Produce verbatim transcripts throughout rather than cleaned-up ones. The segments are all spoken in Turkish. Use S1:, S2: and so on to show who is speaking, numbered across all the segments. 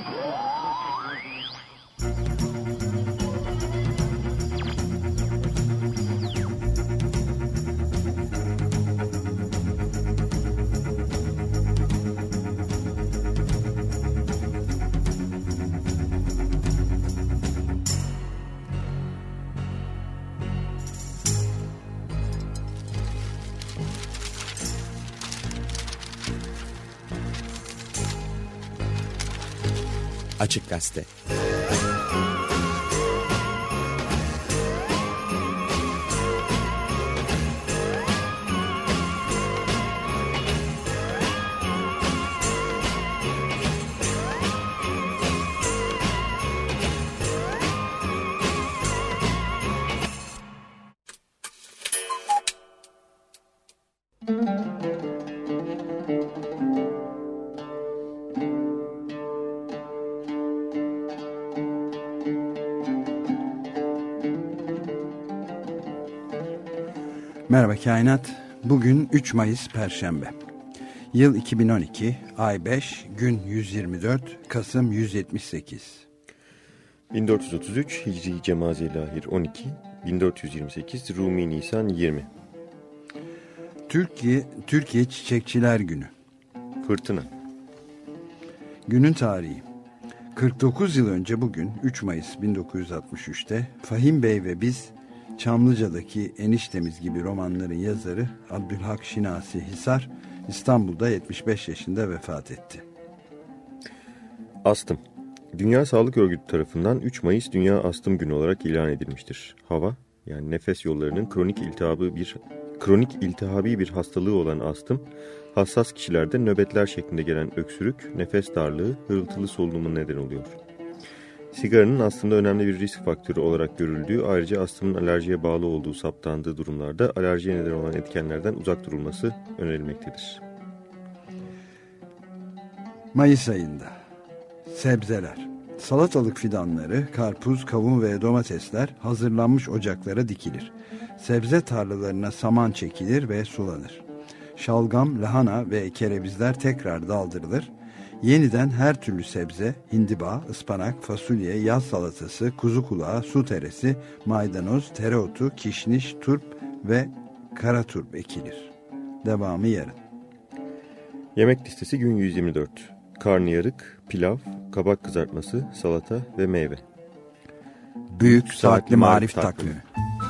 S1: Açık Gazete.
S2: Merhaba Kainat. Bugün üç Mayıs Perşembe. Yıl iki bin on iki, ay beş, gün yüz yirmi dört, Kasım yüz yetmiş sekiz.
S3: bin dört yüz otuz üç Hicri Cemazirahir on iki, bin dört yüz yirmi sekiz Rumi Nisan yirmi.
S2: Türkiye Türkiye Çiçekçiler Günü.
S3: Fırtına.
S2: Günün tarihi. kırk dokuz yıl önce bugün üç Mayıs bin dokuz yüz altmış üç'te Fahim Bey ve Biz, Çamlıca'daki Eniştemiz gibi romanların yazarı Abdülhak Şinasi Hisar, İstanbul'da yetmiş beş yaşında vefat etti.
S3: Astım. Dünya Sağlık Örgütü tarafından üç Mayıs Dünya Astım Günü olarak ilan edilmiştir. Hava, yani nefes yollarının kronik iltihabı bir kronik iltihabi bir hastalığı olan astım, hassas kişilerde nöbetler şeklinde gelen öksürük, nefes darlığı, hırıltılı solunumun neden oluyor. Sigaranın aslında önemli bir risk faktörü olarak görüldüğü, ayrıca astımın alerjiye bağlı olduğu saptandığı durumlarda alerjiye neden olan etkenlerden uzak durulması önerilmektedir.
S2: Mayıs ayında sebzeler, salatalık fidanları, karpuz, kavun ve domatesler hazırlanmış ocaklara dikilir. Sebze tarlalarına saman çekilir ve sulanır. Şalgam, lahana ve kerevizler tekrar daldırılır. Yeniden her türlü sebze, hindiba, ıspanak, fasulye, yaz salatası, kuzu kulağı, su teresi, maydanoz, tereotu, kişniş, turp ve karaturp ekilir. Devamı yarın.
S3: Yemek listesi gün yüz yirmi dört. Karnıyarık, pilav, kabak kızartması, salata ve meyve.
S2: Büyük Saatli Marif Takvimi.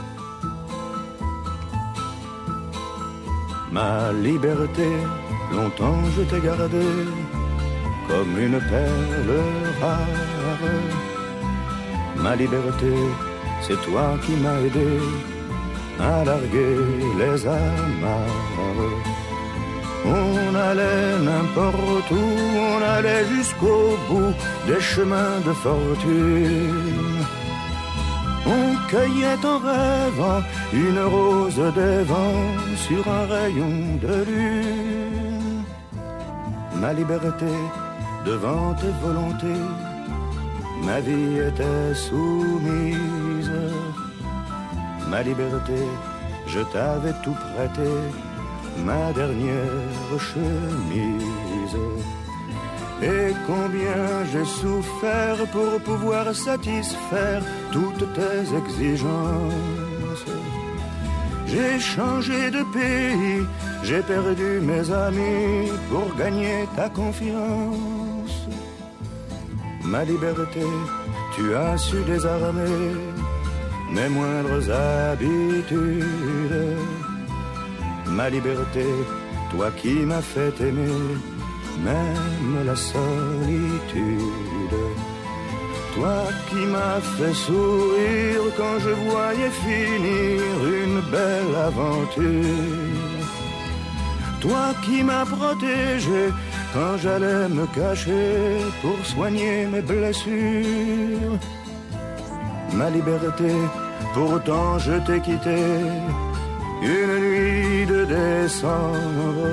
S4: Ma liberté, longtemps je t'ai gardé comme une perle rare. Ma liberté, c'est toi qui m'as aidé à larguer les amarres. On allait n'importe où, on allait jusqu'au bout des chemins de fortune. On cueillait en rêvant une rose des vents sur un rayon de lune. Ma liberté, devant tes volontés, ma vie était soumise. Ma liberté, je t'avais tout prêté, ma dernière chemise. Et combien j'ai souffert pour pouvoir satisfaire toutes tes exigences. J'ai changé de pays, j'ai perdu mes amis pour gagner ta confiance. Ma liberté, tu as su désarmer mes moindres habitudes. Ma liberté, toi qui m'as fait aimer même la solitude. Toi qui m'as fait sourire quand je voyais finir une belle aventure. Toi qui m'as protégé quand j'allais me cacher pour soigner mes blessures. Ma liberté, pourtant je t'ai quitté une nuit de décembre.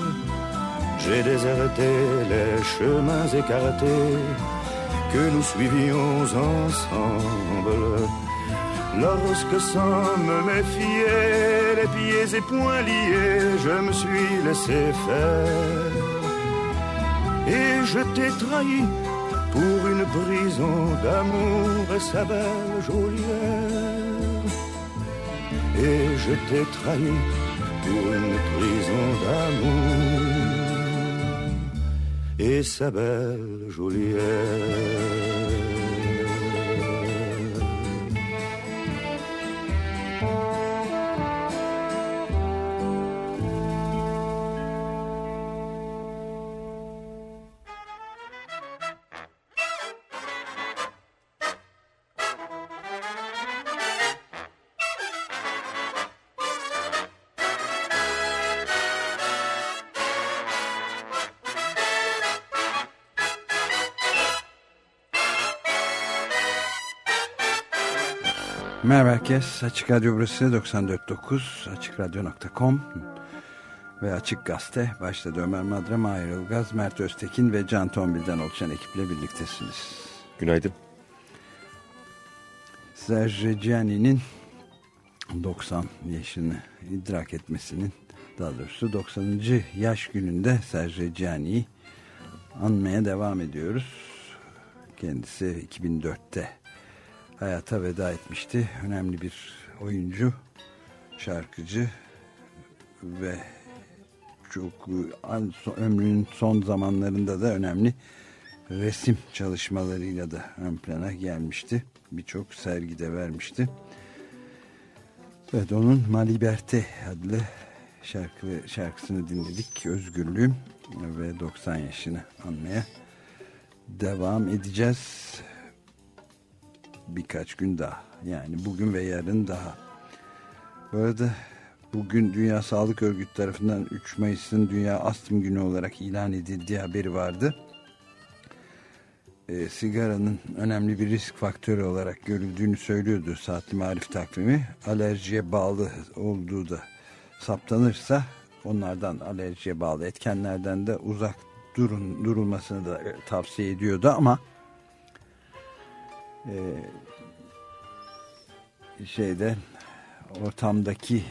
S4: J'ai déserté les chemins écartés que nous suivions ensemble. Lorsque sans me méfier, les pieds et poings liés, je me suis laissé faire. Et je t'ai trahi pour une prison d'amour et sa belle geôlière. Et je t'ai trahi pour une prison d'amour et sa belle geôlière.
S2: Merhaba herkes. Açık Radyo burası doksan dört nokta dokuz, açık radyo nokta com ve Açık Gazete. Başta Ömer Madra, Mahir Ilgaz, Mert Öztekin ve Can Tombil'den oluşan ekiple birliktesiniz.
S3: Günaydın.
S2: Serge Reggiani'nin doksan yaşını idrak etmesinin, daha doğrusu doksanıncı yaş gününde Serge Reggiani'yi anmaya devam ediyoruz. Kendisi iki bin dörtte hayata veda etmişti. Önemli bir oyuncu, şarkıcı ve çok ömrünün son zamanlarında da önemli resim çalışmalarıyla da ön plana gelmişti. Birçok sergide vermişti. Evet, onun Ma Liberté adlı şarkı, şarkısını dinledik. Özgürlüğüm ve doksan yaşını anmaya devam edeceğiz. Birkaç gün daha, yani bugün ve yarın daha. Bu arada bugün Dünya Sağlık Örgütü tarafından üç Mayıs'ın Dünya Astım Günü olarak ilan edildiği haberi vardı. E, sigaranın önemli bir risk faktörü olarak görüldüğünü söylüyordu Saatli Marif takvimi. Alerjiye bağlı olduğu da saptanırsa onlardan, alerjiye bağlı etkenlerden de uzak durun, durulmasını da tavsiye ediyordu ama Ee, şeyde ortamdaki e,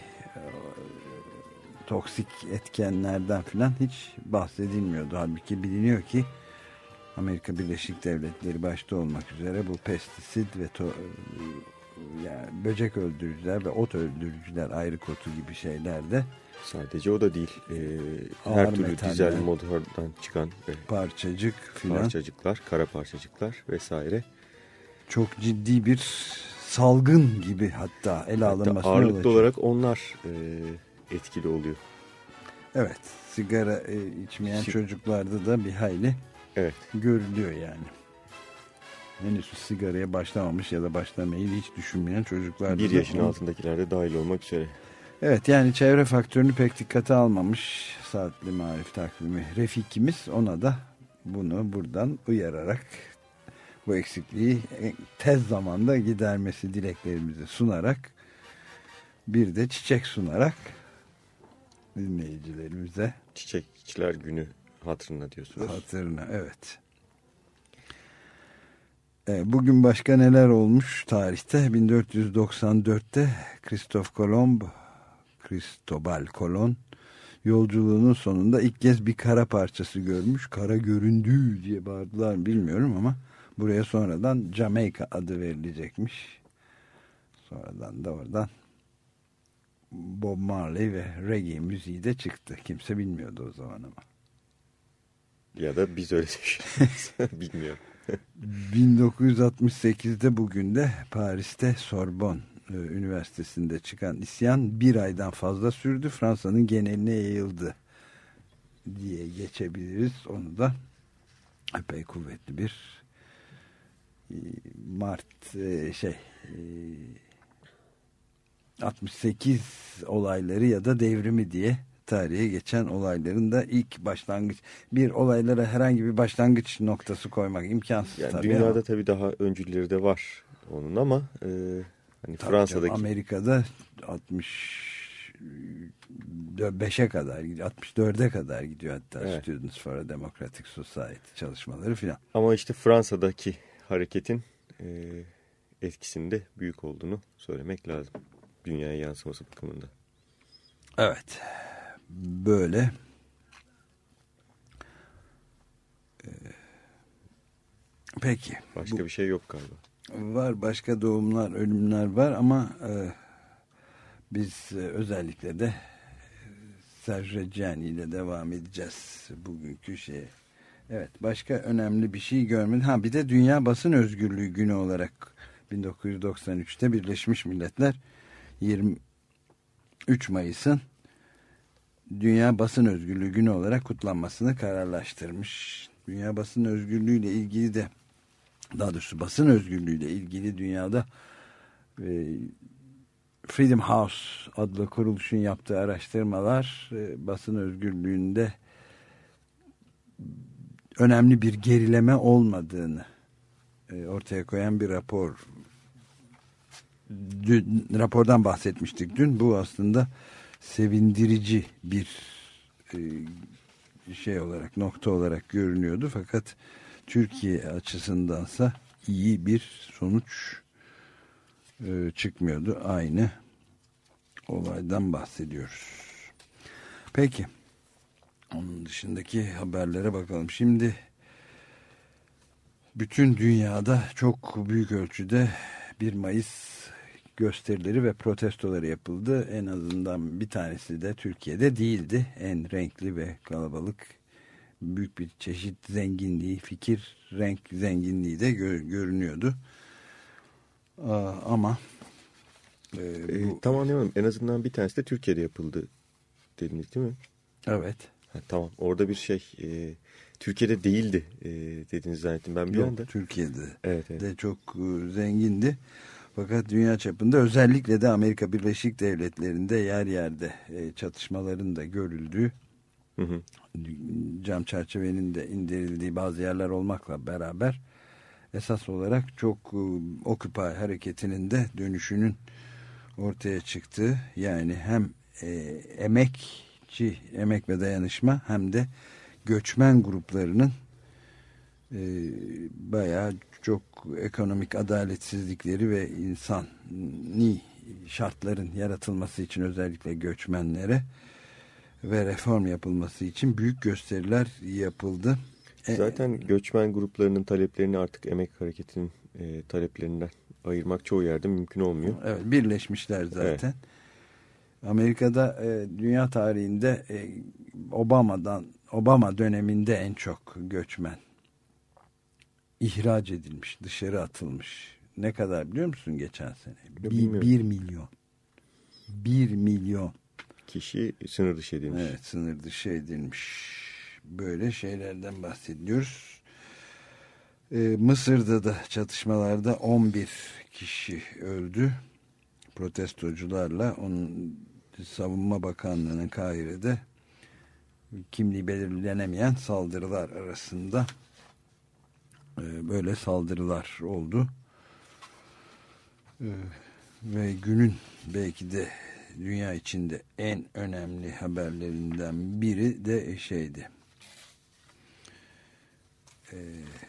S2: toksik etkenlerden filan hiç bahsedilmiyordu. Halbuki biliniyor ki Amerika Birleşik Devletleri başta olmak üzere bu pestisit ve to, yani böcek öldürücüler ve ot öldürücüler, ayrı kotu gibi şeylerde.
S3: Sadece o da değil. Ee, her türlü
S2: metaller,
S3: dizel motordan çıkan e,
S2: parçacık filan,
S3: parçacıklar, kara parçacıklar vesaire.
S2: Çok ciddi bir salgın gibi hatta ele alınmasına
S3: ağırlıklı olacak olarak onlar e, etkili oluyor.
S2: Evet, sigara e, içmeyen Sig çocuklarda da bir hayli
S3: evet
S2: görülüyor yani. Henüz sigaraya başlamamış ya da başlamayı hiç düşünmeyen çocuklarda
S3: bir
S2: da
S3: yaşın
S2: on...
S3: altındakiler de dahil olmak üzere.
S2: Evet, yani çevre faktörünü pek dikkate almamış Saatli Marif takvimi Refikimiz, ona da bunu buradan uyararak bu eksikliği tez zamanda gidermesi dileklerimizi sunarak, bir de çiçek sunarak dinleyicilerimize.
S3: Çiçekçiler Günü hatırına diyorsunuz.
S2: Hatırına, evet. Bugün başka neler olmuş tarihte? bin dört yüz doksan dörtte Christoph Kolomb, Cristobal Colon yolculuğunun sonunda ilk kez bir kara parçası görmüş. Kara göründü diye bağırdılar, bilmiyorum ama buraya sonradan Jamaika adı verilecekmiş. Sonradan da oradan Bob Marley ve reggae müziği de çıktı. Kimse bilmiyordu o zaman ama.
S3: Ya da biz öyle düşünüyoruz. Bilmiyorum.
S2: bin dokuz yüz altmış sekizde bugün de Paris'te Sorbonne Üniversitesi'nde çıkan isyan bir aydan fazla sürdü. Fransa'nın geneline yayıldı diye geçebiliriz. Onu da epey kuvvetli bir Mart şey altmış sekiz olayları ya da devrimi diye tarihe geçen olayların da ilk başlangıç, bir olaylara herhangi bir başlangıç noktası koymak imkansız
S3: yani
S2: tabii.
S3: Dünyada
S2: ama.
S3: tabii daha öncülleri de var onun ama e, hani
S2: tabii
S3: Fransa'daki
S2: canım, Amerika'da altmış beşe kadar gidiyor, altmış dörde kadar gidiyor hatta, evet. Students for a Democratic Society çalışmaları filan.
S3: Ama işte Fransa'daki hareketin e, etkisinde büyük olduğunu söylemek lazım. Dünyaya yansıması bakımında.
S2: Evet. Böyle Peki.
S3: Başka
S2: bu,
S3: bir şey yok galiba.
S2: Var, başka doğumlar, ölümler var ama e, biz e, özellikle de Serge Reggiani ile devam edeceğiz bugünkü şeye. Evet, başka önemli bir şey görmedim. Ha, bir de Dünya Basın Özgürlüğü Günü olarak bin dokuz yüz doksan üçte Birleşmiş Milletler yirmi üç Mayıs'ın Dünya Basın Özgürlüğü Günü olarak kutlanmasını kararlaştırmış. Dünya Basın Özgürlüğü ile ilgili de, daha doğrusu basın özgürlüğü ile ilgili dünyada e, Freedom House adlı kuruluşun yaptığı araştırmalar e, basın özgürlüğünde önemli bir gerileme olmadığını e, ortaya koyan bir rapor. Dün, rapordan bahsetmiştik dün. Bu aslında sevindirici bir e, şey olarak, nokta olarak görünüyordu. Fakat Türkiye açısındansa iyi bir sonuç e, çıkmıyordu. Aynı olaydan bahsediyoruz. Peki. Onun dışındaki haberlere bakalım. Şimdi bütün dünyada çok büyük ölçüde bir Mayıs gösterileri ve protestoları yapıldı. En azından bir tanesi de Türkiye'de değildi. En renkli ve kalabalık, büyük bir çeşit zenginliği, fikir, renk zenginliği de gö- görünüyordu. Aa, ama e, bu...
S3: e, tam anlayamadım. En azından bir tanesi de Türkiye'de yapıldı dediniz değil mi?
S2: Evet.
S3: Ha, tamam. Orada bir şey e, Türkiye'de değildi e, dediniz zannettim ben bir
S2: Yok,
S3: anda.
S2: Türkiye'de
S3: evet, evet.
S2: de çok e, zengindi. Fakat dünya çapında, özellikle de Amerika Birleşik Devletleri'nde yer yerde e, çatışmaların da görüldüğü,
S3: hı hı.
S2: cam çerçevenin de indirildiği bazı yerler olmakla beraber esas olarak çok e, Occupy hareketinin de dönüşünün ortaya çıktığı, yani hem e, emekçi, emek ve dayanışma hem de göçmen gruplarının e, bayağı çok ekonomik adaletsizlikleri ve insani şartların yaratılması için, özellikle göçmenlere ve reform yapılması için büyük gösteriler yapıldı.
S3: Zaten göçmen gruplarının taleplerini artık emek hareketinin e, taleplerinden ayırmak çoğu yerde mümkün olmuyor.
S2: Evet, birleşmişler zaten. Evet. Amerika'da e, dünya tarihinde e, Obama'dan Obama döneminde en çok göçmen ihraç edilmiş, dışarı atılmış. Ne kadar biliyor musun geçen sene? Bir, bir milyon. Bir milyon.
S3: Kişi sınır dışı edilmiş.
S2: Evet, sınır dışı edilmiş. Böyle şeylerden bahsediyoruz. Ee, Mısır'da da çatışmalarda on bir kişi öldü. Protestocularla. Onun Savunma Bakanlığı'nın Kahire'de kimliği belirlenemeyen saldırılar arasında e, böyle saldırılar oldu. E, ve günün belki de dünya içinde en önemli haberlerinden biri de şeydi. E,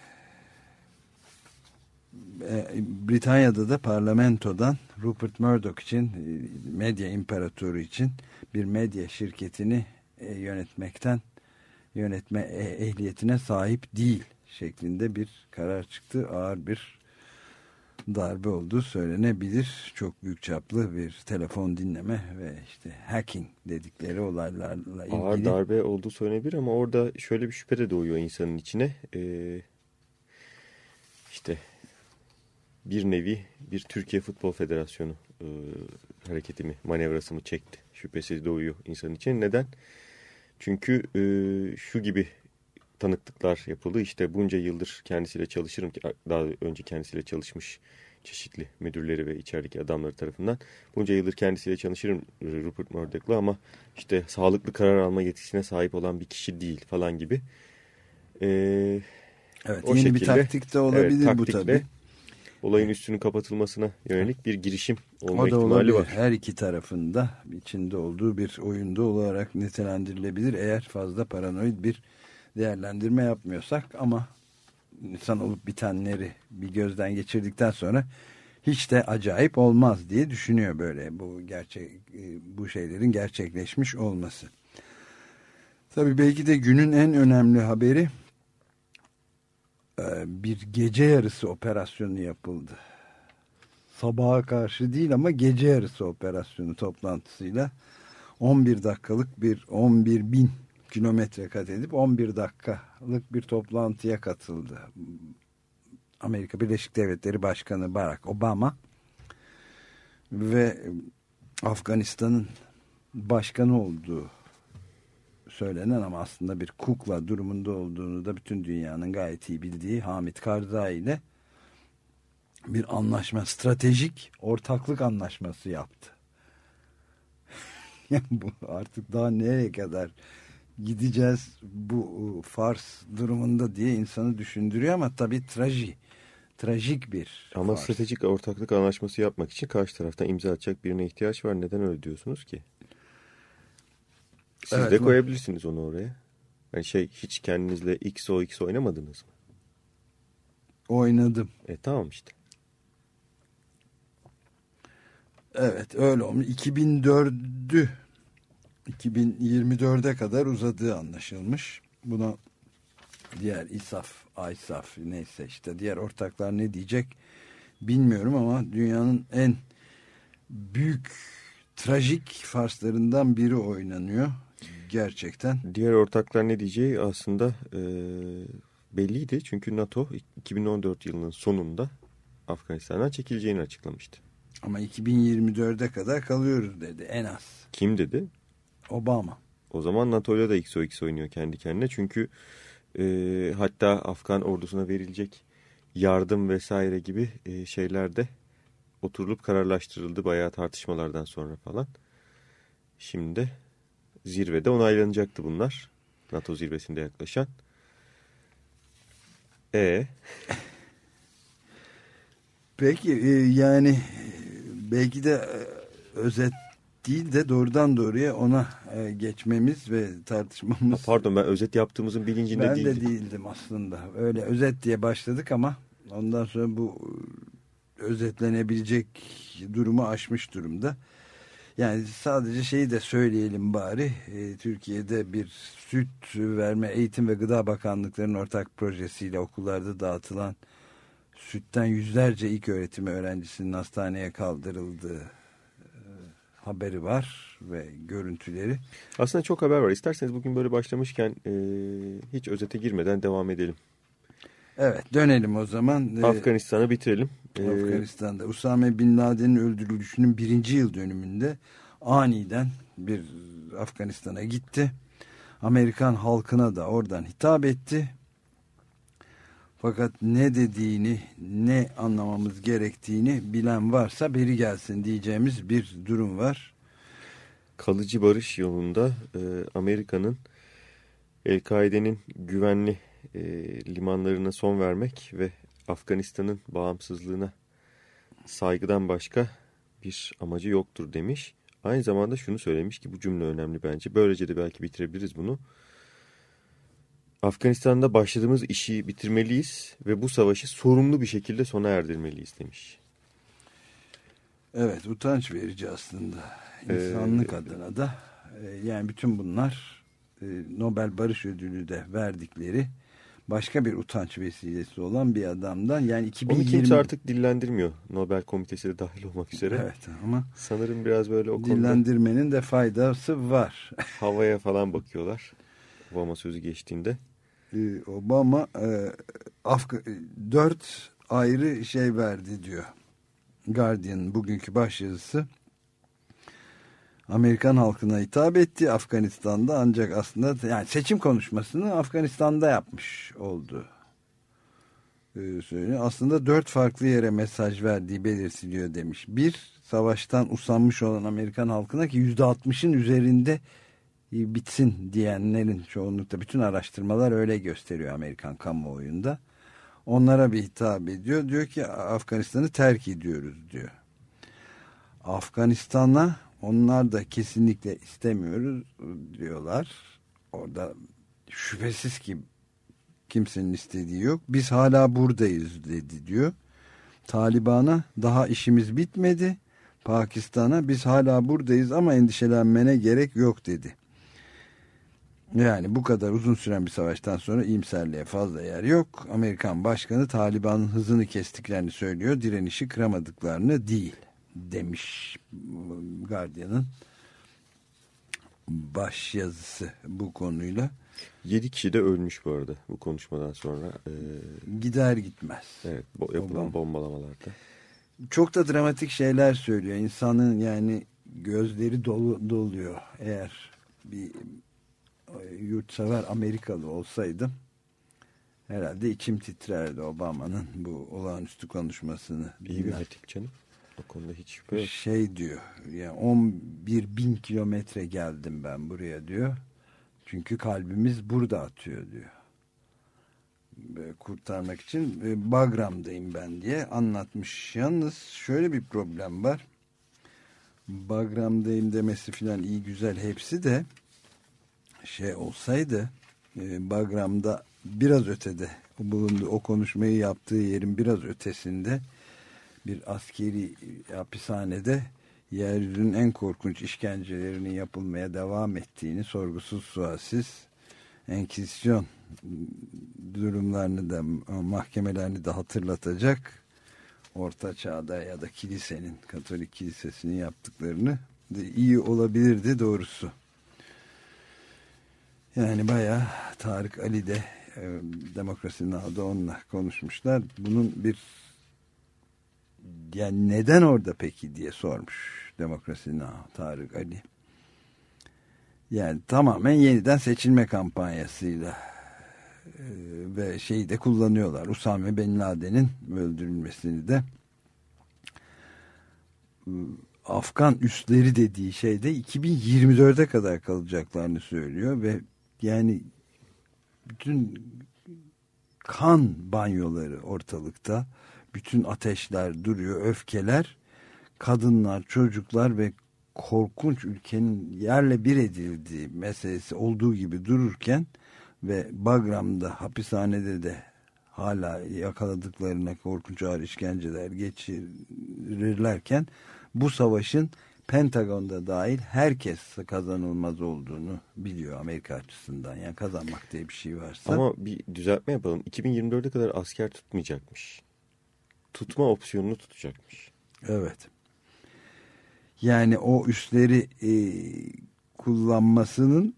S2: Britanya'da da parlamentodan Rupert Murdoch için, medya imparatoru için bir medya şirketini yönetmekten, yönetme ehliyetine sahip değil şeklinde bir karar çıktı. Ağır bir darbe olduğu söylenebilir. Çok büyük çaplı bir telefon dinleme ve işte hacking dedikleri olaylarla ilgili.
S3: Ağır darbe olduğu söylenebilir ama orada şöyle bir şüphe de doğuyor insanın içine. Ee, işte bir nevi bir Türkiye Futbol Federasyonu e, hareketi mi, manevrası mı çekti şüphesiz doğuyor insanın için. Neden? Çünkü e, şu gibi tanıklıklar yapıldı. İşte bunca yıldır kendisiyle çalışırım ki, daha önce kendisiyle çalışmış çeşitli müdürleri ve içerideki adamları tarafından bunca yıldır kendisiyle çalışırım Rupert Murdoch'la ama işte sağlıklı karar alma yetisine sahip olan bir kişi değil falan gibi. Ee,
S2: evet, yeni şekilde, bir taktik de olabilir evet, bu tabii.
S3: Olayın üstünün kapatılmasına yönelik bir girişim olma
S2: o da
S3: ihtimali
S2: olabilir.
S3: var.
S2: Her iki tarafında içinde olduğu bir oyunda olarak nitelendirilebilir. Eğer fazla paranoid bir değerlendirme yapmıyorsak, ama insan olup bitenleri bir gözden geçirdikten sonra hiç de acayip olmaz diye düşünüyor böyle bu gerçek bu şeylerin gerçekleşmiş olması. Tabii belki de günün en önemli haberi bir gece yarısı operasyonu yapıldı. Sabaha karşı değil ama gece yarısı operasyonu toplantısıyla on bir dakikalık bir on bir bin kilometre kat edip on bir dakikalık bir toplantıya katıldı. Amerika Birleşik Devletleri Başkanı Barack Obama ve Afganistan'ın başkanı olduğu söylenen ama aslında bir kukla durumunda olduğunu da bütün dünyanın gayet iyi bildiği Hamid Karzai ile bir anlaşma, stratejik ortaklık anlaşması yaptı. Yani bu artık daha nereye kadar gideceğiz bu fars durumunda diye insanı düşündürüyor ama tabii traji, trajik bir
S3: Ama
S2: fars.
S3: stratejik ortaklık anlaşması yapmak için karşı taraftan imza atacak birine ihtiyaç var. Neden öyle diyorsunuz ki? Siz
S2: evet,
S3: de koyabilirsiniz onu oraya. Yani şey, hiç kendinizle X O X oynamadınız mı?
S2: Oynadım.
S3: E tamam işte.
S2: Evet öyle olmuş. iki bin dördü iki bin yirmi dörde kadar uzadığı anlaşılmış. Buna diğer İSAF, ISAF neyse işte diğer ortaklar ne diyecek bilmiyorum ama dünyanın en büyük trajik farslarından biri oynanıyor. Gerçekten.
S3: Diğer ortaklar ne diyeceği aslında e, belliydi. Çünkü NATO iki bin on dört yılının sonunda Afganistan'dan çekileceğini açıklamıştı.
S2: Ama iki bin yirmi dörde kadar kalıyoruz dedi en az.
S3: Kim dedi?
S2: Obama.
S3: O zaman NATO'yla da X O X oynuyor kendi kendine. Çünkü e, hatta Afgan ordusuna verilecek yardım vesaire gibi e, şeyler de oturulup kararlaştırıldı bayağı tartışmalardan sonra falan. Şimdi zirvede onaylanacaktı bunlar. NATO zirvesinde yaklaşan. E
S2: Peki e, yani belki de e, özet değil de doğrudan doğruya ona e, geçmemiz ve tartışmamız.
S3: Ha, pardon ben özet yaptığımızın bilincinde
S2: ben
S3: değildim.
S2: Ben de değildim aslında. Öyle özet diye başladık ama ondan sonra bu özetlenebilecek durumu aşmış durumda. Yani sadece şeyi de söyleyelim bari. E, Türkiye'de bir süt verme, eğitim ve gıda bakanlıklarının ortak projesiyle okullarda dağıtılan sütten yüzlerce ilköğretim öğrencisinin hastaneye kaldırıldığı e, haberi var ve görüntüleri.
S3: Aslında çok haber var. İsterseniz bugün böyle başlamışken e, hiç özete girmeden devam edelim.
S2: Evet dönelim o zaman.
S3: Afganistan'ı bitirelim.
S2: Afganistan'da Usame Bin Laden'in öldürülüşünün birinci yıl dönümünde aniden bir Afganistan'a gitti. Amerikan halkına da oradan hitap etti. Fakat ne dediğini, ne anlamamız gerektiğini bilen varsa beri gelsin diyeceğimiz bir durum var.
S3: Kalıcı barış yolunda e, Amerika'nın El-Kaide'nin güvenli e, limanlarına son vermek ve Afganistan'ın bağımsızlığına saygıdan başka bir amacı yoktur demiş. Aynı zamanda şunu söylemiş ki bu cümle önemli bence. Böylece de belki bitirebiliriz bunu. Afganistan'da başladığımız işi bitirmeliyiz ve bu savaşı sorumlu bir şekilde sona erdirmeliyiz demiş.
S2: Evet, utanç verici aslında. İnsanlık ee, adına da yani bütün bunlar Nobel Barış Ödülü de verdikleri başka bir utanç vesilesi olan bir adamdan. Yani iki bin yirmi...
S3: Onu kimse artık dillendirmiyor. Nobel Komitesi de dahil olmak üzere.
S2: Evet ama
S3: sanırım biraz böyle o konuda
S2: dillendirmenin de faydası var.
S3: Havaya falan bakıyorlar. Obama sözü geçtiğinde.
S2: Obama e, Afga, dört ayrı şey verdi diyor. Guardian'ın bugünkü başyazısı. Amerikan halkına hitap etti Afganistan'da, ancak aslında yani seçim konuşmasını Afganistan'da yapmış oldu. Ee, söylüyor. Aslında dört farklı yere mesaj verdiği belirtiliyor demiş. Bir, savaştan usanmış olan Amerikan halkına ki yüzde altmışın üzerinde bitsin diyenlerin çoğunlukta, bütün araştırmalar öyle gösteriyor Amerikan kamuoyunda. Onlara bir hitap ediyor. Diyor ki Afganistan'ı terk ediyoruz diyor. Afganistan'a onlar da kesinlikle istemiyoruz diyorlar. Orada şüphesiz ki kimsenin istediği yok. Biz hala buradayız dedi diyor. Taliban'a daha işimiz bitmedi. Pakistan'a biz hala buradayız ama endişelenmene gerek yok dedi. Yani bu kadar uzun süren bir savaştan sonra iyimserliğe fazla yer yok. Amerikan başkanı Taliban'ın hızını kestiklerini söylüyor. Direnişi kıramadıklarını değil demiş Guardian'ın baş yazısı bu konuyla.
S3: Yedi kişi de ölmüş bu arada bu konuşmadan sonra. Ee,
S2: Gider gitmez.
S3: Evet, bo- yapılan
S2: Obama.
S3: bombalamalarda.
S2: Çok da dramatik şeyler söylüyor. İnsanın yani gözleri dolu, doluyor. Eğer bir yurtsever Amerikalı olsaydım herhalde içim titrerdi Obama'nın bu olağanüstü konuşmasını.
S3: İyi bir hatip canım. O konuda hiç şüphe yok.
S2: Şey diyor, yani on bir bin kilometre geldim ben buraya diyor. Çünkü kalbimiz burada atıyor diyor. Böyle kurtarmak için Bagram'dayım ben diye anlatmış. Yalnız şöyle bir problem var. Bagram'dayım demesi filan iyi güzel, hepsi de şey olsaydı Bagram'da biraz ötede bulunduğu, o konuşmayı yaptığı yerin biraz ötesinde bir askeri hapishanede yeryüzünün en korkunç işkencelerinin yapılmaya devam ettiğini, sorgusuz sualsiz Enkizisyon durumlarını da, mahkemelerini de hatırlatacak, Orta Çağ'da ya da kilisenin, Katolik kilisesinin yaptıklarını de iyi olabilirdi doğrusu. Yani bayağı Tarık Ali de e, Demokrasi Now'da onunla konuşmuşlar. Bunun bir, yani neden orada peki diye sormuş Demokrasi Now Tarık Ali. Yani tamamen yeniden seçilme kampanyasıyla e, ve şeyi de kullanıyorlar. Usame Bin Laden'in öldürülmesini de, Afgan üsleri dediği şeyde iki bin yirmi dörde kadar kalacaklarını söylüyor ve yani bütün kan banyoları ortalıkta, bütün ateşler duruyor, öfkeler, kadınlar, çocuklar ve korkunç ülkenin yerle bir edildiği meselesi olduğu gibi dururken ve Bagram'da hapishanede de hala yakaladıklarına korkunç ağır işkenceler geçirirlerken bu savaşın Pentagon'da dahil herkes kazanılmaz olduğunu biliyor Amerika açısından. Yani kazanmak diye bir şey varsa.
S3: Ama bir düzeltme yapalım. iki bin yirmi dörde kadar asker tutmayacakmış. Tutma opsiyonunu tutacakmış.
S2: Evet. Yani o üsleri e, kullanmasının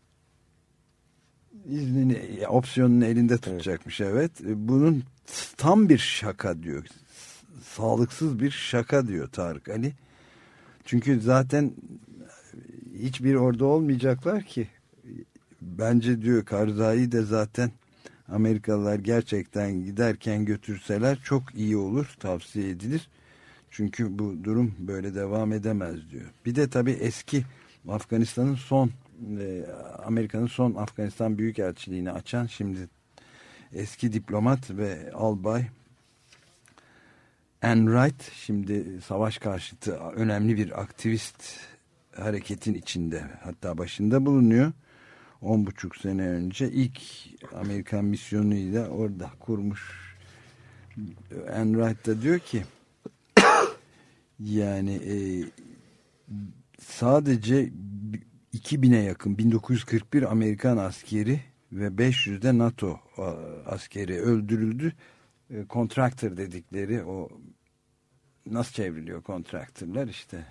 S2: iznini, opsiyonunu elinde tutacakmış. Evet. evet. Bunun tam bir şaka diyor. Sağlıksız bir şaka diyor Tarık Ali. Çünkü zaten hiçbir orada olmayacaklar ki. Bence diyor Karzai de zaten Amerikalılar gerçekten giderken götürseler çok iyi olur, tavsiye edilir. Çünkü bu durum böyle devam edemez diyor. Bir de tabii eski Afganistan'ın son Amerika'nın son Afganistan Büyükelçiliğini açan, şimdi eski diplomat ve albay Anne Wright, şimdi savaş karşıtı önemli bir aktivist hareketin içinde, hatta başında bulunuyor. On buçuk sene önce ilk Amerikan misyonuyla orada kurmuş. Anne Wright da diyor ki yani e, sadece iki bine yakın bin dokuz yüz kırk bir Amerikan askeri ve beş yüz de NATO askeri öldürüldü. E, contractor dedikleri, o nasıl çevriliyor contractorlar, işte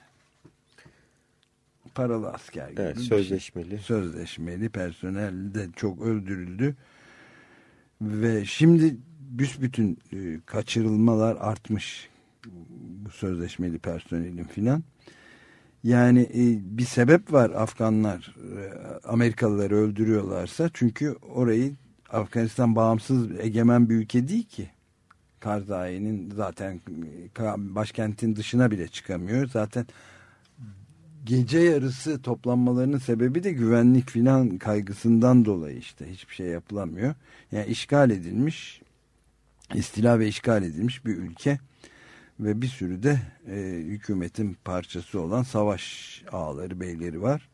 S2: paralı asker gibi.
S3: Evet, sözleşmeli.
S2: Şey. Sözleşmeli personel de çok öldürüldü. Ve şimdi büsbütün e, kaçırılmalar artmış. Bu sözleşmeli personelin filan. Yani e, bir sebep var, Afganlar e, Amerikalıları öldürüyorlarsa. Çünkü orayı, Afganistan bağımsız egemen bir ülke değil ki. Karzai'nin zaten başkentin dışına bile çıkamıyor. Zaten gece yarısı toplanmalarının sebebi de güvenlik filan kaygısından dolayı, işte hiçbir şey yapılamıyor. Yani işgal edilmiş, istila ve işgal edilmiş bir ülke ve bir sürü de e, hükümetin parçası olan savaş ağaları, beyleri var.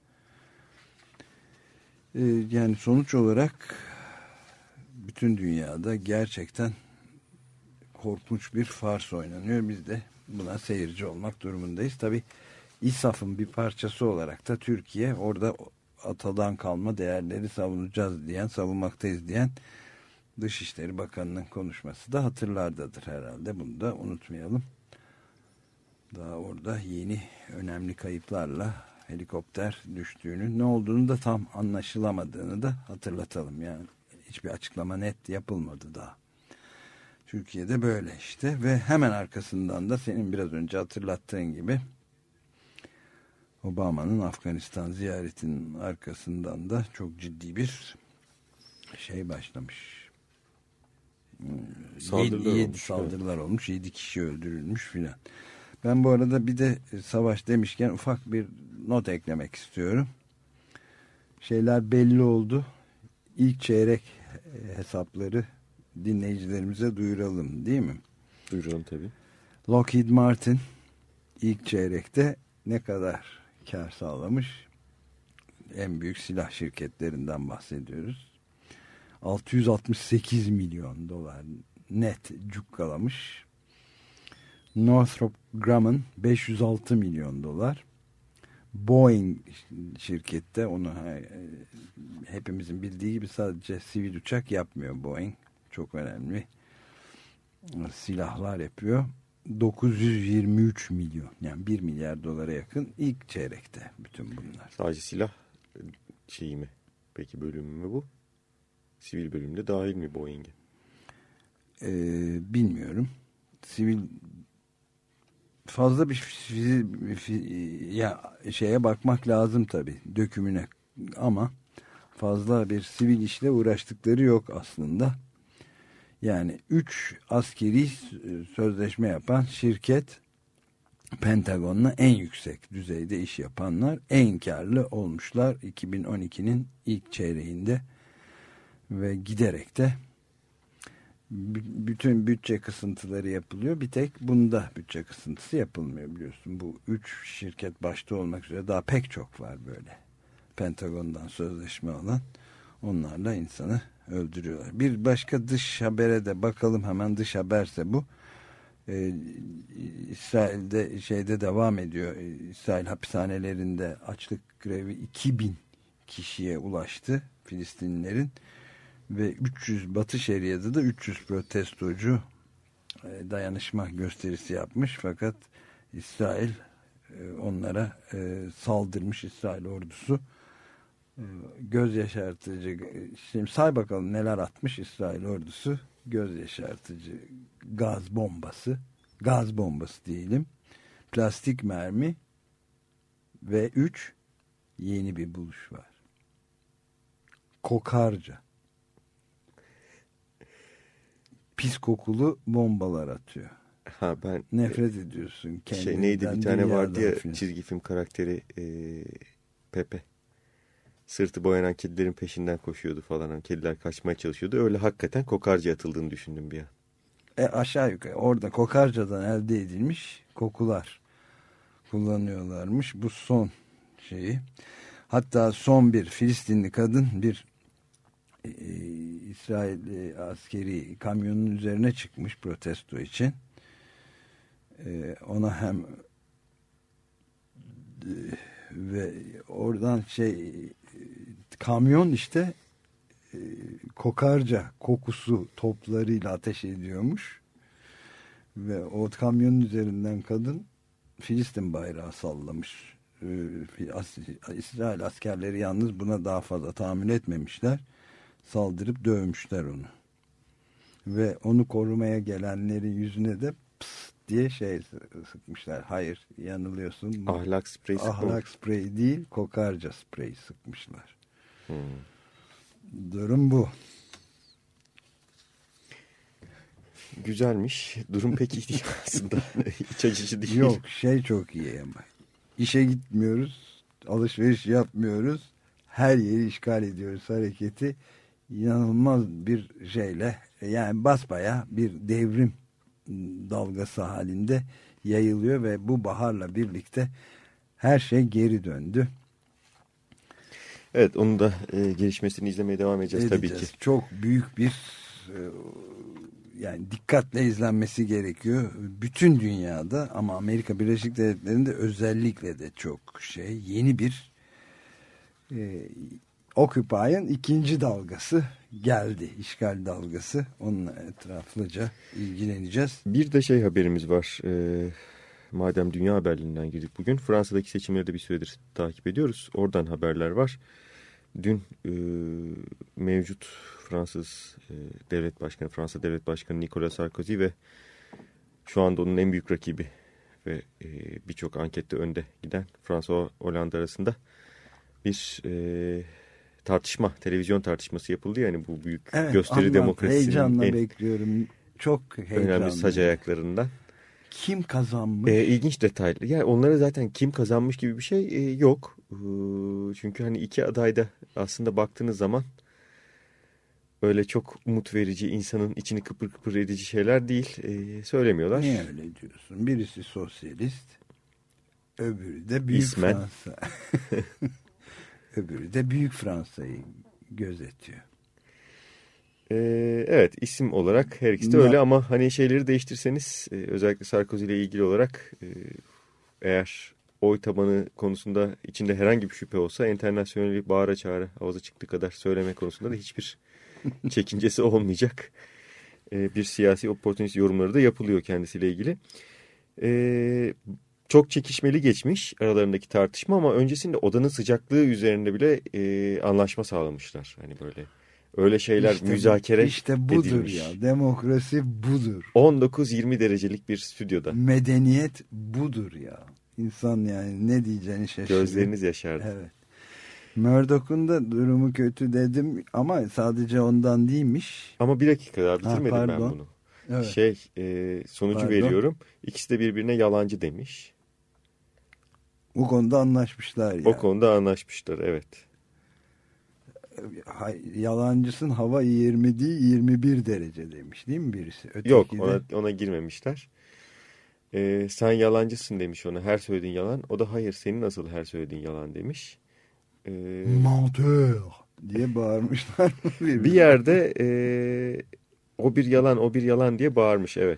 S2: E, yani sonuç olarak bütün dünyada gerçekten korkunç bir fars oynanıyor. Biz de buna seyirci olmak durumundayız. Tabii İSAF'ın bir parçası olarak da Türkiye orada atadan kalma değerleri savunacağız diyen, savunmaktayız diyen Dışişleri Bakanı'nın konuşması da hatırlardadır herhalde. Bunu da unutmayalım. Daha orada yeni önemli kayıplarla helikopter düştüğünü, ne olduğunu da tam anlaşılamadığını da hatırlatalım. Yani hiçbir açıklama net yapılmadı daha. Türkiye'de böyle işte ve hemen arkasından da senin biraz önce hatırlattığın gibi Obama'nın Afganistan ziyaretinin arkasından da çok ciddi bir şey başlamış.
S3: Saldırılar
S2: yedi,
S3: olmuş.
S2: saldırılar evet. olmuş. Yedi kişi öldürülmüş filan. Ben bu arada bir de savaş demişken ufak bir not eklemek istiyorum. Şeyler belli oldu. İlk çeyrek hesapları dinleyicilerimize duyuralım değil mi?
S3: Duyuralım tabii.
S2: Lockheed Martin ilk çeyrekte ne kadar kar sağlamış? En büyük silah şirketlerinden bahsediyoruz. altı yüz altmış sekiz milyon dolar net cukkalamış. Northrop Grumman beş yüz altı milyon dolar. Boeing şirkette, onu hepimizin bildiği gibi sadece sivil uçak yapmıyor Boeing. Çok önemli silahlar yapıyor. dokuz yüz yirmi üç milyon, yani bir milyar dolara yakın ilk çeyrekte bütün bunlar.
S3: Sadece silah şeyi mi? Peki bölümü mü bu? Sivil bölümde dahil mi Boeing'e?
S2: Ee, bilmiyorum. Sivil fazla bir ya şeye bakmak lazım tabii, dökümüne, ama fazla bir sivil işle uğraştıkları yok aslında. Yani üç askeri sözleşme yapan şirket, Pentagon'la en yüksek düzeyde iş yapanlar, en karlı olmuşlar iki bin on ikinin ilk çeyreğinde ve giderek de bütün bütçe kısıntıları yapılıyor. Bir tek bunda bütçe kısıntısı yapılmıyor, biliyorsun. Bu üç şirket başta olmak üzere daha pek çok var böyle Pentagon'dan sözleşme alan. Onlarla insanı öldürüyorlar. Bir başka dış habere de bakalım hemen. Dış haberse bu. Ee, İsrail'de şeyde devam ediyor. Ee, İsrail hapishanelerinde açlık grevi iki bin kişiye ulaştı Filistinlilerin. Ve üç yüz Batı Şeria'da da üç yüz protestocu e, dayanışma gösterisi yapmış. Fakat İsrail e, onlara e, saldırmış, İsrail ordusu. E, göz yaşartıcı, şimdi say bakalım neler atmış İsrail ordusu. Göz yaşartıcı gaz bombası, gaz bombası diyelim, plastik mermi ve üç yeni bir buluş var. Kokarca. Pis kokulu bombalar atıyor.
S3: Ha ben
S2: nefret e, ediyorsun kendinden.
S3: Şey neydi, bir tane vardı ya
S2: falan.
S3: Çizgi film karakteri e, Pepe. Sırtı boyanan kedilerin peşinden koşuyordu falan. Yani kediler kaçmaya çalışıyordu. Öyle hakikaten kokarca atıldığını düşündüm bir an.
S2: E, aşağı yukarı orada kokarcadan elde edilmiş kokular kullanıyorlarmış. Bu son şeyi. Hatta son bir Filistinli kadın bir e, İsrail e, askeri kamyonun üzerine çıkmış protesto için. E, ona hem e, ve oradan şey kamyon işte e, kokarca kokusu toplarıyla ateş ediyormuş ve o kamyonun üzerinden kadın Filistin bayrağı sallamış. E, as, İsrail askerleri yalnız buna daha fazla tahammül etmemişler, saldırıp dövmüşler onu ve onu korumaya gelenlerin yüzüne de pıs diye şey sıkmışlar. Hayır, yanılıyorsun.
S3: Ahlak spreyi sıkmış.
S2: Ahlak spreyi değil, kokarca spreyi sıkmışlar.
S3: Hmm.
S2: Durum bu.
S3: Güzelmiş. Durum pek iyi değil aslında. İç açıcı değil.
S2: Yok, şey çok iyi ama. İşe gitmiyoruz, alışveriş yapmıyoruz, her yeri işgal ediyoruz hareketi. İnanılmaz bir şeyle, yani basbaya bir devrim dalgası halinde yayılıyor ve bu baharla birlikte her şey geri döndü.
S3: Evet, onun da e, gelişmesini izlemeye devam edeceğiz, edeceğiz tabii ki.
S2: Çok büyük bir e, yani dikkatle izlenmesi gerekiyor. Bütün dünyada ama Amerika Birleşik Devletleri'nde özellikle de çok şey, yeni bir e, Occupy'ın ikinci dalgası geldi. İşgal dalgası. Onunla etraflıca ilgileneceğiz.
S3: Bir de şey haberimiz var. Ee, madem dünya haberlerinden girdik bugün. Fransa'daki seçimleri de bir süredir takip ediyoruz. Oradan haberler var. Dün e, mevcut Fransız e, devlet başkanı, Fransa devlet başkanı Nicolas Sarkozy ve şu anda onun en büyük rakibi ve e, birçok ankette önde giden François Hollande arasında bir e, tartışma, televizyon tartışması yapıldı. Yani bu büyük evet, gösteri anladım. Demokrasisinin
S2: heyecanla en bekliyorum. Çok heyecanlı.
S3: Önemli sac ayaklarından.
S2: Kim kazanmış?
S3: E, ilginç detaylı. Yani onlara zaten kim kazanmış gibi bir şey e, yok. E, çünkü hani iki adayda aslında baktığınız zaman öyle çok umut verici, insanın içini kıpır kıpır edici şeyler değil. E, söylemiyorlar.
S2: Niye öyle diyorsun? Birisi sosyalist, öbürü de Büyük
S3: İsmen.
S2: Fransa. Öbürü de Büyük Fransa'yı gözetiyor.
S3: Ee, evet, isim olarak her ikisi de öyle ama hani şeyleri değiştirseniz e, özellikle Sarkozy ile ilgili olarak e, eğer oy tabanı konusunda içinde herhangi bir şüphe olsa internasyoneli bağıra çağıra ağzı çıktığı kadar söyleme konusunda da hiçbir çekincesi olmayacak. E, bir siyasi opportunist yorumları da yapılıyor kendisiyle ilgili. E, çok çekişmeli geçmiş aralarındaki tartışma ama öncesinde odanın sıcaklığı üzerinde bile e, anlaşma sağlamışlar. Hani böyle öyle şeyler işte, müzakere
S2: işte budur
S3: edilmiş.
S2: Ya demokrasi budur.
S3: on dokuz yirmi derecelik bir stüdyoda.
S2: Medeniyet budur ya. İnsan yani ne diyeceğini şaşırıyor.
S3: Gözleriniz yaşardı.
S2: Evet. Murdoch'un da durumu kötü dedim ama sadece ondan değilmiş.
S3: Ama bir dakika daha bitirmedim ha, ben bunu. Evet. Şey e, sonucu pardon. veriyorum. İkisi de birbirine yalancı demiş.
S2: O konuda anlaşmışlar ya.
S3: O konuda anlaşmışlar evet.
S2: Yalancısın hava yirmi değil yirmi bir derece demiş değil mi birisi? Öteki
S3: Yok
S2: de...
S3: ona, ona girmemişler. Ee, sen yalancısın demiş ona, her söylediğin yalan. O da hayır senin nasıl her söylediğin yalan demiş. Ee...
S2: Menteur diye bağırmışlar.
S3: Bir yerde e, o bir yalan o bir yalan diye bağırmış evet.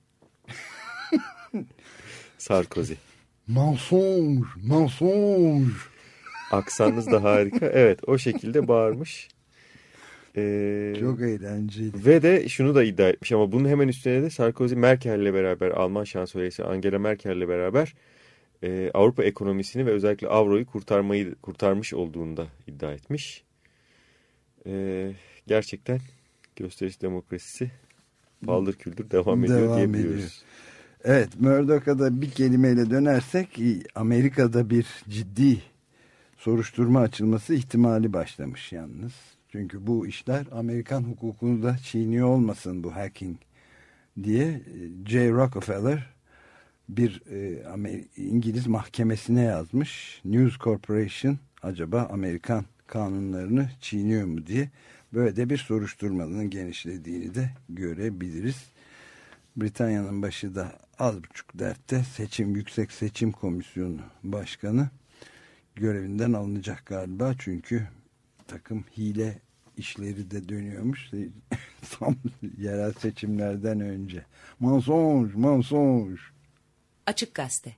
S3: Sarkozy.
S2: Mensonge, mensonge.
S3: Aksanınız da harika. Evet o şekilde bağırmış. Ee,
S2: Çok eğlenceli.
S3: Ve de şunu da iddia etmiş ama bunun hemen üstüne de Sarkozy Merkel'le beraber Alman şansölyesi Angela Merkel'le beraber e, Avrupa ekonomisini ve özellikle avroyu kurtarmayı kurtarmış olduğunu da iddia etmiş. E, gerçekten gösteriş demokrasisi paldır küldür devam ediyor devam diyebiliyoruz. Ediyor.
S2: Evet Murdoch'a da bir kelimeyle dönersek Amerika'da bir ciddi soruşturma açılması ihtimali başlamış yalnız. Çünkü bu işler Amerikan hukukunu da çiğniyor olmasın bu hacking diye J. Rockefeller bir e, İngiliz mahkemesine yazmış. News Corporation acaba Amerikan kanunlarını çiğniyor mu diye böyle de bir soruşturmanın genişlediğini de görebiliriz. Britanya'nın başı da az buçuk dertte seçim Yüksek Seçim Komisyonu Başkanı görevinden alınacak galiba çünkü takım hile işleri de dönüyormuş tam yerel seçimlerden önce. Mensonge, mensonge.
S5: Açık Gazete.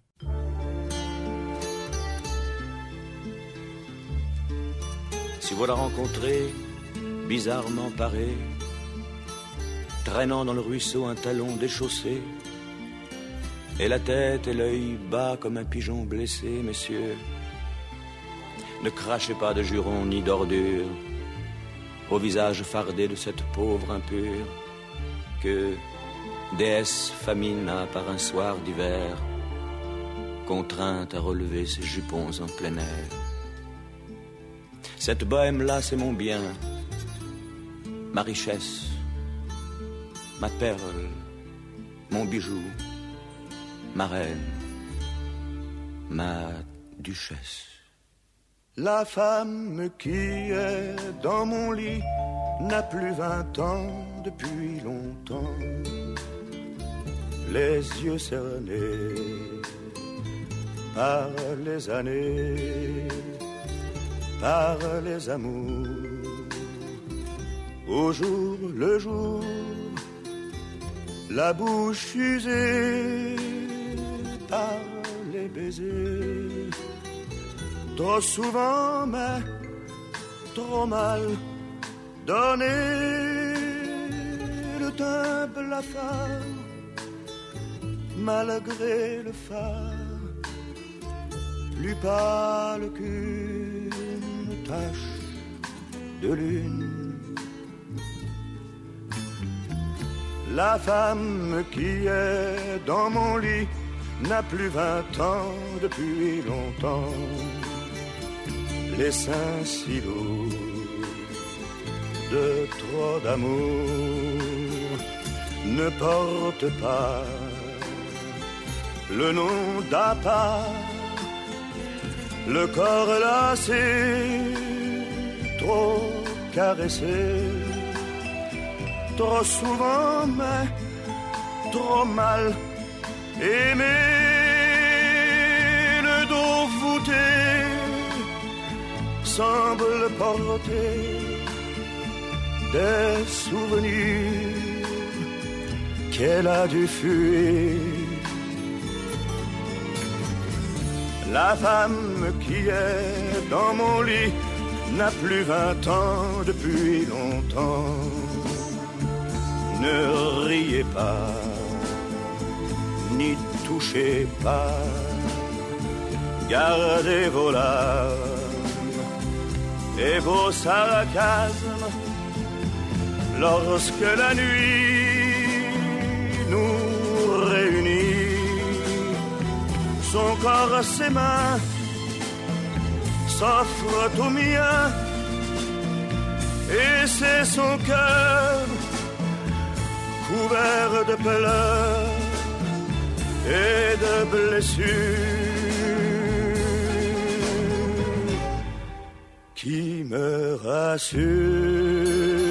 S6: Si voilà rencontré, bizarrement paré, traînant dans le ruisseau un talon déchaussé, et la tête et l'œil bas comme un pigeon blessé, messieurs, ne crachez pas de jurons ni d'ordures au visage fardé de cette pauvre impure que déesse famine a par un soir d'hiver contrainte à relever ses jupons en plein air. Cette bohème-là, c'est mon bien, ma richesse, ma perle, mon bijou, ma reine, ma duchesse.
S4: La femme qui est dans mon lit n'a plus vingt ans depuis longtemps. Les yeux cernés par les années, par les amours, au jour le jour, la bouche usée par les baisers. trop souvent, mais trop mal donné. Le teint blafard, malgré le phare, plus pâle qu'une tache de lune. La femme qui est dans mon lit n'a plus vingt ans depuis longtemps. Les seins si lourds de trop d'amour ne portent pas le nom d'appart. Le corps lassé, trop caressé, trop souvent, mais trop mal aimé. Le dos voûté semble porter des souvenirs qu'elle a dû fuir. La femme qui est dans mon lit n'a plus vingt ans depuis longtemps. Ne riez pas, ni touchez pas, gardez vos larmes et vos sarcasmes lorsque la nuit nous réunit. Son corps, ses mains s'offrent au mien et c'est son cœur couvert de pleurs et de blessures qui me rassurent.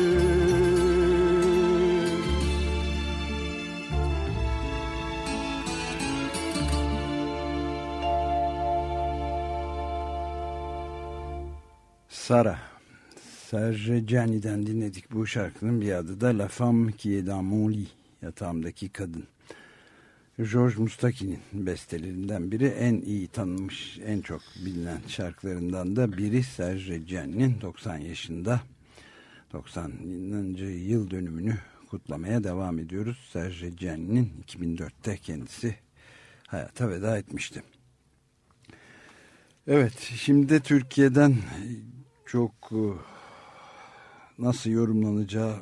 S2: Sara, Serge Gianni'den dinledik bu şarkının bir adı da La Femme qui est dans mon lit, yatağımdaki kadın. George Mustaki'nin bestelerinden biri, en iyi tanınmış, en çok bilinen şarkılarından da biri. Serge Gianni'nin doksan yaşında, doksanıncı yıl dönümünü kutlamaya devam ediyoruz. Serge Gianni'nin iki bin dörtte kendisi hayata veda etmişti. Evet, şimdi de Türkiye'den çok nasıl yorumlanacağı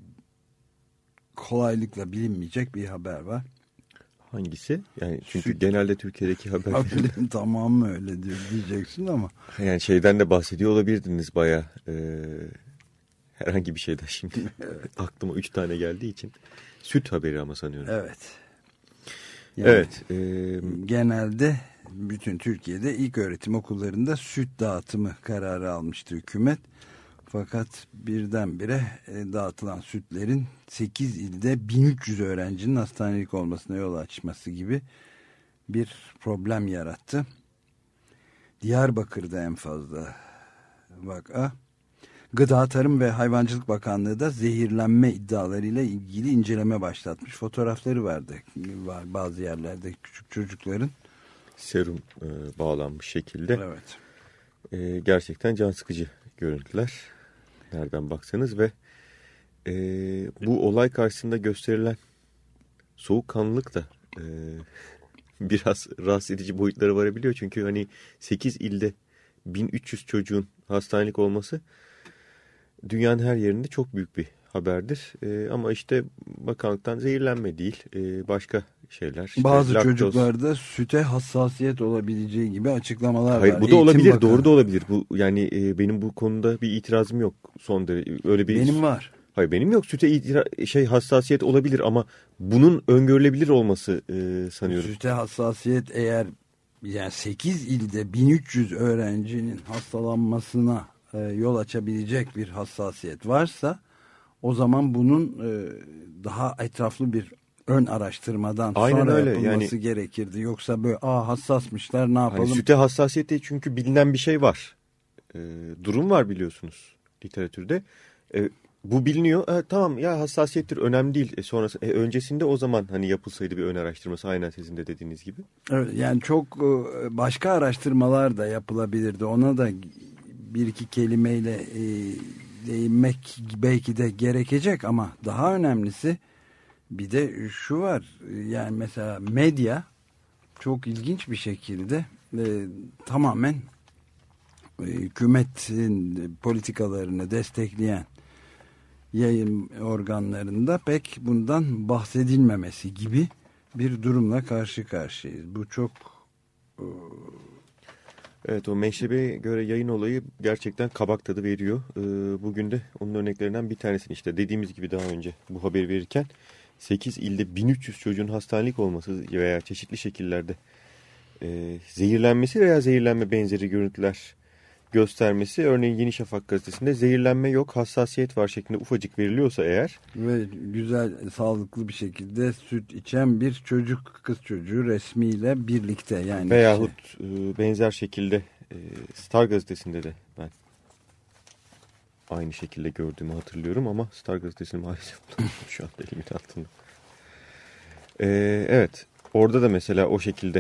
S2: kolaylıkla bilinmeyecek bir haber var.
S3: Hangisi? Yani çünkü
S2: Süt.
S3: Genelde Türkiye'deki haberler...
S2: Haberin tamamı öyle diyor, diyeceksin ama.
S3: Yani şeyden de bahsediyor olabilirdiniz bayağı. E, herhangi bir şeyden şimdi. Evet. Aklıma üç tane geldiği için. Süt haberi ama sanıyorum.
S2: Evet. Yani
S3: evet. E,
S2: genelde bütün Türkiye'de ilköğretim okullarında süt dağıtımı kararı almıştı hükümet. Fakat birdenbire dağıtılan sütlerin sekiz ilde bin üç yüz öğrencinin hastanelik olmasına yol açması gibi bir problem yarattı. Diyarbakır'da en fazla vaka. Gıda, Tarım ve Hayvancılık Bakanlığı da zehirlenme iddialarıyla ilgili inceleme başlatmış. Fotoğrafları vardı. Var bazı yerlerde küçük çocukların. Serum
S3: e, bağlanmış şekilde.
S2: Evet.
S3: E, gerçekten can sıkıcı görüntüler. Nereden baksanız ve e, bu olay karşısında gösterilen soğukkanlılık da e, biraz rahatsız edici boyutlara varabiliyor. Çünkü hani sekiz ilde bin üç yüz çocuğun hastanelik olması dünyanın her yerinde çok büyük bir haberdir. E, ama işte bakanlıktan zehirlenme değil, e, başka şeyler. İşte
S2: bazı
S3: laktoz.
S2: Çocuklarda süte hassasiyet olabileceği gibi açıklamalar
S3: Hayır,
S2: var.
S3: bu da olabilir,
S2: Bakanı.
S3: Doğru da olabilir. Bu yani e, benim bu konuda bir itirazım yok son derece. Öyle bir
S2: Benim var.
S3: Hayır, benim yok. Süte itira- şey hassasiyet olabilir ama bunun öngörülebilir olması e, sanıyorum.
S2: Süte hassasiyet eğer yani sekiz ilde bin üç yüz öğrencinin hastalanmasına e, yol açabilecek bir hassasiyet varsa o zaman bunun e, daha etraflı bir ön araştırmadan Aynen sonra öyle. yapılması yani, gerekirdi. Yoksa böyle aa hassasmışlar ne yapalım?
S3: Hani süte hassasiyet değil çünkü bilinen bir şey var. E, durum var biliyorsunuz literatürde. E, Bu biliniyor. E, tamam ya, hassasiyettir, önemli değil. E, sonrası e, öncesinde o zaman hani yapılsaydı bir ön araştırması, aynen sizin de dediğiniz gibi.
S2: Evet, yani çok başka araştırmalar da yapılabilirdi. Ona da bir iki kelimeyle e, değinmek belki de gerekecek ama daha önemlisi bir de şu var. Yani mesela medya çok ilginç bir şekilde e, tamamen e, hükümetin politikalarını destekleyen yayın organlarında pek bundan bahsedilmemesi gibi bir durumla karşı karşıyayız. Bu çok... E...
S3: Evet, o meşrebeye göre yayın olayı gerçekten kabak tadı veriyor. Ee, bugün de onun örneklerinden bir tanesini işte dediğimiz gibi daha önce bu haberi verirken sekiz ilde bin üç yüz çocuğun hastanelik olması veya çeşitli şekillerde e, zehirlenmesi veya zehirlenme benzeri görüntüler göstermesi. Örneğin Yeni Şafak gazetesinde zehirlenme yok, hassasiyet var şeklinde ufacık veriliyorsa eğer.
S2: Ve güzel, sağlıklı bir şekilde süt içen bir çocuk, kız çocuğu resmiyle birlikte. Yani
S3: veyahut şey. e, benzer şekilde e, Star gazetesinde de ben aynı şekilde gördüğümü hatırlıyorum ama Star gazetesini maalesef bulamıyorum şu anda elimin altında. E, evet, orada da mesela o şekilde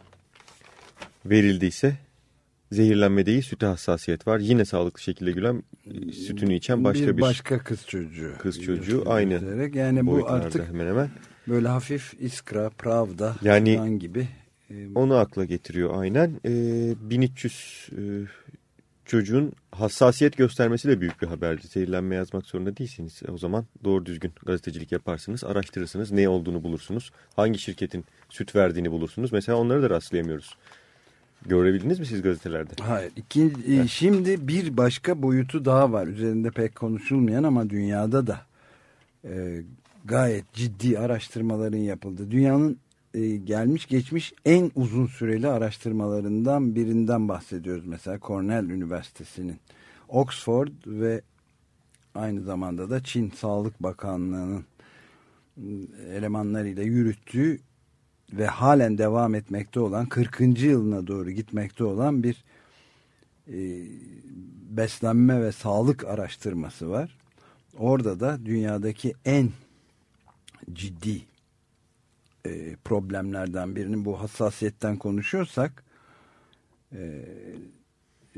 S3: verildiyse zehirlenme değil, süte hassasiyet var. Yine sağlıklı şekilde gülen, sütünü içen başka bir,
S2: bir başka kız çocuğu.
S3: Kız çocuğu aynı.
S2: Üzerek. Yani bu artık
S3: hemen hemen
S2: böyle hafif İskra, Pravda
S3: yani
S2: falan gibi.
S3: Onu akla getiriyor aynen. E, bin üç yüz e, çocuğun hassasiyet göstermesi de büyük bir haberdi. Zehirlenme yazmak zorunda değilsiniz. O zaman doğru düzgün gazetecilik yaparsınız, araştırırsınız, ne olduğunu bulursunuz. Hangi şirketin süt verdiğini bulursunuz. Mesela onları da rastlayamıyoruz. Görebildiniz mi siz gazetelerde?
S2: Hayır. İkinci, evet. Şimdi bir başka boyutu daha var. Üzerinde pek konuşulmayan ama dünyada da e, gayet ciddi araştırmaların yapıldığı. Dünyanın e, gelmiş geçmiş en uzun süreli araştırmalarından birinden bahsediyoruz. Mesela Cornell Üniversitesi'nin, Oxford ve aynı zamanda da Çin Sağlık Bakanlığı'nın elemanlarıyla yürüttüğü ve halen devam etmekte olan, kırkıncı yılına doğru gitmekte olan bir e, beslenme ve sağlık araştırması var. Orada da dünyadaki en ciddi e, problemlerden birinin, bu hassasiyetten konuşuyorsak, e, e,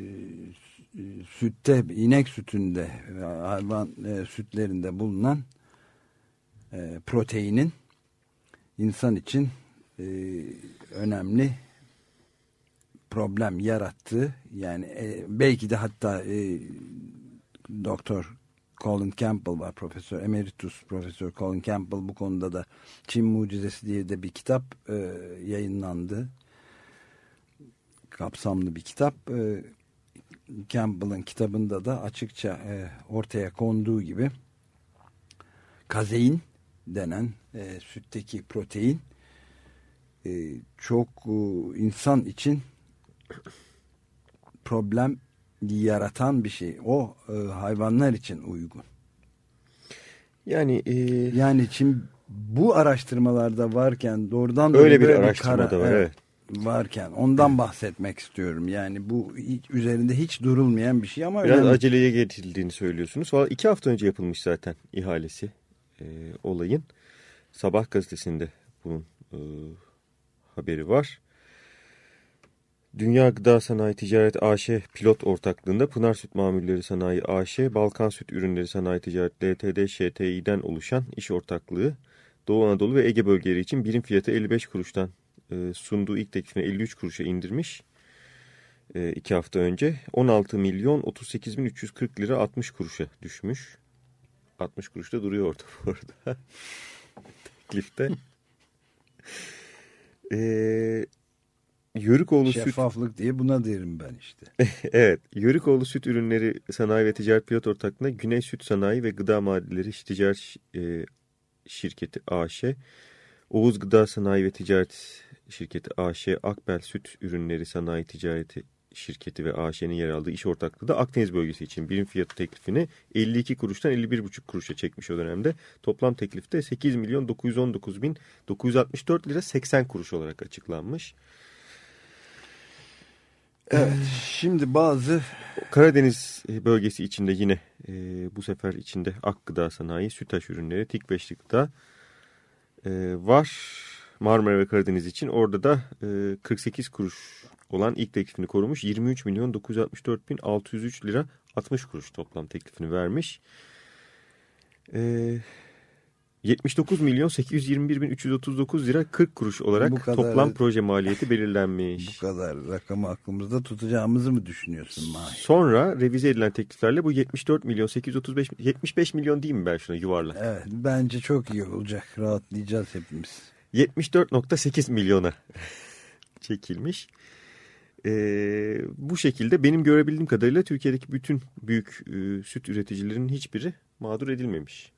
S2: sütte, inek sütünde, hayvan e, sütlerinde bulunan e, proteinin insan için Ee, önemli problem yarattığı, yani e, belki de hatta e, Doktor Colin Campbell var, Profesör Emeritus Profesör Colin Campbell, bu konuda da Çin Mucizesi diye de bir kitap e, yayınlandı. Kapsamlı bir kitap. E, Campbell'ın kitabında da açıkça e, ortaya konduğu gibi kazein denen e, sütteki protein çok insan için problem yaratan bir şey. O hayvanlar için uygun.
S3: Yani e...
S2: yani şimdi bu araştırmalarda varken, doğrudan
S3: öyle bir araştırma da var. Evet.
S2: Varken ondan bahsetmek istiyorum. Yani bu hiç, üzerinde hiç durulmayan bir şey ama
S3: biraz
S2: önemli.
S3: Aceleye getirildiğini söylüyorsunuz. Valla iki hafta önce yapılmış zaten ihalesi e, olayın. Sabah gazetesinde bunun e, haberi var. Dünya Gıda Sanayi Ticaret A Ş pilot ortaklığında Pınar Süt Mamulleri Sanayi A Ş, Balkan Süt Ürünleri Sanayi Ticaret L T D Ş T İ'den oluşan iş ortaklığı Doğu Anadolu ve Ege bölgeleri için birim fiyatı elli beş kuruştan e, sunduğu ilk teklifini elli üç kuruşa indirmiş. E, iki hafta önce on altı milyon otuz sekiz bin üç yüz kırk lira altmış kuruşa düşmüş. altmış kuruşta duruyor orada bu arada. Teklifte. Ee, Yörükoğlu
S2: Şeffaflık süt... diye buna derim ben işte.
S3: Evet. Yörükoğlu Süt Ürünleri Sanayi ve Ticaret Pilot Ortaklığı'nda Güney Süt Sanayi ve Gıda Madeleri Ticaret e, Şirketi A Ş, Oğuz Gıda Sanayi ve Ticaret Şirketi A Ş, Akbel Süt Ürünleri Sanayi Ticareti Şirketi ve A Ş'nin yer aldığı iş ortaklığı da Akdeniz bölgesi için birim fiyatı teklifini elli iki kuruştan elli bir buçuk kuruşa çekmiş o dönemde. Toplam teklifte sekiz milyon dokuz yüz on dokuz bin dokuz yüz altmış dört lira seksen kuruş olarak açıklanmış.
S2: Evet, şimdi bazı
S3: Karadeniz bölgesi içinde yine e, bu sefer içinde ak gıda sanayi, sütaş ürünleri, tikbeşli gıda e, var. Marmara ve Karadeniz için orada da e, kırk sekiz kuruş olan ilk teklifini korumuş. yirmi üç milyon dokuz yüz altmış dört bin altı yüz üç lira altmış kuruş toplam teklifini vermiş. E, yetmiş dokuz milyon sekiz yüz yirmi bir bin üç yüz otuz dokuz lira kırk kuruş olarak kadar, toplam proje maliyeti belirlenmiş.
S2: Bu kadar rakamı aklımızda tutacağımızı mı düşünüyorsun Mahir?
S3: Sonra revize edilen tekliflerle bu yetmiş dört milyon sekiz yüz otuz beş yetmiş beş milyon değil mi ben şuna yuvarla?
S2: Evet, bence çok iyi olacak. Rahatlayacağız hepimiz.
S3: yetmiş dört virgül sekiz milyona çekilmiş. Ee, bu şekilde benim görebildiğim kadarıyla Türkiye'deki bütün büyük e, süt üreticilerinin hiçbiri mağdur edilmemiş.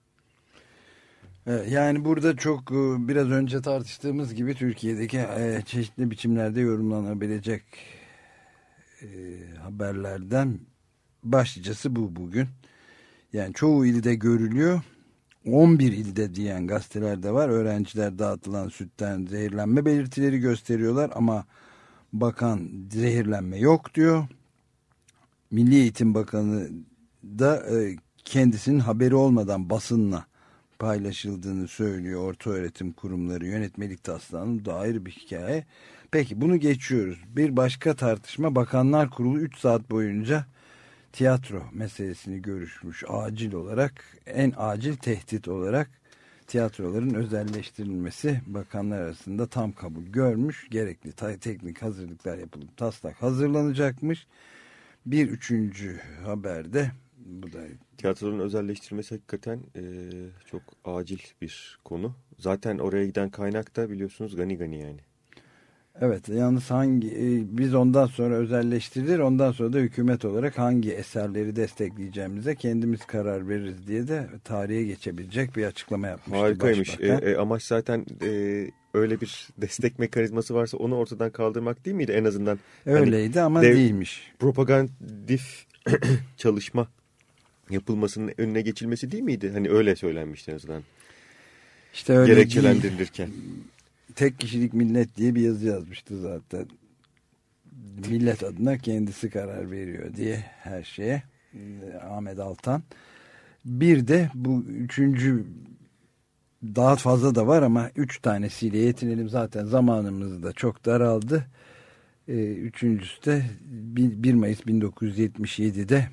S2: Evet, yani burada çok biraz önce tartıştığımız gibi Türkiye'deki e, çeşitli biçimlerde yorumlanabilecek e, haberlerden başlıcası bu bugün. Yani çoğu ilde görülüyor. on bir ilde diyen gazeteler de var. Öğrenciler dağıtılan sütten zehirlenme belirtileri gösteriyorlar ama bakan zehirlenme yok diyor. Milli Eğitim Bakanı da e, kendisinin haberi olmadan basınla paylaşıldığını söylüyor. Ortaöğretim kurumları yönetmelik taslağının da ayrı bir hikaye. Peki bunu geçiyoruz. Bir başka tartışma, Bakanlar Kurulu üç saat boyunca tiyatro meselesini görüşmüş. Acil olarak, en acil tehdit olarak tiyatroların özelleştirilmesi bakanlar arasında tam kabul görmüş. Gerekli teknik hazırlıklar yapılıp taslak hazırlanacakmış. Bir üçüncü haberde bu da...
S3: Tiyatroların özelleştirilmesi hakikaten e, çok acil bir konu. Zaten oraya giden kaynak da biliyorsunuz gani gani yani.
S2: Evet, yalnız hangi e, biz ondan sonra özelleştirilir, ondan sonra da hükümet olarak hangi eserleri destekleyeceğimize kendimiz karar veririz diye de tarihe geçebilecek bir açıklama yapmıştı.
S3: Harikaymış. E, e, amaç zaten e, öyle bir destek mekanizması varsa onu ortadan kaldırmak değil miydi en azından?
S2: Öyleydi hani, ama dev, değilmiş.
S3: Propagandif çalışma yapılmasının önüne geçilmesi değil miydi? Hani öyle söylenmişti en azından.
S2: İşte öyle
S3: gerekçelendirilirken.
S2: Değil. Tek kişilik millet diye bir yazı yazmıştı zaten. Millet adına kendisi karar veriyor diye her şeye. Ahmet Altan. Bir de bu üçüncü, daha fazla da var ama üç tanesiyle yetinelim, zaten zamanımız da çok daraldı. Üçüncüsü de bir Mayıs bin dokuz yüz yetmiş yedi'de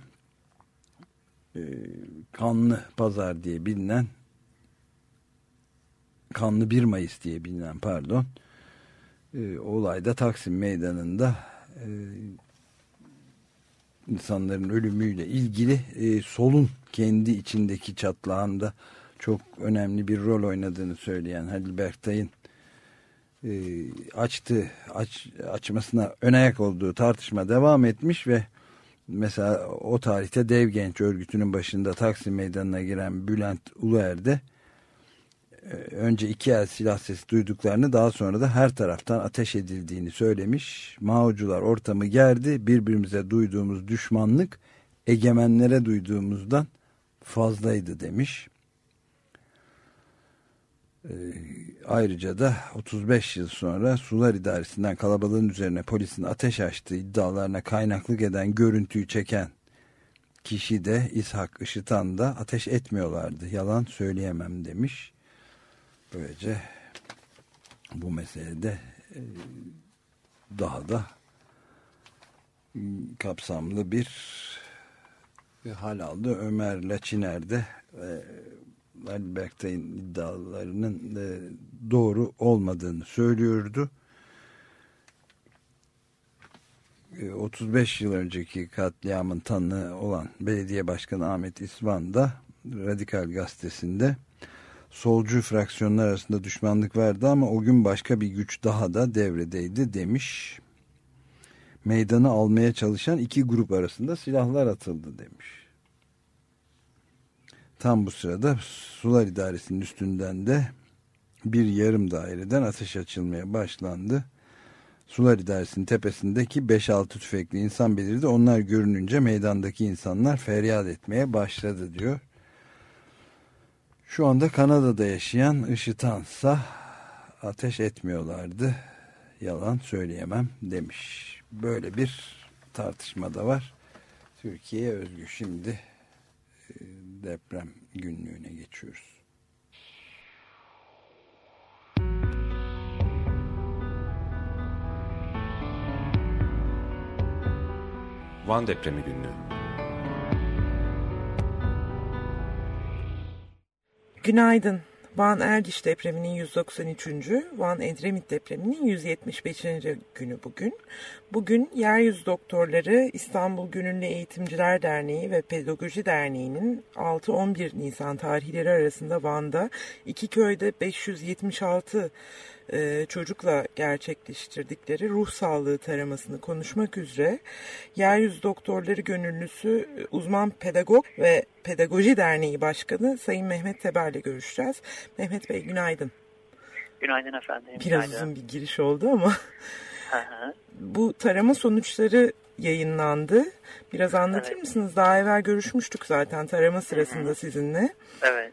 S2: Kanlı Pazar diye bilinen, Kanlı bir Mayıs diye bilinen pardon e, olayda Taksim Meydanı'nda e, insanların ölümüyle ilgili e, solun kendi içindeki çatlağında çok önemli bir rol oynadığını söyleyen Halil Berktay'ın e, açtığı aç, açmasına önayak olduğu tartışma devam etmiş ve mesela o tarihte Dev Genç örgütünün başında Taksim Meydanı'na giren Bülent Uluer'de önce iki el silah sesi duyduklarını, daha sonra da her taraftan ateş edildiğini söylemiş. Mao'cular ortamı gerdi. Birbirimize duyduğumuz düşmanlık egemenlere duyduğumuzdan fazlaydı demiş. Ee, ayrıca da otuz beş yıl sonra Sular İdaresi'nden kalabalığın üzerine polisin ateş açtığı iddialarına kaynaklık eden görüntüyü çeken kişi de İshak Işıtan da ateş etmiyorlardı, yalan söyleyemem demiş. Böylece bu meselede daha da kapsamlı bir hal aldı. Ömer Laçiner de Ali Berktay'ın iddialarının doğru olmadığını söylüyordu. otuz beş yıl önceki katliamın tanığı olan belediye başkanı Ahmet İsvan da Radikal Gazetesi'nde solcu fraksiyonlar arasında düşmanlık vardı ama o gün başka bir güç daha da devredeydi demiş. Meydanı almaya çalışan iki grup arasında silahlar atıldı demiş. Tam bu sırada Sular İdaresi'nin üstünden de bir yarım daireden ateş açılmaya başlandı. Sular İdaresi'nin tepesindeki beş altı tüfekli insan belirdi. Onlar görününce meydandaki insanlar feryat etmeye başladı diyor. Şu anda Kanada'da yaşayan Işıtansa ateş etmiyorlardı, yalan söyleyemem demiş. Böyle bir tartışma da var. Türkiye'ye özgü. Şimdi deprem günlüğüne geçiyoruz.
S1: Van depremi günlüğü.
S7: Günaydın. Van Erciş depreminin yüz doksan üçüncü. Van Edremit depreminin yüz yetmiş beşinci günü bugün. Bugün Yeryüzü Doktorları İstanbul Gönüllü Eğitimciler Derneği ve Pedagoji Derneği'nin altı on bir Nisan tarihleri arasında Van'da iki köyde beş yüz yetmiş altı e, çocukla gerçekleştirdikleri ruh sağlığı taramasını konuşmak üzere Yeryüzü Doktorları Gönüllüsü uzman pedagog ve Pedagoji Derneği Başkanı Sayın Mehmet Teber'le görüşeceğiz. Mehmet Bey günaydın.
S8: Günaydın efendim.
S7: Biraz
S8: günaydın.
S7: uzun bir giriş oldu ama bu tarama sonuçları yayınlandı. Biraz anlatır evet. mısınız? Daha evvel görüşmüştük zaten tarama sırasında Hı-hı. sizinle.
S8: Evet.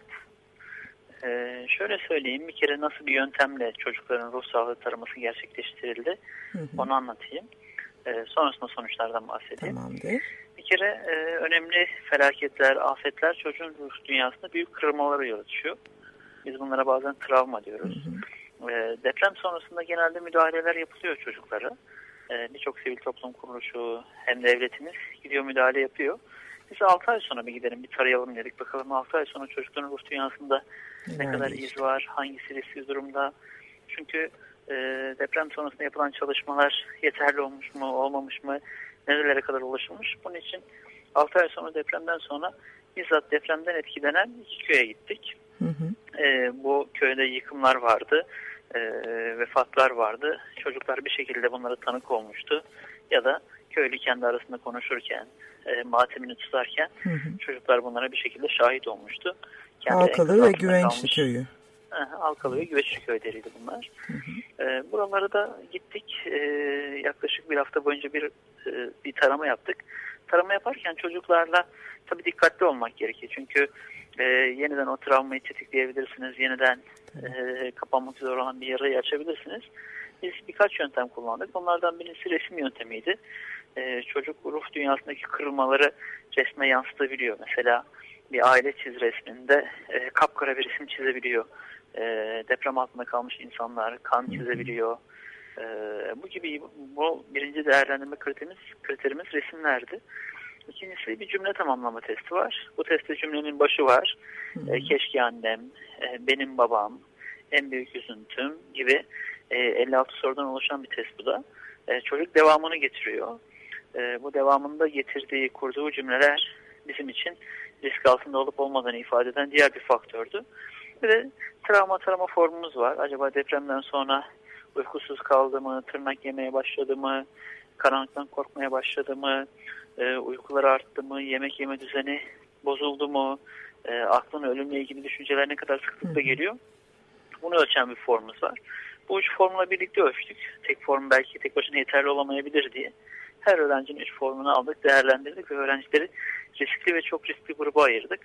S8: Ee, şöyle söyleyeyim, bir kere nasıl bir yöntemle çocukların ruh sağlığı taraması gerçekleştirildi, Hı-hı. onu anlatayım. Ee, sonrasında sonuçlardan bahsedeyim.
S7: Tamamdır.
S8: Bir kere e, önemli felaketler, afetler çocuğun ruh dünyasında büyük kırılmaları yaratıyor. Biz bunlara bazen travma diyoruz. Hı hı. E, deprem sonrasında genelde müdahaleler yapılıyor çocuklara. E, Birçok sivil toplum kuruluşu hem devletimiz gidiyor müdahale yapıyor. Biz altı ay sonra bir gidelim bir tarayalım dedik. Bakalım altı ay sonra çocukların ruh dünyasında ne, ne kadar iz var, hangisi riskli durumda. Çünkü e, deprem sonrasında yapılan çalışmalar yeterli olmuş mu, olmamış mı, nerelere kadar ulaşılmış. Bunun için altı ay sonra depremden sonra bizzat depremden etkilenen iki köye gittik. Hı hı. E, bu köyde yıkımlar vardı, e, vefatlar vardı. Çocuklar bir şekilde bunlara tanık olmuştu. Ya da köylü kendi arasında konuşurken, e, matemini tutarken hı hı. çocuklar bunlara bir şekilde şahit olmuştu. Kendi
S7: Alkalı ve Güvençli köyü.
S8: Alkalı ve Güvençli köyleriydi bunlar. Hı hı. E, buralara da gittik. E, yaklaşık bir hafta boyunca bir e, bir tarama yaptık. Tarama yaparken çocuklarla tabii dikkatli olmak gerekiyor. Çünkü e, yeniden o travmayı tetikleyebilirsiniz. Yeniden e, kapanmak üzere olan bir yarayı açabilirsiniz. Biz birkaç yöntem kullandık. Bunlardan birisi resim yöntemiydi. E, çocuk ruh dünyasındaki kırılmaları resme yansıtabiliyor. Mesela bir aile çiz resminde e, kapkara bir resim çizebiliyor. E, deprem altında kalmış insanlar kan çizebiliyor. E, bu gibi bu birinci değerlendirme kriterimiz, kriterimiz resimlerdi. İkincisi bir cümle tamamlama testi var. Bu testte cümlenin başı var. E, keşke annem, e, benim babam, en büyük üzüntüm gibi e, elli altı sorudan oluşan bir test bu da. E, çocuk devamını getiriyor. E, bu devamında getirdiği, kurduğu cümleler bizim için risk altında olup olmadığını ifade eden diğer bir faktördü. Ve travma tarama formumuz var. Acaba depremden sonra uykusuz kaldı mı, tırnak yemeye başladı mı, karanlıktan korkmaya başladı mı, e, uykuları arttı mı, yemek yeme düzeni bozuldu mu, e, aklına ölümle ilgili düşünceler ne kadar sıklıkla geliyor, bunu ölçen bir formumuz var. Bu üç formla birlikte ölçtük. Tek form belki tek başına yeterli olamayabilir diye. Her öğrencinin üç formunu aldık, değerlendirdik ve öğrencileri riskli ve çok riskli gruba ayırdık.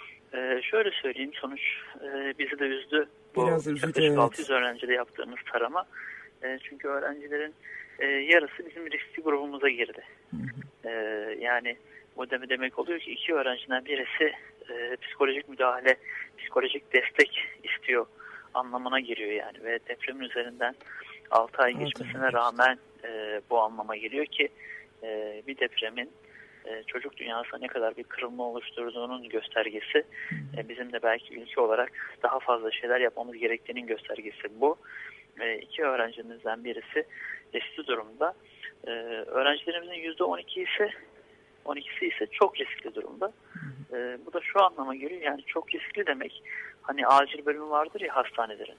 S8: Ee, şöyle söyleyeyim, sonuç e, bizi de üzdü. Bu yaklaşık evet. altı yüz öğrencide yaptığımız tarama. E, çünkü öğrencilerin e, yarısı bizim riskli grubumuza girdi. Hı hı. E, yani bu demek, demek oluyor ki iki öğrenciden birisi e, psikolojik müdahale, psikolojik destek istiyor anlamına giriyor yani. Ve depremin üzerinden altı ay geçmesine evet. rağmen e, bu anlama geliyor ki e, bir depremin e, çocuk dünyasına ne kadar bir kırılma oluşturduğunun göstergesi. E, bizim de belki ülke olarak daha fazla şeyler yapmamız gerektiğinin göstergesi bu. E, iki öğrencimizden birisi riskli durumda. E, öğrencilerimizin yüzde on iki ise on ikisi ise çok riskli durumda. E, bu da şu anlama geliyor, yani çok riskli demek, hani acil bölümü vardır ya hastanelerin.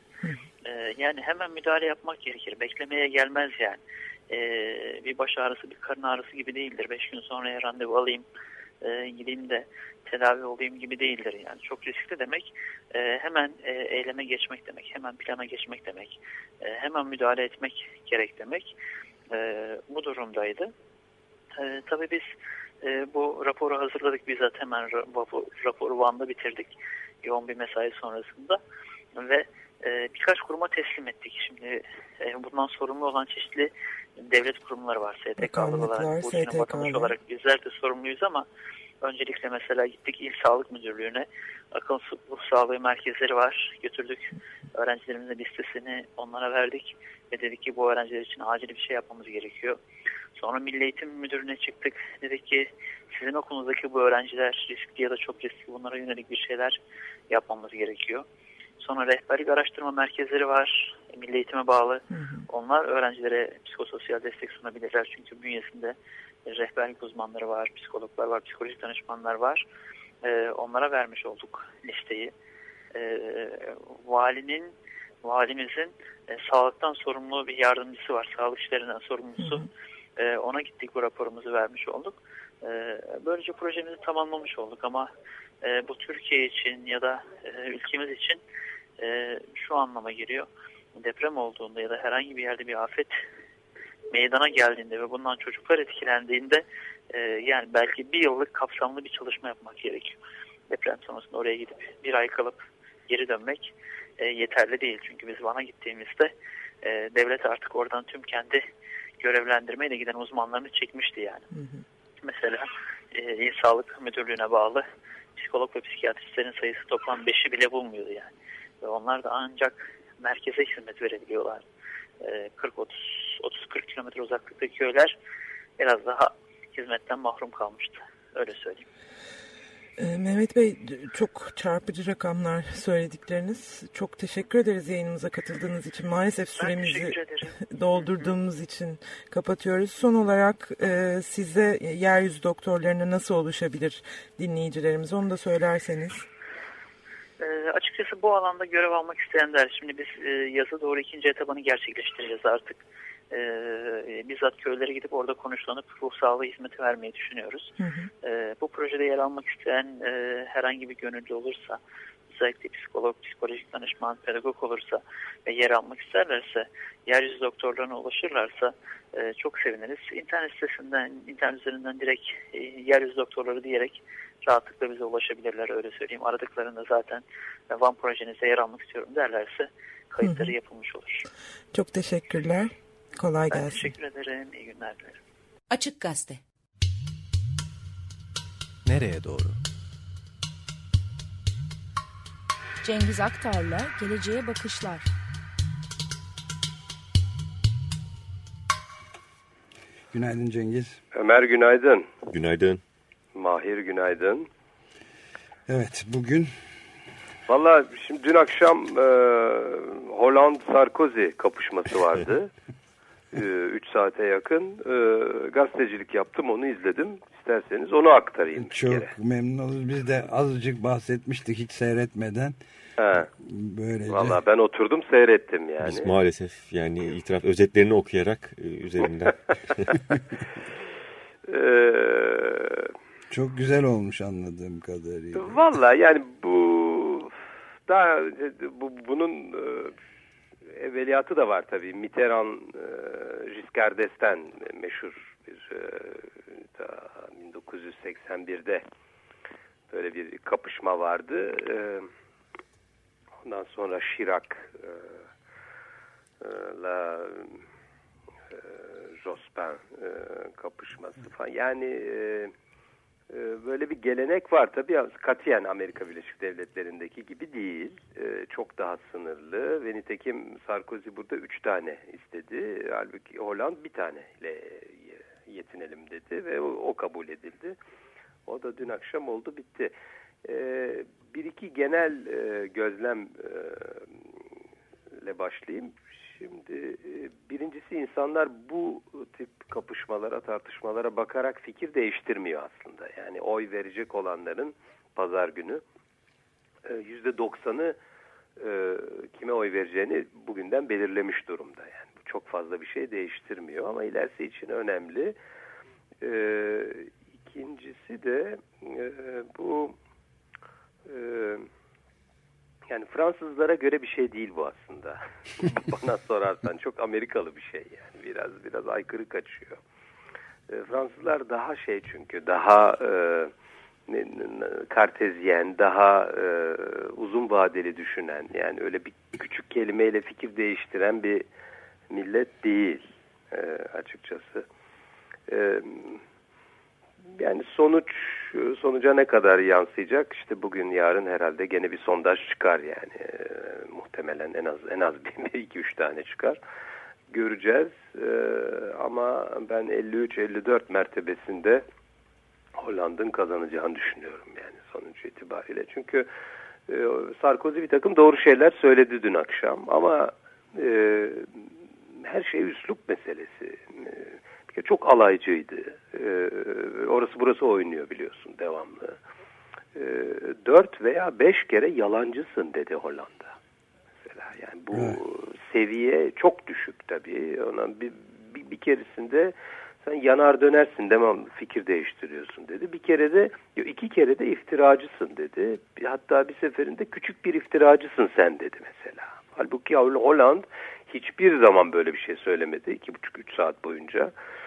S8: E, yani hemen müdahale yapmak gerekir. Beklemeye gelmez yani. E, bir baş ağrısı, bir karın ağrısı gibi değildir. Beş gün sonraya randevu alayım, e, gideyim de tedavi olayım gibi değildir. Yani çok riskli demek e, hemen e, eyleme geçmek demek, hemen plana geçmek demek, e, hemen müdahale etmek gerek demek. E, bu durumdaydı. E, tabii biz e, bu raporu hazırladık, bizzat hemen raporu, raporu Van'da bitirdik yoğun bir mesai sonrasında ve e, birkaç kuruma teslim ettik. Şimdi e, bundan sorumlu olan çeşitli devlet kurumları var. S T K'lar olarak, bu vatandaş olarak bizler de sorumluyuz ama öncelikle mesela gittik İl Sağlık Müdürlüğü'ne, akıl sağlığı merkezleri var. Götürdük öğrencilerimizin listesini onlara verdik ve dedik ki bu öğrenciler için acil bir şey yapmamız gerekiyor. Sonra Milli Eğitim Müdürlüğü'ne çıktık. Dedik ki sizin okulunuzdaki bu öğrenciler riskli ya da çok riskli, bunlara yönelik bir şeyler yapmamız gerekiyor. Sonra rehberlik araştırma merkezleri var. Milli Eğitim'e bağlı. Hı hı. Onlar öğrencilere psikososyal destek sunabilirler. Çünkü bünyesinde rehberlik uzmanları var, psikologlar var, psikolojik danışmanlar var. Ee, onlara vermiş olduk listeyi. Ee, valinin, valimizin e, sağlıktan sorumlu bir yardımcısı var. Sağlık işlerinden sorumlusu. Hı hı. Ee, ona gittik, bu raporumuzu vermiş olduk. Ee, böylece projemizi tamamlamış olduk ama e, bu Türkiye için ya da e, ülkemiz için e, şu anlama geliyor. Deprem olduğunda ya da herhangi bir yerde bir afet meydana geldiğinde ve bundan çocuklar etkilendiğinde e, yani belki bir yıllık kapsamlı bir çalışma yapmak gerekiyor. Deprem sonrasında oraya gidip bir ay kalıp geri dönmek e, yeterli değil. Çünkü biz Van'a gittiğimizde e, devlet artık oradan tüm kendi görevlendirmeyle giden uzmanlarını çekmişti yani. Hı hı. Mesela e, İl Sağlık Müdürlüğü'ne bağlı psikolog ve psikiyatristlerin sayısı toplam beşi bile bulmuyordu yani. Ve onlar da ancak merkeze hizmet verebiliyorlar. E, kırk otuz kırk kilometre uzaklıktaki köyler biraz daha hizmetten mahrum kalmıştı. Öyle söyleyeyim.
S7: Mehmet Bey, çok çarpıcı rakamlar söyledikleriniz. Çok teşekkür ederiz yayınımıza katıldığınız için. Maalesef süremizi doldurduğumuz için kapatıyoruz. Son olarak e, size yeryüzü doktorlarına nasıl ulaşabilir dinleyicilerimiz? Onu da söylerseniz.
S8: E, açıkçası bu alanda görev almak isteyenler, şimdi biz e, yaza doğru ikinci etabını gerçekleştireceğiz artık. E, bizzat köylere gidip orada konuşlanıp ruh sağlığı hizmeti vermeyi düşünüyoruz. Hı hı. E, bu projede yer almak isteyen e, herhangi bir gönüllü olursa, özellikle psikolog, psikolojik danışman, pedagog olursa ve yer almak isterlerse, yeryüzü doktorlarına ulaşırlarsa e, çok seviniriz. İnternet sitesinden, internet üzerinden direkt e, yeryüzü doktorları diyerek rahatlıkla bize ulaşabilirler, öyle söyleyeyim. Aradıklarında zaten Van projenizde yer almak istiyorum derlerse kayıtları hı hı. yapılmış olur.
S7: Çok teşekkürler. Kolay gelsin.
S8: Ben teşekkür ederim. İyi günler dilerim.
S5: Açık Gazete.
S1: Nereye doğru?
S9: Cengiz Aktar'la Geleceğe Bakışlar.
S2: Günaydın Cengiz.
S10: Ömer günaydın.
S3: Günaydın.
S10: Mahir günaydın.
S2: Evet, bugün...
S10: Valla şimdi dün akşam e, Hollande-Sarkozy kapışması vardı. Üç saate yakın e, gazetecilik yaptım, onu izledim. İsterseniz onu aktarayım.
S2: Çok kere. Memnun oluruz. Biz de azıcık bahsetmiştik hiç seyretmeden.
S10: He.
S2: Böylece.
S10: Valla ben oturdum seyrettim yani.
S3: Biz maalesef yani itiraf özetlerini okuyarak e, üzerinden.
S10: ee,
S2: Çok güzel olmuş anladığım kadarıyla.
S10: Valla yani bu daha bu, bunun e, evveliyatı da var tabii. Mitterrand, e, Giscard d'Estaing meşhur bir e, ta bin dokuz yüz seksen birde böyle bir kapışma vardı. E, ondan sonra Chirac e, e, la e, Jospin e, kapışması falan. Yani e, böyle bir gelenek var tabii, katiyen Amerika Birleşik Devletleri'ndeki gibi değil. Ee, çok daha sınırlı ve nitekim Sarkozy burada üç tane istedi. Halbuki Hollande bir taneyle yetinelim dedi ve o, o kabul edildi. O da dün akşam oldu, bitti. Ee, bir iki genel e, gözlemle e, başlayayım. Şimdi birincisi, insanlar bu tip kapışmalara, tartışmalara bakarak fikir değiştirmiyor aslında. Yani oy verecek olanların pazar günü yüzde doksanı kime oy vereceğini bugünden belirlemiş durumda. Yani bu çok fazla bir şey değiştirmiyor ama ilerisi için önemli. İkincisi de bu... Yani Fransızlara göre bir şey değil bu aslında. Bana sorarsan çok Amerikalı bir şey yani. Biraz biraz aykırı kaçıyor. E, Fransızlar daha şey, çünkü daha e, kartezyen, daha e, uzun vadeli düşünen, yani öyle bir küçük kelimeyle fikir değiştiren bir millet değil e, açıkçası. E, yani sonuç sonuca ne kadar yansıyacak? İşte bugün yarın herhalde gene bir sondaj çıkar yani e, muhtemelen en az en az bir iki üç tane çıkar. Göreceğiz e, ama ben elli üç elli dört mertebesinde Hollanda'nın kazanacağını düşünüyorum yani sonuç itibariyle. Çünkü e, Sarkozy bir takım doğru şeyler söyledi dün akşam ama e, her şey üslup meselesi. E, bir kere çok alaycıydı. E, orası burası oynuyor biliyorsun devamlı. E, dört veya beş kere yalancısın dedi Hollanda. Mesela yani bu evet. Seviye çok düşük tabii. Ona bir, bir, bir keresinde sen yanar dönersin demem fikir değiştiriyorsun dedi. Bir kere de iki kere de iftiracısın dedi. Hatta bir seferinde küçük bir iftiracısın sen dedi mesela. Halbuki Hollanda hiçbir zaman böyle bir şey söylemedi. iki buçuk üç saat boyunca.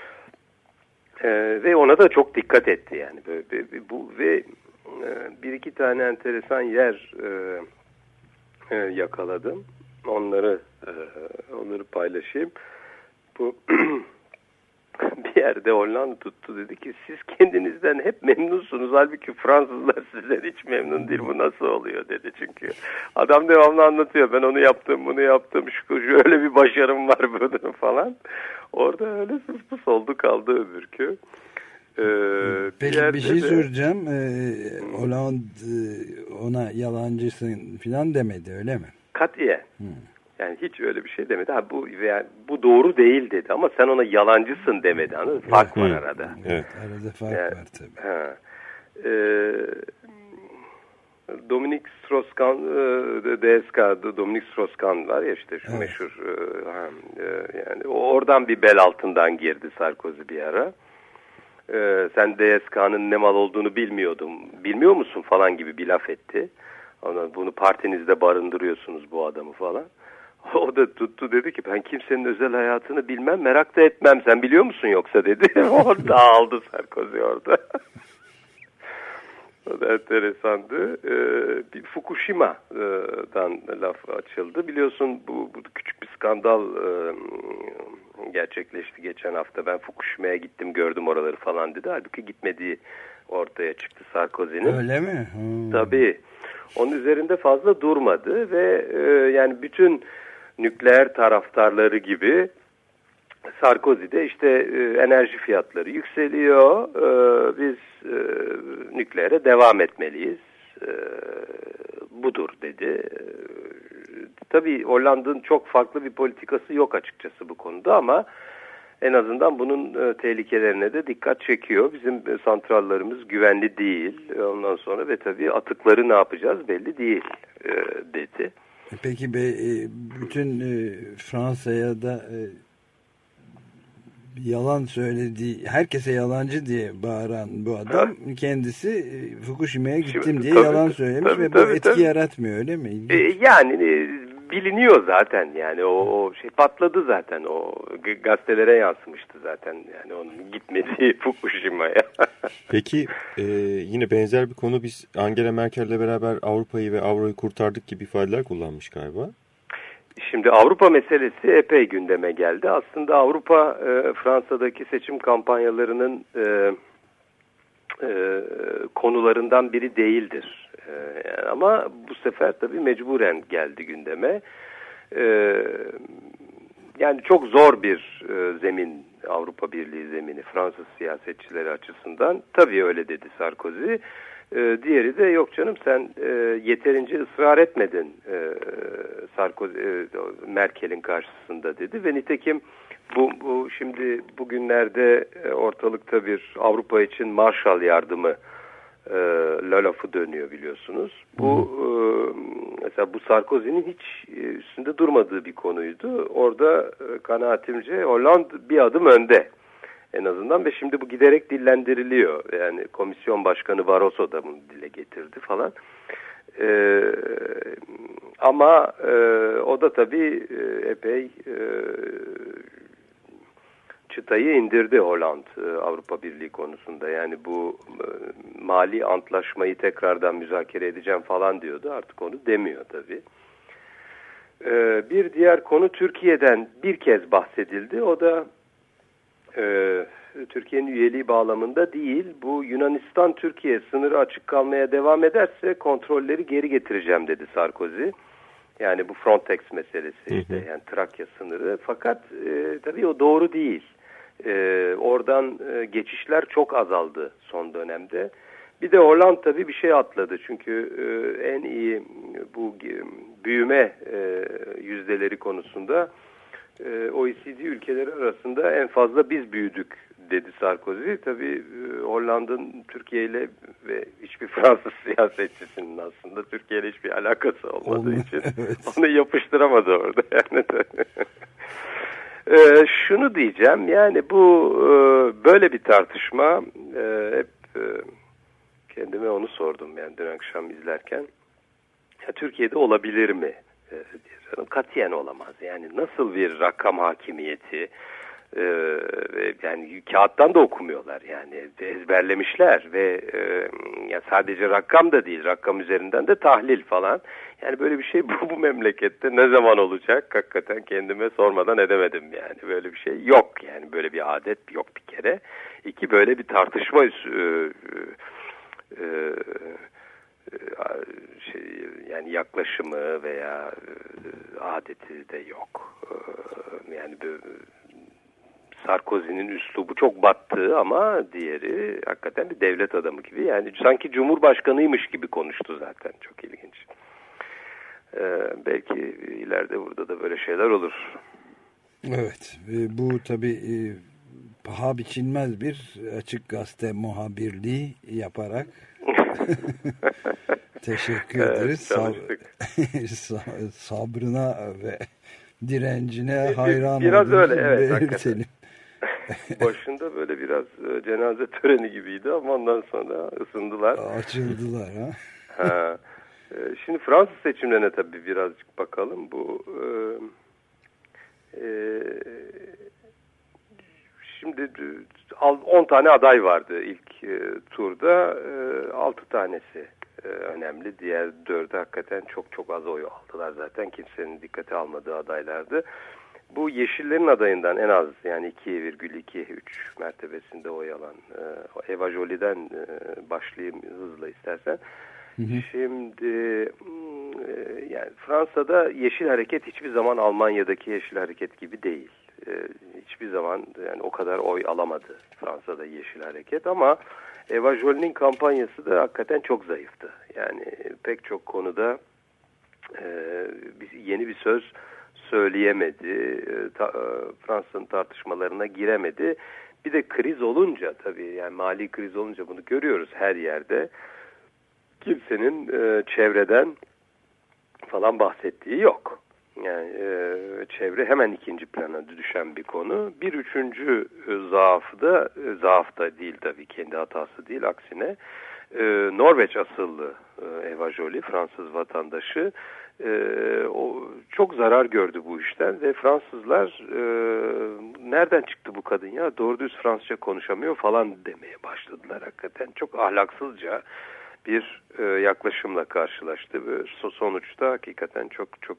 S10: Ee, ve ona da çok dikkat etti yani. Böyle, böyle, bu ve e, bir iki tane enteresan yer e, e, yakaladım. Onları e, onları paylaşayım. Bu bir yerde Hollanda tuttu, dedi ki siz kendinizden hep memnunsunuz. Halbuki Fransızlar sizden hiç memnun değil. Bu nasıl oluyor dedi çünkü. Adam devamlı anlatıyor. Ben onu yaptım, bunu yaptım. Şu öyle bir başarım var burada falan. Orada öyle sus pus oldu kaldı öbürkü.
S2: Ee, Peki bir, bir şey de soracağım. Ee, Hollanda ona yalancısın falan demedi öyle mi?
S10: Katiyen. Hmm. Yani hiç öyle bir şey demedi. Ha, bu yani bu doğru değil dedi ama sen ona yalancısın demedi. Anladın? Fark evet, var arada.
S2: Evet, arada fark yani, var tabii.
S10: Ha. Ee, Dominic Strauss-Kahn, e, D S K, Dominic Strauss-Kahn var ya işte şu evet. meşhur e, ha, e, yani oradan bir bel altından girdi Sarkozy bir ara. E, sen D S K'nın ne mal olduğunu bilmiyordum. Bilmiyor musun falan gibi bir laf etti. Ona, bunu partinizde barındırıyorsunuz bu adamı falan. O da tuttu dedi ki ben kimsenin özel hayatını bilmem, merak da etmem. Sen biliyor musun yoksa dedi. Orada aldı Sarkozy orada. O da enteresandı. Ee, bir Fukushima'dan laf açıldı. Biliyorsun bu, bu küçük bir skandal e, gerçekleşti geçen hafta. Ben Fukushima'ya gittim, gördüm oraları falan dedi. Halbuki gitmediği ortaya çıktı Sarkozy'nin.
S2: Öyle mi? Hmm.
S10: Tabii. Onun üzerinde fazla durmadı ve e, yani bütün nükleer taraftarları gibi Sarkozy de işte e, enerji fiyatları yükseliyor, e, biz e, nükleere devam etmeliyiz, e, budur dedi. E, tabii Hollanda'nın çok farklı bir politikası yok açıkçası bu konuda ama en azından bunun e, tehlikelerine de dikkat çekiyor. Bizim e, santrallarımız güvenli değil. Ondan sonra ve tabii atıkları ne yapacağız belli değil e, dedi.
S2: Peki be, e, bütün e, Fransa'ya da e, yalan söylediği, herkese yalancı diye bağıran bu adam ha? kendisi e, Fukushima'ya gittim Şimdi, diye tabii, yalan söylemiş tabii, ve tabii, bu etki tabii. yaratmıyor öyle mi?
S10: E, yani e, biliniyor zaten yani o, o şey patladı zaten, o gazetelere yansımıştı zaten yani onun gitmediği Fukushima'ya.
S3: Peki e, yine benzer bir konu, biz Angela Merkel'le beraber Avrupa'yı ve Avro'yu kurtardık gibi ifadeler kullanmış galiba.
S10: Şimdi Avrupa meselesi epey gündeme geldi. Aslında Avrupa e, Fransa'daki seçim kampanyalarının e, e, konularından biri değildir. E, yani ama bu sefer tabii mecburen geldi gündeme. E, yani çok zor bir e, zemin, Avrupa Birliği zemini Fransız siyasetçileri açısından. Tabii öyle dedi Sarkozy. E, diğeri de yok canım sen e, yeterince ısrar etmedin e, Sarkozy, e, Merkel'in karşısında dedi ve nitekim bu, bu şimdi bugünlerde e, ortalıkta bir Avrupa için Marshall yardımı e, lafı dönüyor biliyorsunuz. Bu e, mesela bu Sarkozy'nin hiç e, üstünde durmadığı bir konuydu. Orada e, kanaatimce Hollanda bir adım önde. En azından ve şimdi bu giderek dillendiriliyor. Yani komisyon başkanı Barroso da bunu dile getirdi falan. Ee, ama e, o da tabii e, epey e, çıtayı indirdi Hollanda Avrupa Birliği konusunda. Yani bu mali antlaşmayı tekrardan müzakere edeceğim falan diyordu. Artık onu demiyor tabii. Bir diğer konu Türkiye'den bir kez bahsedildi. O da Türkiye'nin üyeliği bağlamında değil. Bu Yunanistan-Türkiye sınırı açık kalmaya devam ederse kontrolleri geri getireceğim dedi Sarkozy. Yani bu Frontex meselesi işte, yani Trakya sınırı. Fakat e, tabii o doğru değil. E, oradan e, geçişler çok azaldı son dönemde. Bir de Hollanda tabii bir şey atladı. Çünkü e, en iyi bu büyüme e, yüzdeleri konusunda e, O E C D ülkeleri arasında en fazla biz büyüdük dedi Sarkozy. Tabii e, Hollanda'nın Türkiye ile ve hiçbir Fransız siyasetçisinin aslında Türkiye ile hiçbir alakası olmadığı Olma, için evet. onu yapıştıramadı orada. Yani e, şunu diyeceğim, yani bu e, böyle bir tartışma e, hep e, kendime onu sordum yani dün akşam izlerken. Ya, Türkiye'de olabilir mi? E, diye, katiyen olamaz. Yani nasıl bir rakam hakimiyeti? Ee, yani kağıttan da okumuyorlar, yani ezberlemişler ve e, ya sadece rakam da değil, rakam üzerinden de tahlil falan. Yani böyle bir şey bu, bu memlekette ne zaman olacak hakikaten kendime sormadan edemedim. Yani böyle bir şey yok, yani böyle bir adet yok bir kere. İki, böyle bir tartışma e, e, şey, yani yaklaşımı veya e, adeti de yok. E, yani böyle Sarkozy'nin üslubu çok battı ama diğeri hakikaten bir devlet adamı gibi. Yani sanki Cumhurbaşkanıymış gibi konuştu zaten. Çok ilginç. Ee, belki ileride burada da böyle şeyler olur.
S2: Evet. Bu tabii e, paha biçilmez bir Açık Gazete muhabirliği yaparak teşekkür evet, ederiz. Sab sabrına ve direncine hayran
S10: biraz öyle, evet,
S2: belirtelim.
S10: Başında böyle biraz cenaze töreni gibiydi ama ondan sonra ısındılar.
S2: Açıldılar ha.
S10: ha. Şimdi Fransız seçimlerine tabii birazcık bakalım. Bu e, şimdi on tane aday vardı ilk e, turda. E, altı tanesi e, önemli. Diğer dördü hakikaten çok çok az oy aldılar zaten. Kimsenin dikkate almadığı adaylardı. Bu Yeşillerin adayından en az yani iki virgül iki üç mertebesinde oy alan e, Eva Joly'den e, başlayayım hızla istersen. Hı hı. Şimdi e, yani Fransa'da Yeşil Hareket hiçbir zaman Almanya'daki Yeşil Hareket gibi değil. E, hiçbir zaman yani o kadar oy alamadı Fransa'da Yeşil Hareket ama Eva Joly'nin kampanyası da hakikaten çok zayıftı. Yani pek çok konuda e, yeni bir söz söyleyemedi, ta, Fransa'nın tartışmalarına giremedi. Bir de kriz olunca tabii yani mali kriz olunca bunu görüyoruz her yerde. Kimsenin e, çevreden falan bahsettiği yok. Yani e, çevre hemen ikinci plana düşen bir konu. Bir üçüncü e, zaafı da, e, zaaf da değil tabii, kendi hatası değil, aksine e, Norveç asıllı e, Eva Joly, Fransız vatandaşı, Ee, o çok zarar gördü bu işten ve Fransızlar e, nereden çıktı bu kadın ya, doğru düz Fransızca konuşamıyor falan demeye başladılar. Hakikaten çok ahlaksızca bir e, yaklaşımla karşılaştı ve sonuçta hakikaten çok çok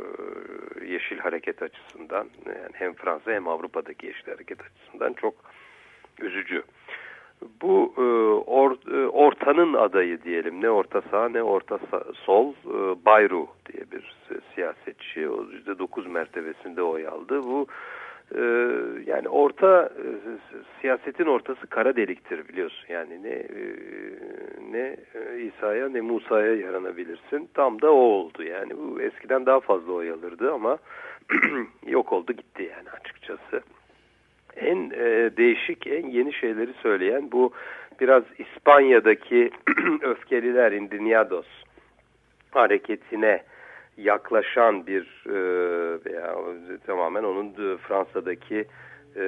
S10: e, Yeşil Hareket açısından, yani hem Fransa hem Avrupa'daki Yeşil Hareket açısından çok üzücü. Bu e, or, e, ortanın adayı diyelim, ne orta sağ ne orta sağ, sol, e, Bayrou diye bir siyasetçi, o yüzde dokuz mertebesinde oy aldı. Bu e, yani orta e, siyasetin ortası kara deliktir biliyorsun. Yani ne e, ne İsa'ya ne Musa'ya yaranabilirsin. Tam da o oldu. Yani bu eskiden daha fazla oy alırdı ama yok oldu gitti yani açıkçası. En e, değişik, en yeni şeyleri söyleyen bu biraz İspanya'daki öfkeliler, Indignados hareketine yaklaşan bir e, veya tamamen onun Fransa'daki e,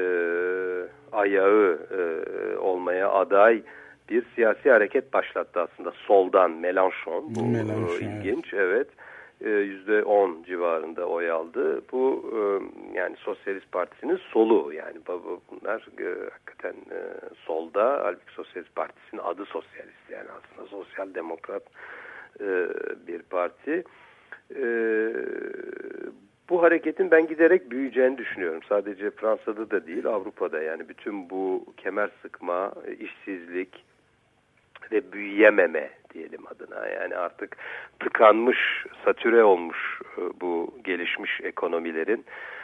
S10: ayağı e, olmaya aday bir siyasi hareket başlattı aslında soldan. Mélenchon, bu Mélenchon, ilginç, evet. yüzde on civarında oy aldı. Bu yani Sosyalist Partisi'nin solu, yani bunlar hakikaten solda. Halbuki Sosyalist Partisi'nin adı sosyalist, yani aslında sosyal demokrat bir parti. Bu hareketin ben giderek büyüyeceğini düşünüyorum. Sadece Fransa'da da değil, Avrupa'da. Yani bütün bu kemer sıkma, işsizlik ve büyüyememe diyelim adına. Yani artık tıkanmış, satüre olmuş bu gelişmiş ekonomilerin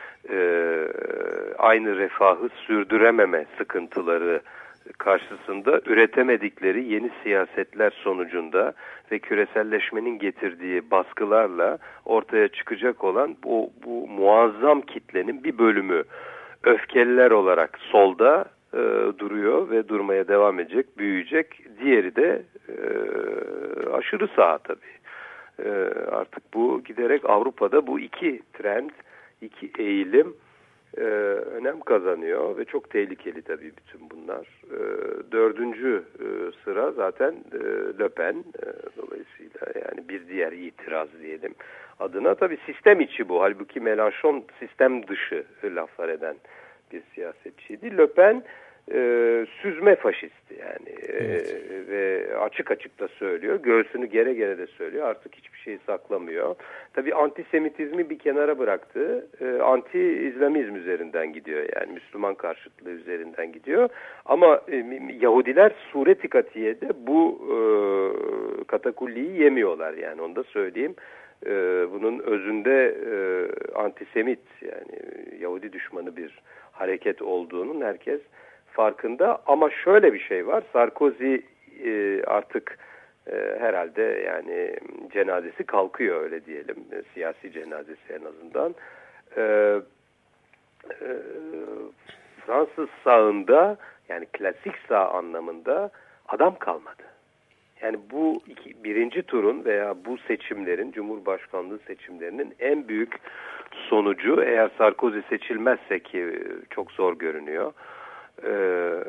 S10: aynı refahı sürdürememe sıkıntıları karşısında üretemedikleri yeni siyasetler sonucunda ve küreselleşmenin getirdiği baskılarla ortaya çıkacak olan bu, bu muazzam kitlenin bir bölümü öfkeliler olarak solda e, duruyor ve durmaya devam edecek, büyüyecek. Diğeri de e, aşırı sağ tabii. E, artık bu giderek Avrupa'da bu iki trend, iki eğilim Ee, önem kazanıyor ve çok tehlikeli tabii bütün bunlar. Ee, dördüncü e, sıra zaten e, Le Pen, e, dolayısıyla yani bir diğer itiraz diyelim adına. Tabii sistem içi bu. Halbuki Mélenchon sistem dışı laflar eden bir siyasetçiydi. Le Pen e, süzme faşisti yani evet. e, ve açık açık da söylüyor. Göğsünü gere gere de söylüyor. Artık hiçbir şeyi saklamıyor. Tabii antisemitizmi bir kenara bıraktı. E, anti-İslamizm üzerinden gidiyor. Yani Müslüman karşıtlığı üzerinden gidiyor. Ama e, Yahudiler sureti katiyede bu e, katakulliyi yemiyorlar. Yani onu da söyleyeyim. E, bunun özünde e, antisemit, yani Yahudi düşmanı bir hareket olduğunun herkes farkında. Ama şöyle bir şey var. Sarkozy e, artık e, herhalde yani cenazesi kalkıyor, öyle diyelim. E, siyasi cenazesi en azından. E, e, Fransız sağında, yani klasik sağ anlamında adam kalmadı. Yani bu iki, birinci turun veya bu seçimlerin, Cumhurbaşkanlığı seçimlerinin en büyük sonucu, eğer Sarkozy seçilmezse ki çok zor görünüyor, Ee,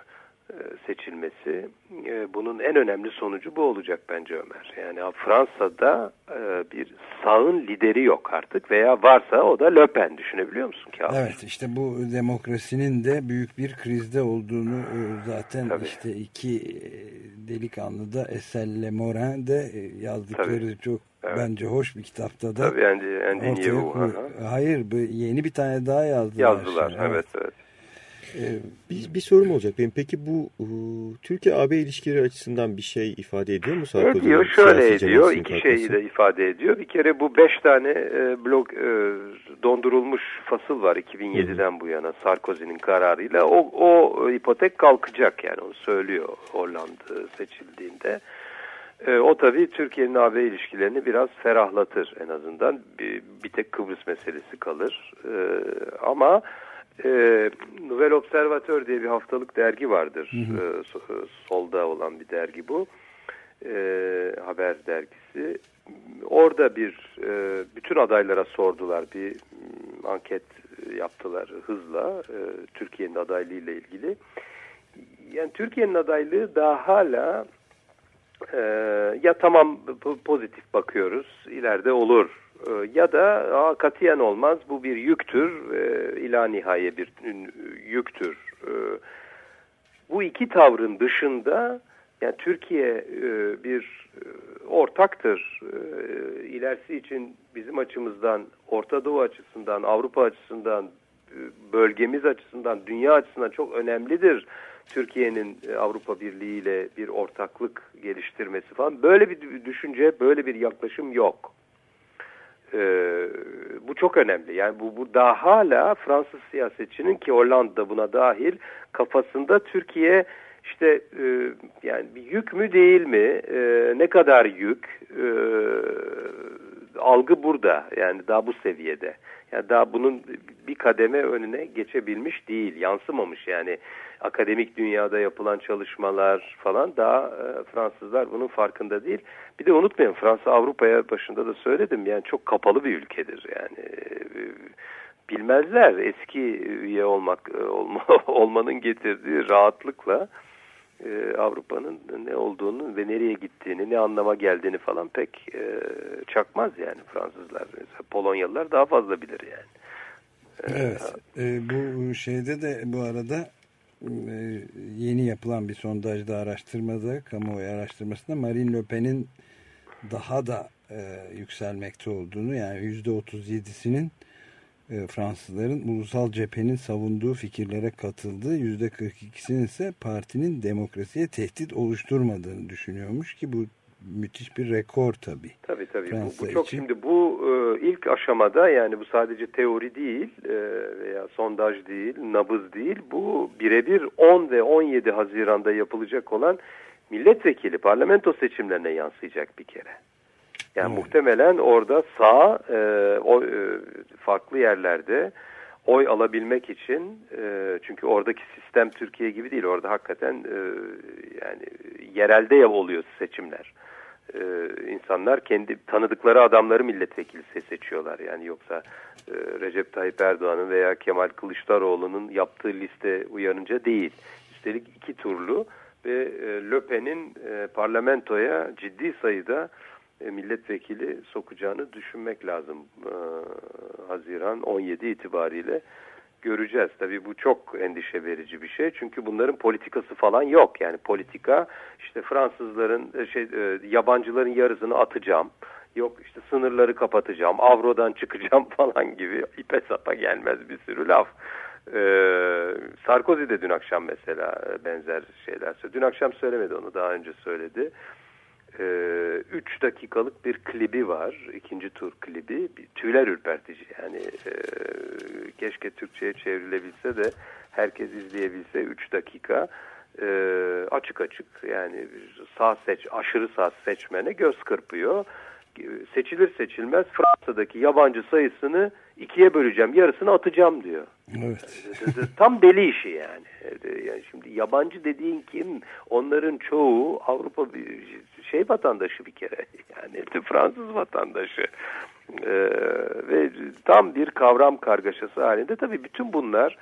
S10: seçilmesi, ee, bunun en önemli sonucu bu olacak bence Ömer. Yani Fransa'da e, bir sağın lideri yok artık, veya varsa o da Le Pen, düşünebiliyor musun ki?
S2: Evet, işte bu demokrasinin de büyük bir krizde olduğunu e, zaten Tabii. işte iki e, delikanlı da Essel Lemorin de e, yazdıkları Tabii. çok evet. bence hoş bir kitapta da.
S10: Tabii Andy, Andy New.
S2: Hayır, yeni bir tane daha yazdılar.
S10: Yazdılar, şey. evet evet.
S3: Bir, bir sorum olacak benim. Peki bu Türkiye-A B ilişkileri açısından bir şey ifade ediyor mu Sarkozy?
S10: Ediyor, şöyle ediyor. İki şeyi de ifade ediyor. Bir kere bu beş tane e, blok e, dondurulmuş fasıl var iki bin yediden Hı. bu yana Sarkozy'nin kararıyla. O, o ipotek kalkacak, yani onu söylüyor Hollanda seçildiğinde. E, o tabii Türkiye'nin A B ilişkilerini biraz ferahlatır en azından. Bir, bir tek Kıbrıs meselesi kalır. E, ama E, Nouvel Observateur diye bir haftalık dergi vardır. Hı hı. E, solda olan bir dergi bu. E, haber dergisi. Orada bir e, bütün adaylara sordular. Bir m, anket yaptılar hızla. E, Türkiye'nin adaylığı ile ilgili. Yani Türkiye'nin adaylığı daha hala e, ya tamam pozitif bakıyoruz, ileride olur, ya da Aa, katiyen olmaz, bu bir yüktür, e, ila nihaye bir yüktür. E, bu iki tavrın dışında yani Türkiye e, bir e, ortaktır. E, ilerisi için bizim açımızdan, Orta Doğu açısından, Avrupa açısından, e, bölgemiz açısından, dünya açısından çok önemlidir. Türkiye'nin e, Avrupa Birliği ile bir ortaklık geliştirmesi falan. Böyle bir düşünce, böyle bir yaklaşım yok. Ee, bu çok önemli. Yani bu, bu daha hala Fransız siyasetçinin, ki Hollanda buna dahil, kafasında Türkiye işte e, yani bir yük mü değil mi? E, ne kadar yük? E, algı burada. Yani daha bu seviyede. Yani daha bunun bir kademe önüne geçebilmiş değil. Yansımamış yani. Akademik dünyada yapılan çalışmalar falan, daha e, Fransızlar bunun farkında değil. Bir de unutmayın, Fransa Avrupa'ya, başında da söyledim, yani çok kapalı bir ülkedir. Yani e, bilmezler eski üye olmak e, olma, olmanın getirdiği rahatlıkla e, Avrupa'nın ne olduğunu ve nereye gittiğini, ne anlama geldiğini falan pek e, çakmaz yani Fransızlar. Mesela Polonyalılar daha fazla bilir yani.
S2: Evet. E, bu şeyde de bu arada e, yeni yapılan bir sondajda, araştırmada, kamuoyu araştırmasında Marine Le Pen'in daha da e, yükselmekte olduğunu, yani yüzde otuz yedisinin e, Fransızların ulusal cephenin savunduğu fikirlere katıldığı, yüzde kırk ikisinin ise partinin demokrasiye tehdit oluşturmadığını düşünüyormuş ki bu müthiş bir rekor tabii.
S10: Tabii tabii.
S2: Fransa
S10: bu, bu çok
S2: için.
S10: Şimdi bu e, ilk aşamada, yani bu sadece teori değil e, veya sondaj değil, nabız değil. Bu birebir on ve on yedi Haziran'da yapılacak olan milletvekili parlamento seçimlerine yansıyacak bir kere. Yani hmm. muhtemelen orada sağ e, o, e, farklı yerlerde oy alabilmek için, e, çünkü oradaki sistem Türkiye gibi değil. Orada hakikaten e, yani yerelde ya oluyor seçimler. Ee, insanlar kendi tanıdıkları adamları milletvekili seçiyorlar. Yani yoksa e, Recep Tayyip Erdoğan'ın veya Kemal Kılıçdaroğlu'nun yaptığı liste uyanınca değil. Üstelik iki turlu ve e, Le Pen'in e, parlamentoya ciddi sayıda e, milletvekili sokacağını düşünmek lazım. E, Haziran on yedi itibariyle göreceğiz. Tabii bu çok endişe verici bir şey. Çünkü bunların politikası falan yok. Yani politika, işte Fransızların, şey, yabancıların yarısını atacağım. Yok işte sınırları kapatacağım, avrodan çıkacağım falan gibi ipe sapa gelmez bir sürü laf. Ee, Sarkozy de dün akşam mesela benzer şeyler söyledi. Dün akşam söylemedi, onu daha önce söyledi. Ee, üç dakikalık bir klibi var. İkinci tur klibi. Bir tüyler ürpertici. Yani e, keşke Türkçe'ye çevrilebilse de herkes izleyebilse. Üç dakika e, açık açık, yani sağ seç, aşırı sağ seçmene göz kırpıyor. Seçilir seçilmez Fransa'daki yabancı sayısını ikiye böleceğim, yarısını atacağım diyor.
S2: Evet.
S10: Tam deli işi yani. Yani şimdi yabancı dediğin kim? Onların çoğu Avrupa şey vatandaşı bir kere. Yani Fransız vatandaşı. Ee, ve tam bir kavram kargaşası halinde. Tabii bütün bunlar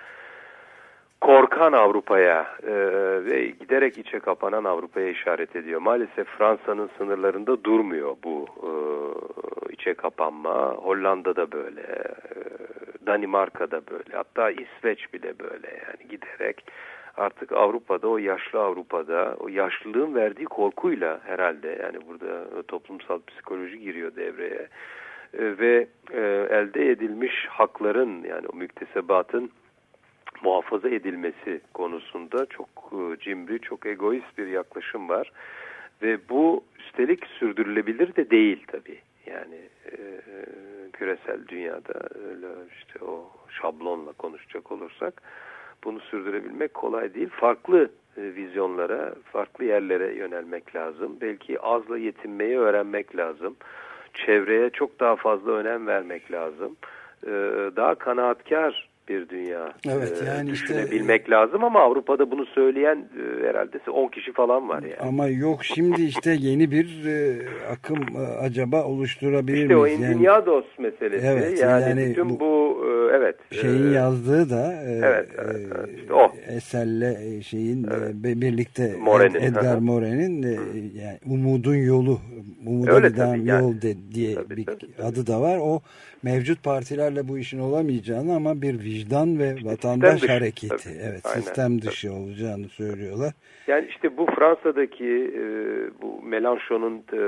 S10: korkan Avrupa'ya e, ve giderek içe kapanan Avrupa'ya işaret ediyor. Maalesef Fransa'nın sınırlarında durmuyor bu e, içe kapanma. Hollanda'da böyle, e, Danimarka'da böyle, hatta İsveç bile böyle. Yani giderek artık Avrupa'da, o yaşlı Avrupa'da, o yaşlılığın verdiği korkuyla herhalde, yani burada toplumsal psikoloji giriyor devreye e, ve e, elde edilmiş hakların, yani o müktesebatın muhafaza edilmesi konusunda çok cimri, çok egoist bir yaklaşım var. Ve bu üstelik sürdürülebilir de değil tabii. Yani e, küresel dünyada öyle işte o şablonla konuşacak olursak bunu sürdürebilmek kolay değil. Farklı e, vizyonlara, farklı yerlere yönelmek lazım. Belki azla yetinmeyi öğrenmek lazım. Çevreye çok daha fazla önem vermek lazım. E, daha kanaatkar bir dünya
S2: evet,
S10: e,
S2: yani
S10: düşünebilmek
S2: işte,
S10: lazım, ama Avrupa'da bunu söyleyen e, herhalde on kişi falan var yani.
S2: Ama yok, şimdi işte yeni bir e, akım e, acaba oluşturabilir
S10: işte
S2: miyiz?
S10: İşte o
S2: yani,
S10: Indignados meselesi.
S2: Evet,
S10: yani,
S2: yani
S10: bütün bu, bu e, evet.
S2: Şeyin
S10: e,
S2: yazdığı da e,
S10: evet, evet, evet, işte o.
S2: Eser'le şeyin
S10: evet.
S2: e, birlikte
S10: Moren'in,
S2: Edgar
S10: hı.
S2: Morin'in e, yani Umudun Yolu, Umuda Giden Yol yani. de, diye tabii, bir tabii, tabii. adı da var. O mevcut partilerle bu işin olamayacağını, ama bir vicdan ve işte vatandaş dışı, hareketi, tabii. evet, aynen, sistem dışı tabii. olacağını söylüyorlar.
S10: Yani işte bu Fransa'daki e, bu Mélenchon'un e,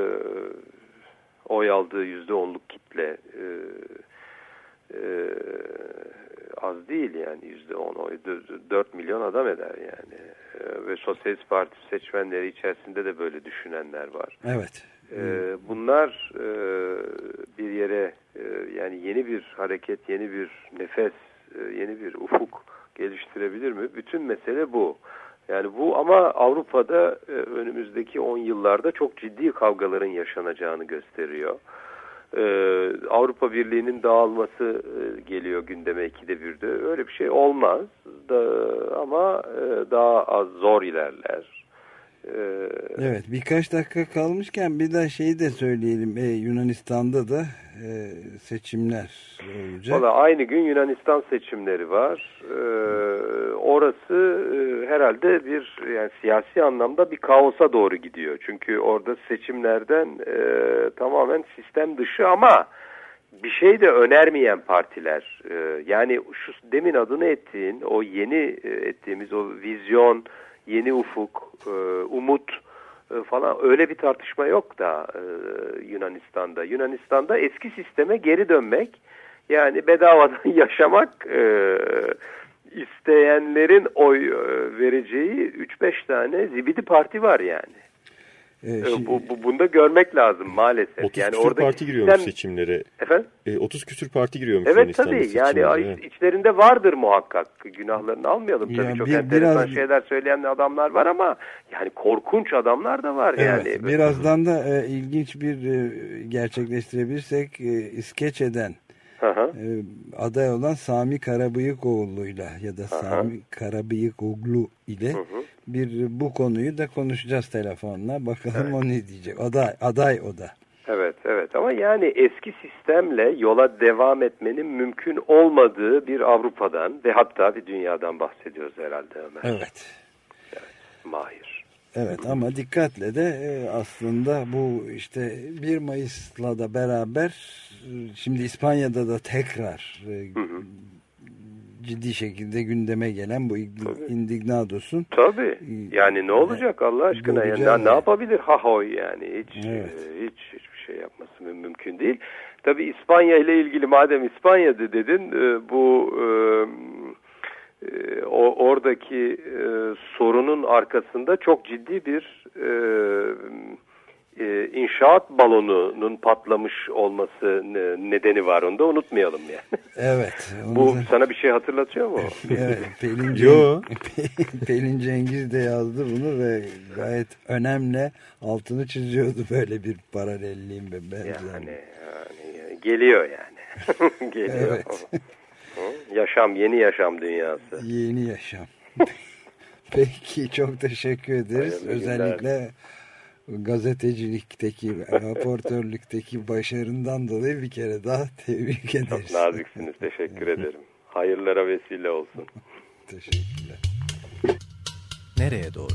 S10: oy aldığı yüzde onluk kitle e, e, az değil yani, yüzde on oy, dört milyon adam eder yani. E, ve Sosyalist Parti seçmenleri içerisinde de böyle düşünenler var.
S2: Evet.
S10: E, bunlar e, bir yere e, yani yeni bir hareket, yeni bir nefes, e, yeni bir ufuk geliştirebilir mi? Bütün mesele bu. Yani bu, ama Avrupa'da e, önümüzdeki on yıllarda çok ciddi kavgaların yaşanacağını gösteriyor. E, Avrupa Birliği'nin dağılması e, geliyor gündeme ikide birde. Öyle bir şey olmaz da, ama e, daha az zor ilerler. E,
S2: evet, birkaç dakika kalmışken bir daha şeyi de söyleyelim. E, Yunanistan'da da e, seçimler olacak.
S10: Valla aynı gün Yunanistan seçimleri var. E, orası e, her herhalde bir yani siyasi anlamda bir kaosa doğru gidiyor. Çünkü orada seçimlerden e, tamamen sistem dışı ama bir şey de önermeyen partiler. E, yani şu demin adını ettiğin o yeni e, ettiğimiz o vizyon, yeni ufuk, e, umut e, falan öyle bir tartışma yok da e, Yunanistan'da. Yunanistan'da eski sisteme geri dönmek, yani bedavadan yaşamak e, isteyenlerin oy e, vereceği üç beş tane zibidi parti var yani.
S2: Ee,
S10: şimdi, bu, bu, bunu da görmek lazım maalesef.
S3: otuz
S10: yani
S3: küsur parti giriyormuş
S10: sistem...
S3: seçimlere.
S10: Efendim?
S3: E, otuz küsur parti giriyormuş.
S10: Evet tabii yani
S3: evet.
S10: içlerinde vardır muhakkak. Günahlarını almayalım tabii. Ya, Çok bir, enteresan biraz... şeyler söyleyen adamlar var ama yani korkunç adamlar da var.
S2: Evet,
S10: yani.
S2: Birazdan da e, ilginç bir e, gerçekleştirebilirsek e, İskeçe'den e, aday olan Sami Karabıyıkoğlu'yla ya da Aha. Sami Karabıyıkoğlu ile hı hı. bir bu konuyu da konuşacağız telefonla. Bakalım evet. o ne diyecek. Aday, aday o da.
S10: Evet, evet ama yani eski sistemle yola devam etmenin mümkün olmadığı bir Avrupa'dan ve hatta bir dünyadan bahsediyoruz herhalde Ömer.
S2: Evet.
S10: Evet, Mahir.
S2: Evet ama dikkatle de aslında bu işte bir Mayıs'la da beraber şimdi İspanya'da da tekrar hı hı. ciddi şekilde gündeme gelen bu Indignados'un.
S10: Tabii. Yani ne olacak Allah aşkına? Yani, yani. Ne yapabilir Hahoy yani? Hiç, evet. hiç hiçbir şey yapması mümkün değil. Tabii İspanya ile ilgili madem İspanya'da dedin bu o oradaki sorunun arkasında çok ciddi bir inşaat balonunun patlamış olması nedeni var. Onu da unutmayalım yani.
S2: Evet.
S10: Bu
S2: da...
S10: sana bir şey hatırlatıyor mu?
S2: Evet. Pelin, Ceng... Pelin Cengiz de yazdı bunu ve gayet önemli altını çiziyordu böyle bir paralelliğin ve benzer.
S10: Yani, yani geliyor yani. Geliyor. Evet. Yaşam, yeni yaşam dünyası.
S2: Yeni yaşam. Peki çok teşekkür ederiz. Hayırlı Özellikle günler. Gazetecilikteki, raportörlükteki başarından dolayı bir kere daha tebrik ederiz.
S10: Çok naziksiniz. Teşekkür ederim. Hayırlara vesile olsun.
S2: Teşekkürler.
S11: Nereye doğru?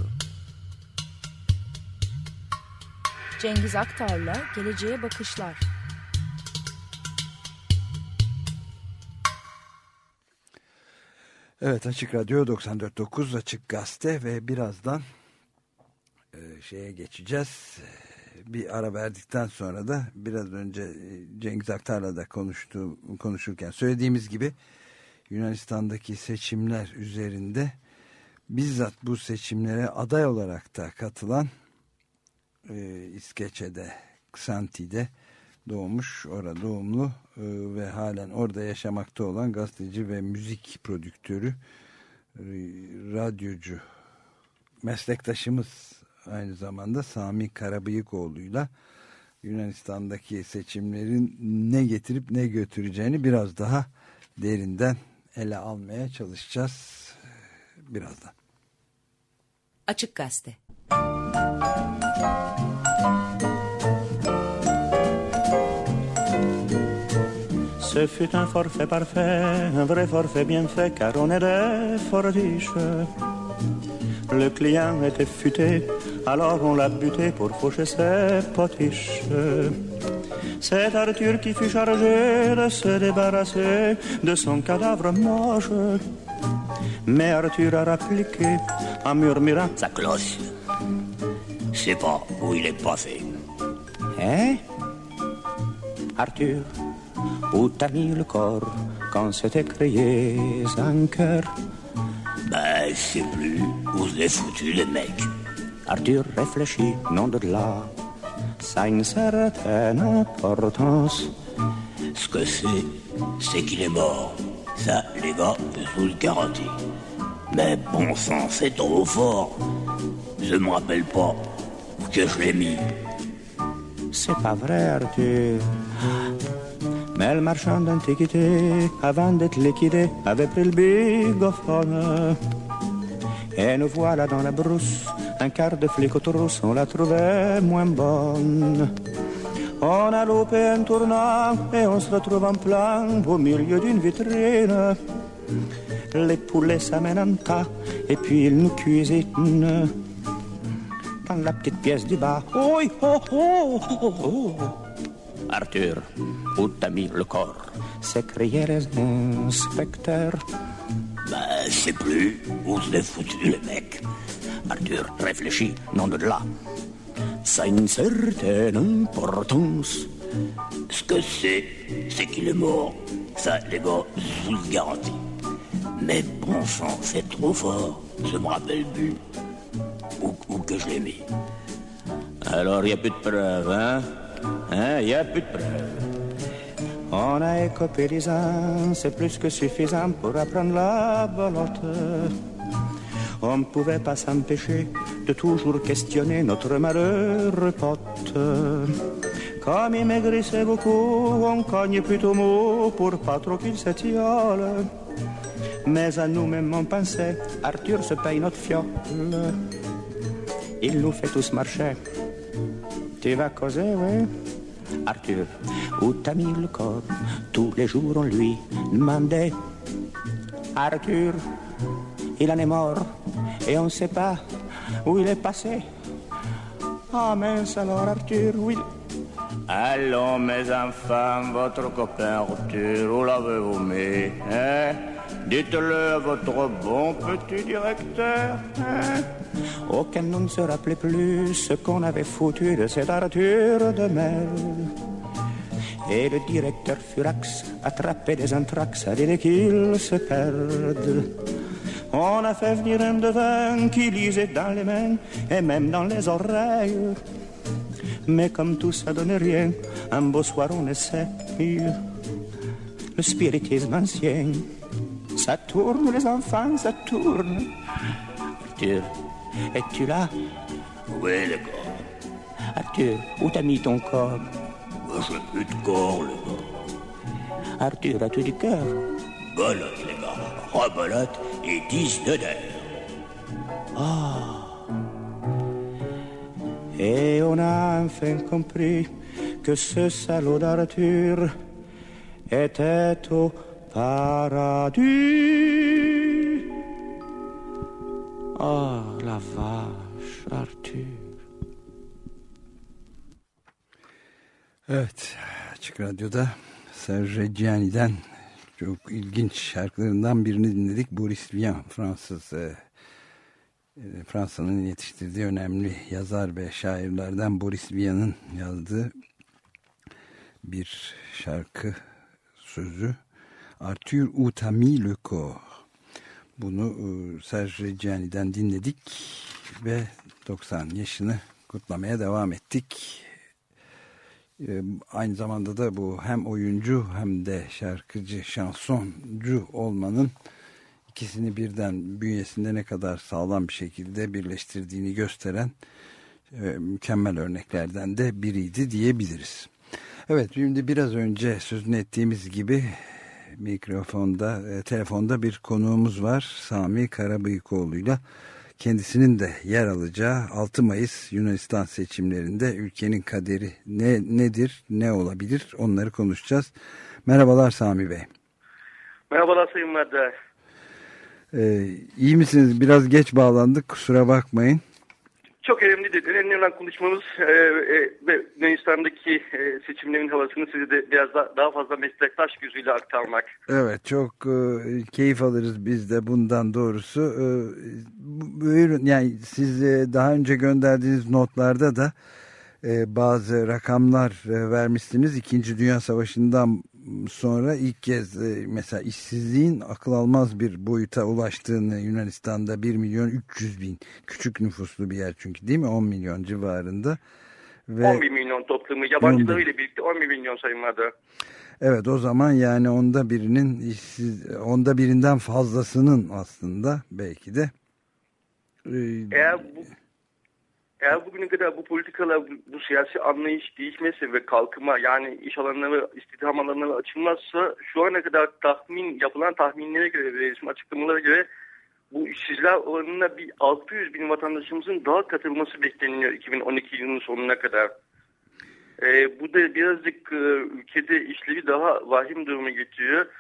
S9: Cengiz Aktar'la Geleceğe Bakışlar.
S2: Evet, Açık Radyo doksan dört nokta dokuz Açık Gazete ve birazdan şeye geçeceğiz. Bir ara verdikten sonra da biraz önce Cengiz Aktar'la da konuştuğum, konuşurken söylediğimiz gibi Yunanistan'daki seçimler üzerinde bizzat bu seçimlere aday olarak da katılan e, İskeçe'de, Xanti'de doğmuş, orada doğumlu e, ve halen orada yaşamakta olan gazeteci ve müzik prodüktörü, e, radyocu meslektaşımız aynı zamanda Sami Karabıyıkoğlu'yla Yunanistan'daki seçimlerin ne getirip ne götüreceğini biraz daha derinden ele almaya çalışacağız birazdan.
S5: Açık Gazete.
S12: Ce fut un forfait parfait, un vrai forfait bien fait, car on est des fortiches. Le client était futé, alors on l'a buté pour faucher ses potiches. C'est Arthur qui fut chargé de se débarrasser de son cadavre moche. Mais Arthur a rappliqué en murmurant: sa cloche, je sais pas où il est passé. Hein? Arthur, où t'as mis le corps quand s'est écrié un cœur? Ben, je sais plus où je l'ai foutu, le mec. Arthur réfléchit, non de là. Ça a une certaine importance. Ce que c'est, c'est qu'il est mort. Ça, les gars, je vous le garantis. Mais bon sang, c'est trop fort. Je me rappelle pas où que je l'ai mis. C'est pas vrai, Arthur. Mais le marchand d'antiquité, avant d'être liquidé, avait pris le bigophone. Et nous voilà dans la brousse, un quart de flic aux trousses, on la trouvait moins bonne. On a loupé un tournant et on se retrouve en plein au milieu d'une vitrine. Les poulets s'amènent en tas et puis ils nous cuisinent dans la petite pièce du bas. Oh, oh, oh, oh, oh. Arthur, où t'as mis le corps? S'écriaient les inspecteurs.
S13: Ben, je sais plus où se l'est foutu le mec.
S12: Arthur, réfléchis, nom de là. Ça a une certaine importance.
S13: Ce que c'est, c'est qu'il est mort. Ça, les gars, je vous le garantis. Mais bon sang, c'est trop fort. Je me rappelle plus où, où que je l'ai mis.
S12: Alors, il n'y a plus de preuves, hein? Hein, il n'y a plus de preuves. On a écopé des ans, c'est plus que suffisant pour apprendre la belote. On ne pouvait pas s'empêcher de toujours questionner notre malheureux pote. Comme il maigrissait beaucoup, on cogne plutôt mot pour pas trop qu'il s'étiole. Mais à nous-mêmes on pensait, Arthur se paye notre fiole. Il nous fait tous marcher. Tu vas causer, oui? Arthur, où t'as mis le corps? Tous les jours on lui demandait. Arthur, il en est mort et on ne sait pas où il est passé. Ah mince alors Arthur, oui. Allons mes enfants, votre copain Arthur, où l'avez-vous mis, hein? Dites-le à votre bon petit directeur, hein? Aucun nous ne se rappelait plus ce qu'on avait foutu de cet Arthur de merde. Et le directeur Furax attrapait des anthrax, a dit qu'il se perde. On a fait venir un devin qui lisait dans les mains et même dans les oreilles. Mais comme tout ça donne rien, un beau soir on essaie le spiritisme ancien. Ça tourne les enfants, ça tourne. Arthur, es-tu là?
S13: Oui les gars.
S12: Arthur, où t'as mis ton corps?
S13: Je n'ai plus de corps les gars.
S12: Arthur, as-tu du cœur?
S13: Belote les gars, rebelote et dix de d'air.
S12: Ah. Et on a enfin compris que ce salaud d'Arthur était au paradis. Oh, la vache, Arthur.
S2: Evet, Açık Radyo'da Serge Reggiani'den çok ilginç şarkılarından birini dinledik. Boris Vian, Fransız, e, Fransa'nın yetiştirdiği önemli yazar ve şairlerden Boris Vian'ın yazdığı bir şarkı sözü. Arthur où t'as mis le corps. Bunu e, Serge Reggiani'den dinledik ve doksan yaşını kutlamaya devam ettik. E, aynı zamanda da bu hem oyuncu hem de şarkıcı, şansoncu olmanın ikisini birden bünyesinde ne kadar sağlam bir şekilde birleştirdiğini gösteren e, mükemmel örneklerden de biriydi diyebiliriz. Evet, şimdi biraz önce sözünü ettiğimiz gibi mikrofonda, e, telefonda bir konuğumuz var. Sami Karabıyıkoğlu'yla kendisinin de yer alacağı altı Mayıs Yunanistan seçimlerinde ülkenin kaderi ne nedir, ne olabilir onları konuşacağız. Merhabalar Sami Bey.
S14: Merhabalar Sayın Merdar.
S2: Ee, iyi misiniz? Biraz geç bağlandık, kusura bakmayın.
S14: Çok önemli değil. Önemli olan konuşmamız e, e, ve Yunanistan'daki e, seçimlerin havasını size de biraz da, daha fazla meslektaş gözüyle aktarmak.
S2: Evet, çok e, keyif alırız biz de bundan doğrusu. E, buyurun, yani siz e, daha önce gönderdiğiniz notlarda da e, bazı rakamlar e, vermişsiniz. İkinci Dünya Savaşı'ndan sonra ilk kez e, mesela işsizliğin akıl almaz bir boyuta ulaştığını, Yunanistan'da bir milyon üç yüz bin, küçük nüfuslu bir yer çünkü, değil mi? on milyon civarında. Ve
S14: on bir milyon toplamı yabancılarıyla birlikte on bir milyon sayılmadı.
S2: Evet, o zaman yani onda birinin işsiz, onda birinden fazlasının aslında belki de e,
S14: eğer bu Eğer bugüne kadar bu politikalar, bu, bu siyasi anlayış değişmezse ve kalkıma, yani iş alanları, istihdam alanları açılmazsa, şu ana kadar tahmin yapılan tahminlere göre ve resmi açıklamalara göre bu işsizler oranında bir altı yüz bin vatandaşımızın daha katılması bekleniyor iki bin on iki yılının sonuna kadar. Ee, bu da birazcık e, ülkede işleri daha vahim duruma getiriyor.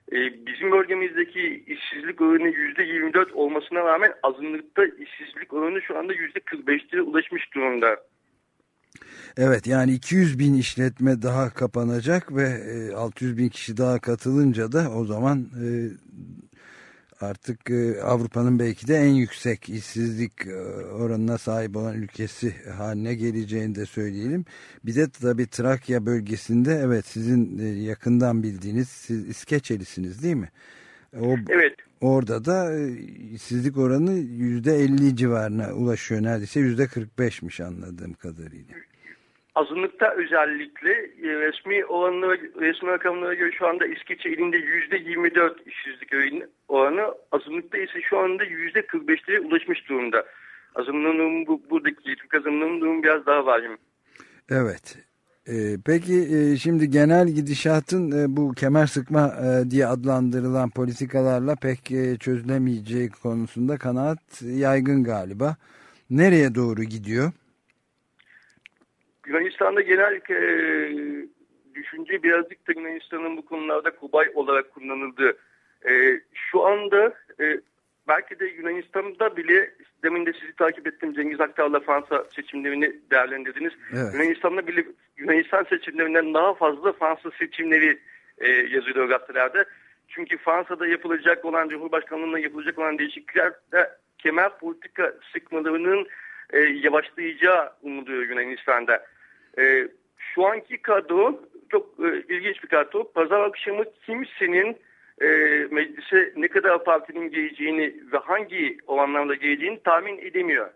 S14: e, bizim bölgemizdeki işsizlik oranı yüzde yirmi dört olmasına rağmen azınlıkta işsizlik oranı şu anda yüzde kırk beşlere ulaşmış durumda.
S2: Evet, yani iki yüz bin işletme daha kapanacak ve altı yüz bin kişi daha katılınca da o zaman artık Avrupa'nın belki de en yüksek işsizlik oranına sahip olan ülkesi haline geleceğini de söyleyelim. Bir de tabii Trakya bölgesinde, evet, sizin yakından bildiğiniz, siz İskeçelisiniz değil mi? O,
S14: evet.
S2: Orada da işsizlik oranı yüzde elli civarına ulaşıyor, neredeyse yüzde kırk beşmiş anladığım kadarıyla.
S14: Azınlıkta özellikle resmi olanlara, resmi rakamlara göre şu anda İskeçe ilinde yüzde yirmi dört işsizlik oranı, azınlıkta ise şu anda yüzde kırk beşlere ulaşmış durumda. Azınlığın bu, buradaki Türk azınlığının durumu biraz daha vahim.
S2: Evet. Ee, peki e, şimdi genel gidişatın e, bu kemer sıkma e, diye adlandırılan politikalarla pek e, çözülemeyeceği konusunda kanaat yaygın galiba. Nereye doğru gidiyor?
S14: Yunanistan'da genel e, düşünce birazcık da Yunanistan'ın bu konularda kobay olarak kullanıldığı. E, şu anda e, belki de Yunanistan'da bile, demin de sizi takip ettim, Cengiz Aktar'la Fransa seçimlerini değerlendirdiniz. Evet. Yunanistan'da bile Yunanistan seçimlerinden daha fazla Fransa seçimleri e, yazılıyor gazetelerde. Çünkü Fransa'da yapılacak olan, Cumhurbaşkanlığı'nda yapılacak olan değişikliklerde kemer politika sıkmalarının e, yavaşlayacağı umuluyor Yunanistan'da. E, şu anki kadro çok e, ilginç bir kadro. Pazar akşamı kimsenin e, meclise ne kadar partinin geleceğini ve hangi olanlarla geleceğini tahmin edemiyor.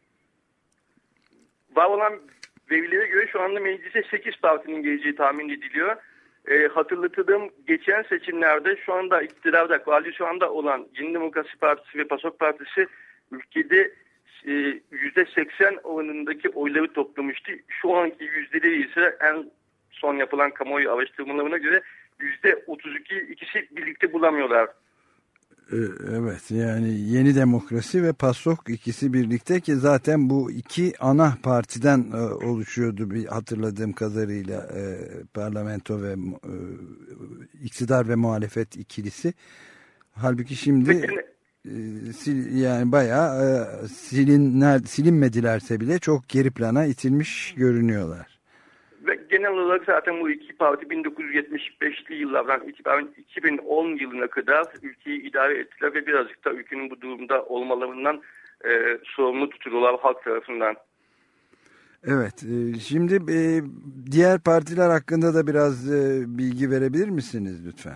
S14: Var olan verilere göre şu anda meclise sekiz partinin geleceği tahmin ediliyor. E, hatırlatıldığım geçen seçimlerde şu anda iktidarda, koalisyonda olan Yeni Demokrasi Partisi ve PASOK Partisi ülkede yüzde seksen oranındaki oyları toplamıştı. Şu anki yüzdeleri ise en son yapılan kamuoyu araştırmalarına göre yüzde otuz iki, ikisi birlikte bulamıyorlar.
S2: Evet, yani Yeni Demokrasi ve PASOK ikisi birlikte, ki zaten bu iki ana partiden oluşuyordu bir hatırladığım kadarıyla, parlamento ve iktidar ve muhalefet ikilisi. Halbuki şimdi yani bayağı silinler, silinmedilerse bile çok geri plana itilmiş görünüyorlar.
S14: Ve genel olarak zaten bu iki parti bin dokuz yüz yetmiş beşli yıllardan itibaren iki bin on yılına kadar ülkeyi idare ettiler ve birazcık da ülkenin bu durumda olmalarından e, sorumlu tutuluyorlar halk tarafından.
S2: Evet, şimdi e, diğer partiler hakkında da biraz e, bilgi verebilir misiniz lütfen?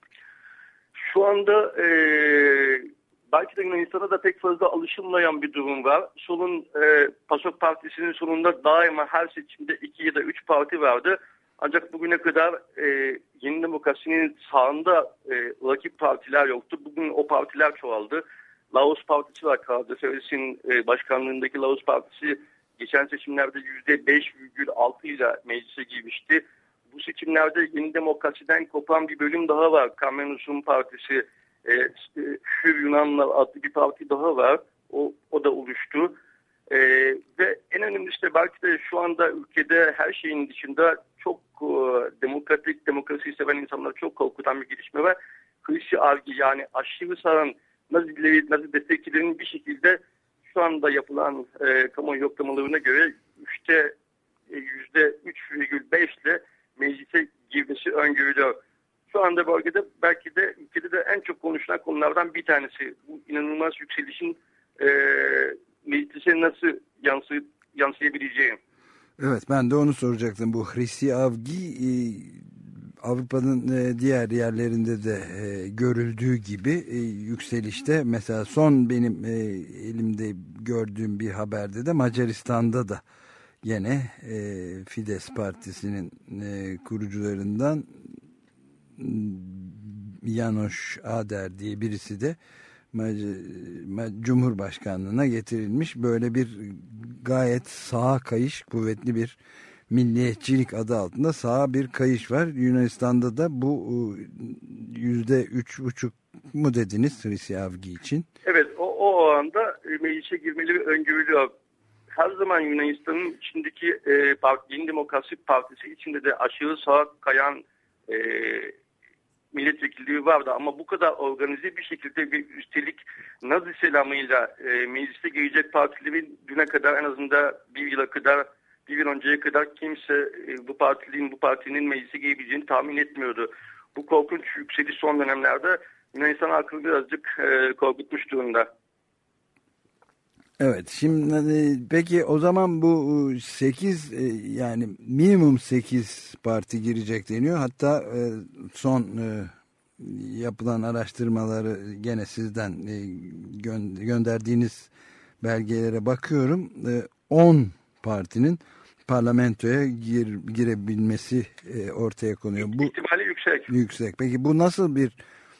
S14: Şu anda e, belki de Yunanistan'da da pek fazla alışılmayan bir durum var. Solun e, PASOK Partisi'nin sonunda daima her seçimde iki ya da üç parti vardı. Ancak bugüne kadar e, Yeni Demokrasi'nin sağında e, rakip partiler yoktu. Bugün o partiler çoğaldı. Laos Partisi var. Karadeseros'un e, başkanlığındaki Laos Partisi geçen seçimlerde yüzde beş virgül altı ile meclise girmişti. Bu seçimlerde Yeni Demokrasi'den kopan bir bölüm daha var. Kamenos'un partisi, e, Hür Yunanlar adlı bir parti daha var. O, o da oluştu. E, ve en önemlisi de belki de şu anda ülkede her şeyin dışında çok e, demokratik, demokrasiyi seven insanları çok korkutan bir gelişme var. Hristi Avgi, yani aşırı sağın Nazileri, Nazi destekçilerinin bir şekilde şu anda yapılan e, kamuoyu yoklamalarına göre üçte e, yüzde üç virgül beş ile meclise girmesi öngörülüyor. Şu anda bölgede belki de ülkede de en çok konuşulan konulardan bir tanesi. Bu inanılmaz yükselişin e, meclise nasıl yansı, yansıyabileceği.
S2: Evet, ben de onu soracaktım. Bu Hristi Avgi e, Avrupa'nın e, diğer yerlerinde de e, görüldüğü gibi e, yükselişte. Mesela son benim e, elimde gördüğüm bir haberde de Macaristan'da da yine e, Fides Partisi'nin e, kurucularından János Áder diye birisi de Cumhurbaşkanlığına getirilmiş. Böyle bir gayet sağa kayış, kuvvetli bir milliyetçilik adı altında sağa bir kayış var. Yunanistan'da da bu yüzde üç buçuk mu dediniz Hristi Avgi için?
S14: Evet, o, o anda meclise girmeleri öngörülüyor. Her zaman Yunanistan'ın içindeki e, Yeni Demokrasi Partisi içinde de aşırı sağa kayan e, milletvekilliği vardı ama bu kadar organize bir şekilde ve üstelik Nazi selamıyla e, meclise gelecek partilerin düne kadar en azından bir yıla kadar bir yıl önceye kadar kimse e, bu partinin bu partinin meclise gelebileceğini tahmin etmiyordu. Bu korkunç yükseliş son dönemlerde Yunanistan halkını birazcık e, korkutmuş durumda.
S2: Evet, şimdi peki o zaman bu sekiz yani minimum sekiz parti girecek deniyor. Hatta son yapılan araştırmaları gene sizden gönderdiğiniz belgelere bakıyorum. on partinin parlamentoya gir, girebilmesi ortaya konuyor. Bu
S14: ihtimali yüksek.
S2: Yüksek. Peki bu nasıl bir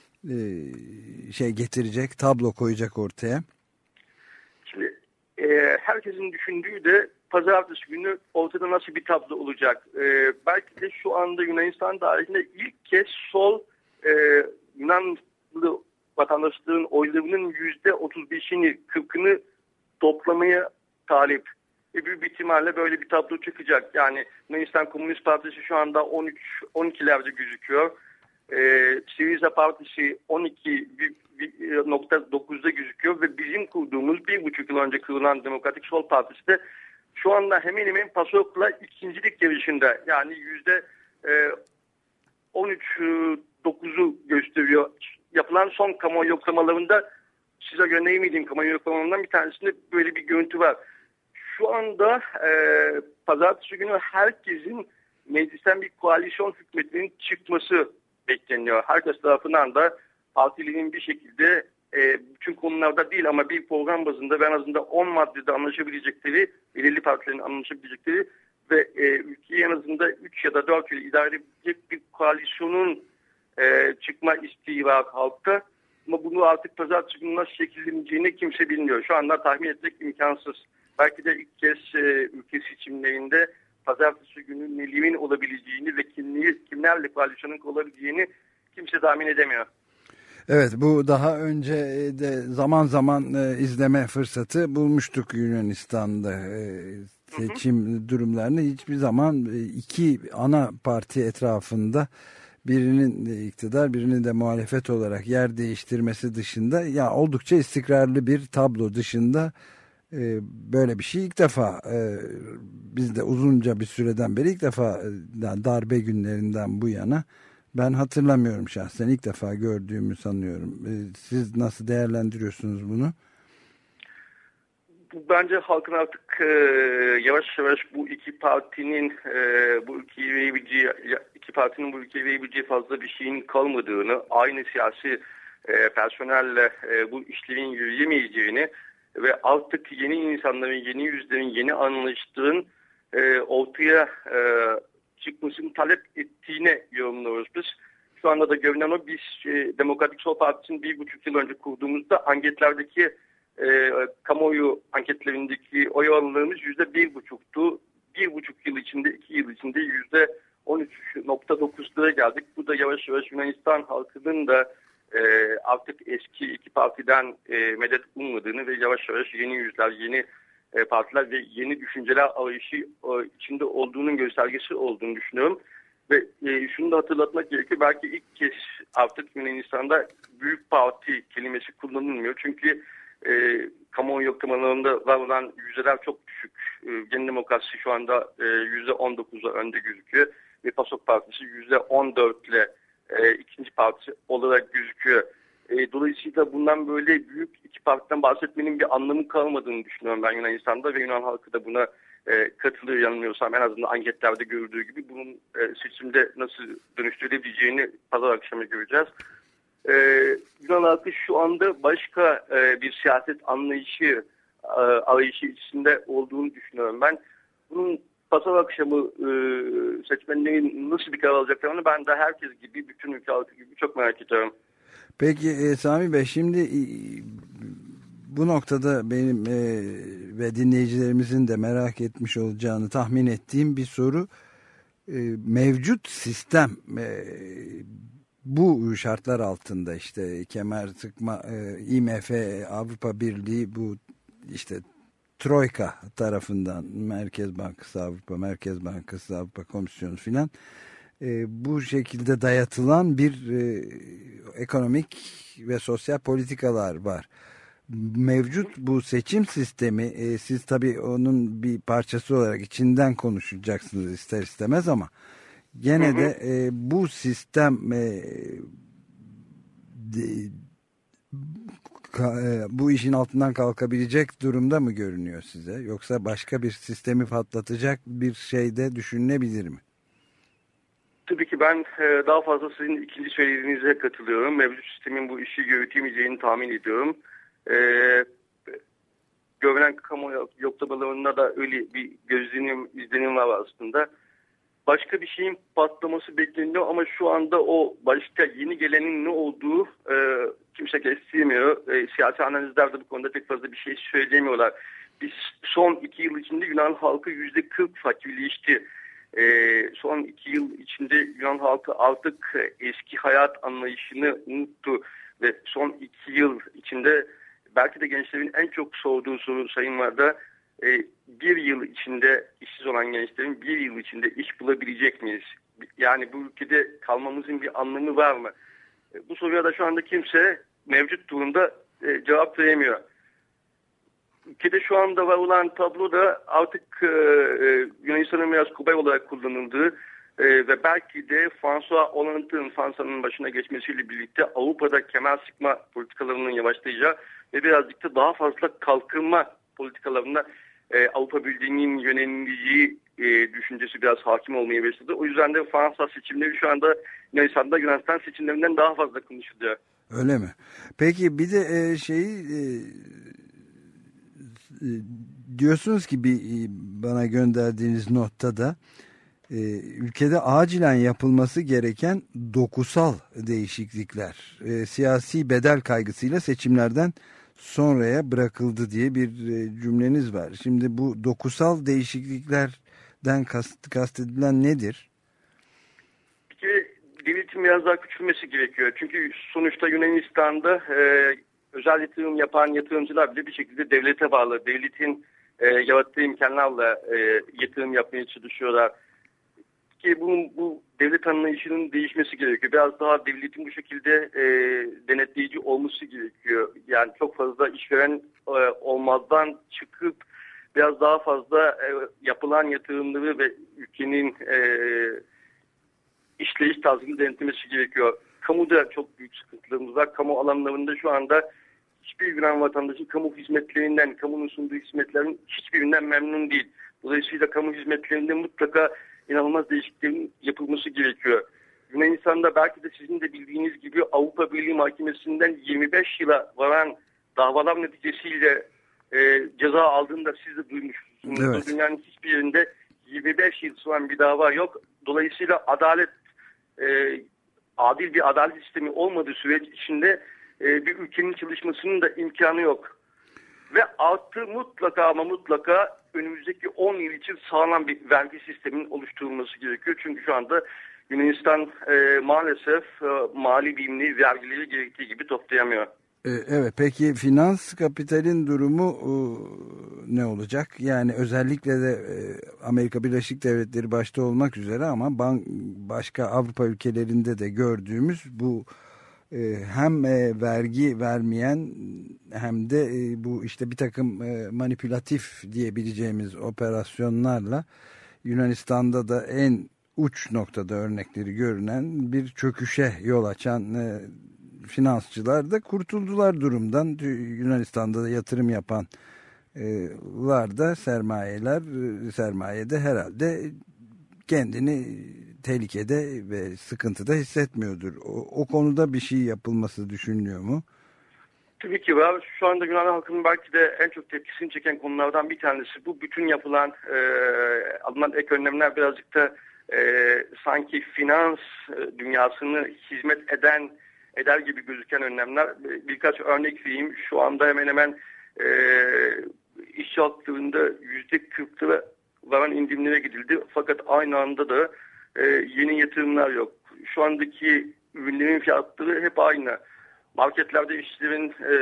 S2: şey getirecek, tablo koyacak ortaya?
S14: Şimdi e, herkesin düşündüğü de pazartesi günü ortada nasıl bir tablo olacak? E, belki de şu anda Yunanistan tarihinde ilk kez sol e, Yunanlı vatandaşların oylarının yüzde otuz beşini kırkını toplamaya talip. E, büyük bir ihtimalle böyle bir tablo çıkacak. Yani Yunanistan Komünist Partisi şu anda on üç on ikilerde gözüküyor. Ee, Syriza Partisi on iki nokta dokuzda gözüküyor ve bizim kurduğumuz bir buçuk yıl önce kurulan Demokratik Sol Partisi de şu anda hemen hemen PASOK'la ikincilik yarışında. Yani yüzde on üç dokuzu gösteriyor. Yapılan son kamuoyu yoklamalarında size gönderemediğim kamuoyu yoklamalarından bir tanesinde böyle bir görüntü var. Şu anda e, pazartesi günü herkesin meclisten bir koalisyon hükümetinin çıkması bekleniyor. Herkes tarafından da partilerin bir şekilde e, bütün konularda değil ama bir program bazında ve en azından on maddede anlaşabilecekleri, belirli partilerin anlaşabilecekleri ve e, ülkeyi en azından üç ya da dört yıl idare edebilecek bir koalisyonun e, çıkma isteği var halkta. Ama bunu artık pazartesi günü nasıl şekilleneceğini kimse bilmiyor. Şu anda tahmin etmek imkansız. Belki de ilk kez e, ülke seçimlerinde pazartesi günü nelerin olabileceğini ve kimliği, kimlerle koalisyonun olabileceğini kimse tahmin edemiyor.
S2: Evet, bu daha önce de zaman zaman e, izleme fırsatı bulmuştuk Yunanistan'da e, seçim hı hı. durumlarını. Hiçbir zaman e, iki ana parti etrafında birinin iktidar birinin de muhalefet olarak yer değiştirmesi dışında ya oldukça istikrarlı bir tablo dışında e, böyle bir şey ilk defa e, biz de uzunca bir süreden beri ilk defa e, darbe günlerinden bu yana ben hatırlamıyorum şahsen ilk defa gördüğümü sanıyorum. E, siz nasıl değerlendiriyorsunuz bunu?
S14: Bence halkın artık e, yavaş yavaş bu iki partinin e, bu ülkeyi verebileceği iki partinin bu ülkeyi verebileceği fazla bir şeyin kalmadığını, aynı siyasi e, personelle e, bu işlerin yürüyemeyeceğini ve artık yeni insanların, yeni yüzlerin, yeni anlayışların e, ortaya e, çıkmasını talep ettiğine yorumluyoruz biz. Şu anda da görünen o biz e, Demokratik Sol Partisi'ni bir buçuk yıl önce kurduğumuzda anketlerdeki E, kamuoyu anketlerindeki oy oranlarımız yüzde bir buçuktu. Bir buçuk yıl içinde, iki yıl içinde yüzde on üç nokta dokuzlara geldik. Bu da yavaş yavaş Yunanistan halkının da e, artık eski iki partiden e, medet ummadığını ve yavaş yavaş yeni yüzler, yeni e, partiler ve yeni düşünceler arayışı e, içinde olduğunun göstergesi olduğunu düşünüyorum. Ve e, şunu da hatırlatmak gerekiyor. Belki ilk kez artık Yunanistan'da büyük parti kelimesi kullanılmıyor. Çünkü E, kamuoyu yoklamalarında var olan yüzdeler çok düşük. E, Yeni Demokrasi şu anda e, yüzde on dokuzla önde gözüküyor. Ve PASOK Partisi yüzde on dört ile e, ikinci parti olarak gözüküyor. E, dolayısıyla bundan böyle büyük iki partiden bahsetmenin bir anlamı kalmadığını düşünüyorum ben Yunanistan'da ve Yunan halkı da buna e, katılıyor yanılmıyorsam. En azından anketlerde gördüğü gibi bunun e, seçimde nasıl dönüştürülebileceğini pazar akşamı göreceğiz. Ee, Yunan halkı şu anda başka e, bir siyaset anlayışı e, arayışı içinde olduğunu düşünüyorum ben. Bunun pazar akşamı e, seçmenlerin nasıl bir karar alacaklarını ben de herkes gibi, bütün ülke halkı gibi çok merak ediyorum.
S2: Peki e, Sami Bey, şimdi e, bu noktada benim e, ve dinleyicilerimizin de merak etmiş olacağını tahmin ettiğim bir soru. E, mevcut sistem e, bu şartlar altında işte kemer sıkma, I M F, Avrupa Birliği, bu işte Troika tarafından Merkez Bankası, Avrupa Merkez Bankası, Avrupa Komisyonu filan e, bu şekilde dayatılan bir e, ekonomik ve sosyal politikalar var. Mevcut bu seçim sistemi, e, siz tabii onun bir parçası olarak içinden konuşacaksınız ister istemez ama gene hı hı. de e, bu sistem e, de, ka, e, bu işin altından kalkabilecek durumda mı görünüyor size? Yoksa başka bir sistemi patlatacak bir şey de düşünülebilir mi?
S14: Tabii ki ben e, daha fazla sizin ikinci söylediğinize katılıyorum. Mevcut sistemin bu işi yürütemeyeceğini tahmin ediyorum. E, görünen kamu yoklamalarında da öyle bir gözlenim, izlenim var aslında. Başka bir şeyin patlaması bekleniyor ama şu anda o başka yeni gelenin ne olduğu e, kimse kestirmiyor. E, siyasi analizler de bu konuda pek fazla bir şey söylemiyorlar. Biz son iki yıl içinde Yunan halkı yüzde kırk fakirleşti. E, son iki yıl içinde Yunan halkı artık eski hayat anlayışını unuttu ve son iki yıl içinde belki de gençlerin en çok sorduğu soru Sayın Varda, e, bir yıl içinde işsiz olan gençlerin bir yıl içinde iş bulabilecek miyiz? Yani bu ülkede kalmamızın bir anlamı var mı? E, bu soruya da şu anda kimse mevcut durumda e, cevap veremiyor. Ülkede şu anda var olan tablo da artık e, Yunanistan'ın biraz kubay olarak kullanıldığı e, ve belki de François Hollande'ın Fransa'nın başına geçmesiyle birlikte Avrupa'da kemer sıkma politikalarının yavaşlayacağı ve birazcık da daha fazla kalkınma politikalarına e, Avrupa Birliği'nin yönelileceği e, düşüncesi biraz hakim olmaya başladı. O yüzden de Fransa seçimleri şu anda Yunanistan'da Yunanistan seçimlerinden daha fazla konuşuluyor.
S2: Öyle mi? Peki bir de e, şeyi e, diyorsunuz ki bir bana gönderdiğiniz notta da e, ülkede acilen yapılması gereken dokusal değişiklikler e, siyasi bedel kaygısıyla seçimlerden sonraya bırakıldı diye bir e, cümleniz var. Şimdi bu dokusal değişikliklerden kast, kastedilen nedir?
S14: Bir kere devletin biraz daha küçülmesi gerekiyor. Çünkü sonuçta Yunanistan'da e, özel yatırım yapan yatırımcılar bile bir şekilde devlete bağlı. Devletin e, yarattığı imkanlarla e, yatırım yapmaya çalışıyorlar. Ki bu, bu devlet anlayışının değişmesi gerekiyor. Biraz daha devletin bu şekilde e, denetleyici olması gerekiyor. Yani çok fazla işveren e, olmazdan çıkıp biraz daha fazla e, yapılan yatırımları ve ülkenin e, işleyiş tarzını denetlemesi gerekiyor. Kamuda çok büyük sıkıntılarımız var. Kamu alanlarında şu anda hiçbir Yunan vatandaşı kamu hizmetlerinden, kamunun sunduğu hizmetlerin hiçbirinden memnun değil. Dolayısıyla kamu hizmetlerinde mutlaka inanılmaz değişikliklerin yapılması gerekiyor. Yunanistan'da belki de sizin de bildiğiniz gibi Avrupa Birliği Mahkemesi'nden yirmi beş yıla varan davalar neticesiyle e, ceza aldığını da siz de duymuşsunuz. Evet. Dünyanın hiçbir yerinde yirmi beş yıl süren bir dava yok. Dolayısıyla adalet, e, adil bir adalet sistemi olmadığı süreç içinde e, bir ülkenin çalışmasının da imkanı yok. Ve artı mutlaka ama mutlaka önümüzdeki on yıl için sağlam bir vergi sistemin oluşturulması gerekiyor. Çünkü şu anda Yunanistan e, maalesef e, mali birimli vergileri gerektiği gibi toplayamıyor.
S2: Evet, peki finans kapitalin durumu e, ne olacak? Yani özellikle de e, Amerika Birleşik Devletleri başta olmak üzere ama bank, başka Avrupa ülkelerinde de gördüğümüz bu e, hem e, vergi vermeyen hem de e, bu işte bir takım e, manipülatif diyebileceğimiz operasyonlarla Yunanistan'da da en uç noktada örnekleri görünen bir çöküşe yol açan e, finansçılar da kurtuldular durumdan. Yunanistan'da da yatırım yapanlar da sermayeler sermayede herhalde kendini tehlikede ve sıkıntıda hissetmiyordur. O, o konuda bir şey yapılması düşünülüyor mu?
S14: Tabii ki var. Şu anda Yunan halkının belki de en çok tepkisini çeken konulardan bir tanesi bu. Bütün yapılan e, alınan ek önlemler birazcık da e, sanki finans e, dünyasını hizmet eden eder gibi gözüken önlemler. Birkaç örnek vereyim. Şu anda hemen hemen e, işçi haklarında yüzde kırklara varan indirimlere gidildi. Fakat aynı anda da e, yeni yatırımlar yok. Şu andaki ürünlerin fiyatları hep aynı. Marketlerde işçilerin e,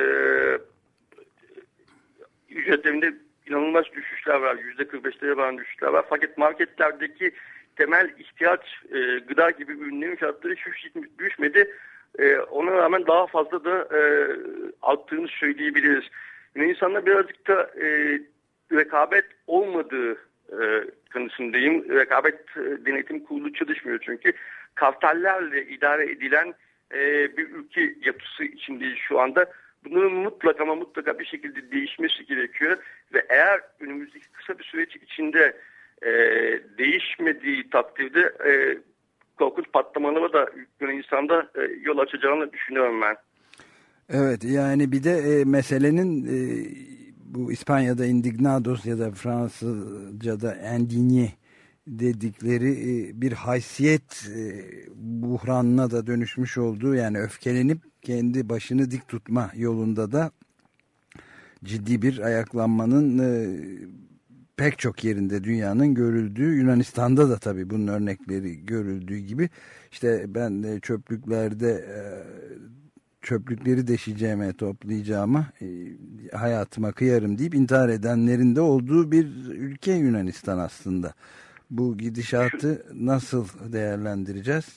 S14: ücretlerinde inanılmaz düşüşler var. yüzde kırk beşlere varan düşüşler var. Fakat marketlerdeki temel ihtiyaç e, gıda gibi ürünlerin fiyatları hiç düşmedi. E, ona rağmen daha fazla da e, arttığını söyleyebiliriz. Yunanistan'da birazcık da e, rekabet olmadığı e, kanısındayım. Rekabet e, denetim kurulu çalışmıyor çünkü kartellerle idare edilen e, bir ülke yapısı içindeyiz şu anda. Bunların mutlaka ama mutlaka bir şekilde değişmesi gerekiyor ve eğer önümüzdeki kısa bir süreç içinde e, değişmediği takdirde e, korkunç patlamalara da Yunanistan'da e, yol açacağını düşünüyorum ben.
S2: Evet, yani bir de e, meselenin e, bu İspanya'da indignados ya da Fransızca'da indigne dedikleri e, bir haysiyet e, buhranına da dönüşmüş olduğu, yani öfkelenip kendi başını dik tutma yolunda da ciddi bir ayaklanmanın e, pek çok yerinde dünyanın görüldüğü, Yunanistan'da da tabii bunun örnekleri görüldüğü gibi. İşte ben de çöplüklerde e, çöplükleri deşeceğime, toplayacağıma, e, hayatıma kıyarım deyip intihar edenlerin de olduğu bir ülke Yunanistan aslında. Bu gidişatı nasıl değerlendireceğiz?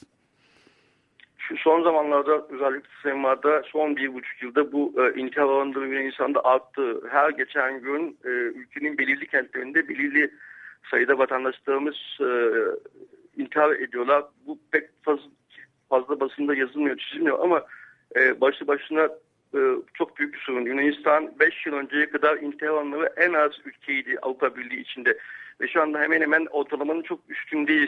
S14: Şu son zamanlarda özellikle Seymar'da son bir buçuk yılda bu e, intihar oranları Yunanistan'da arttı. Her geçen gün e, ülkenin belirli kentlerinde belirli sayıda vatandaşlarımız e, intihar ediyorlar. Bu pek fazla, fazla basında yazılmıyor, çizilmiyor ama e, başlı başına e, çok büyük bir sorun. Yunanistan beş yıl önceye kadar intihar oranları en az ülkeydi Avrupa Birliği içinde. Ve şu anda hemen hemen ortalamanın çok üstündeyiz.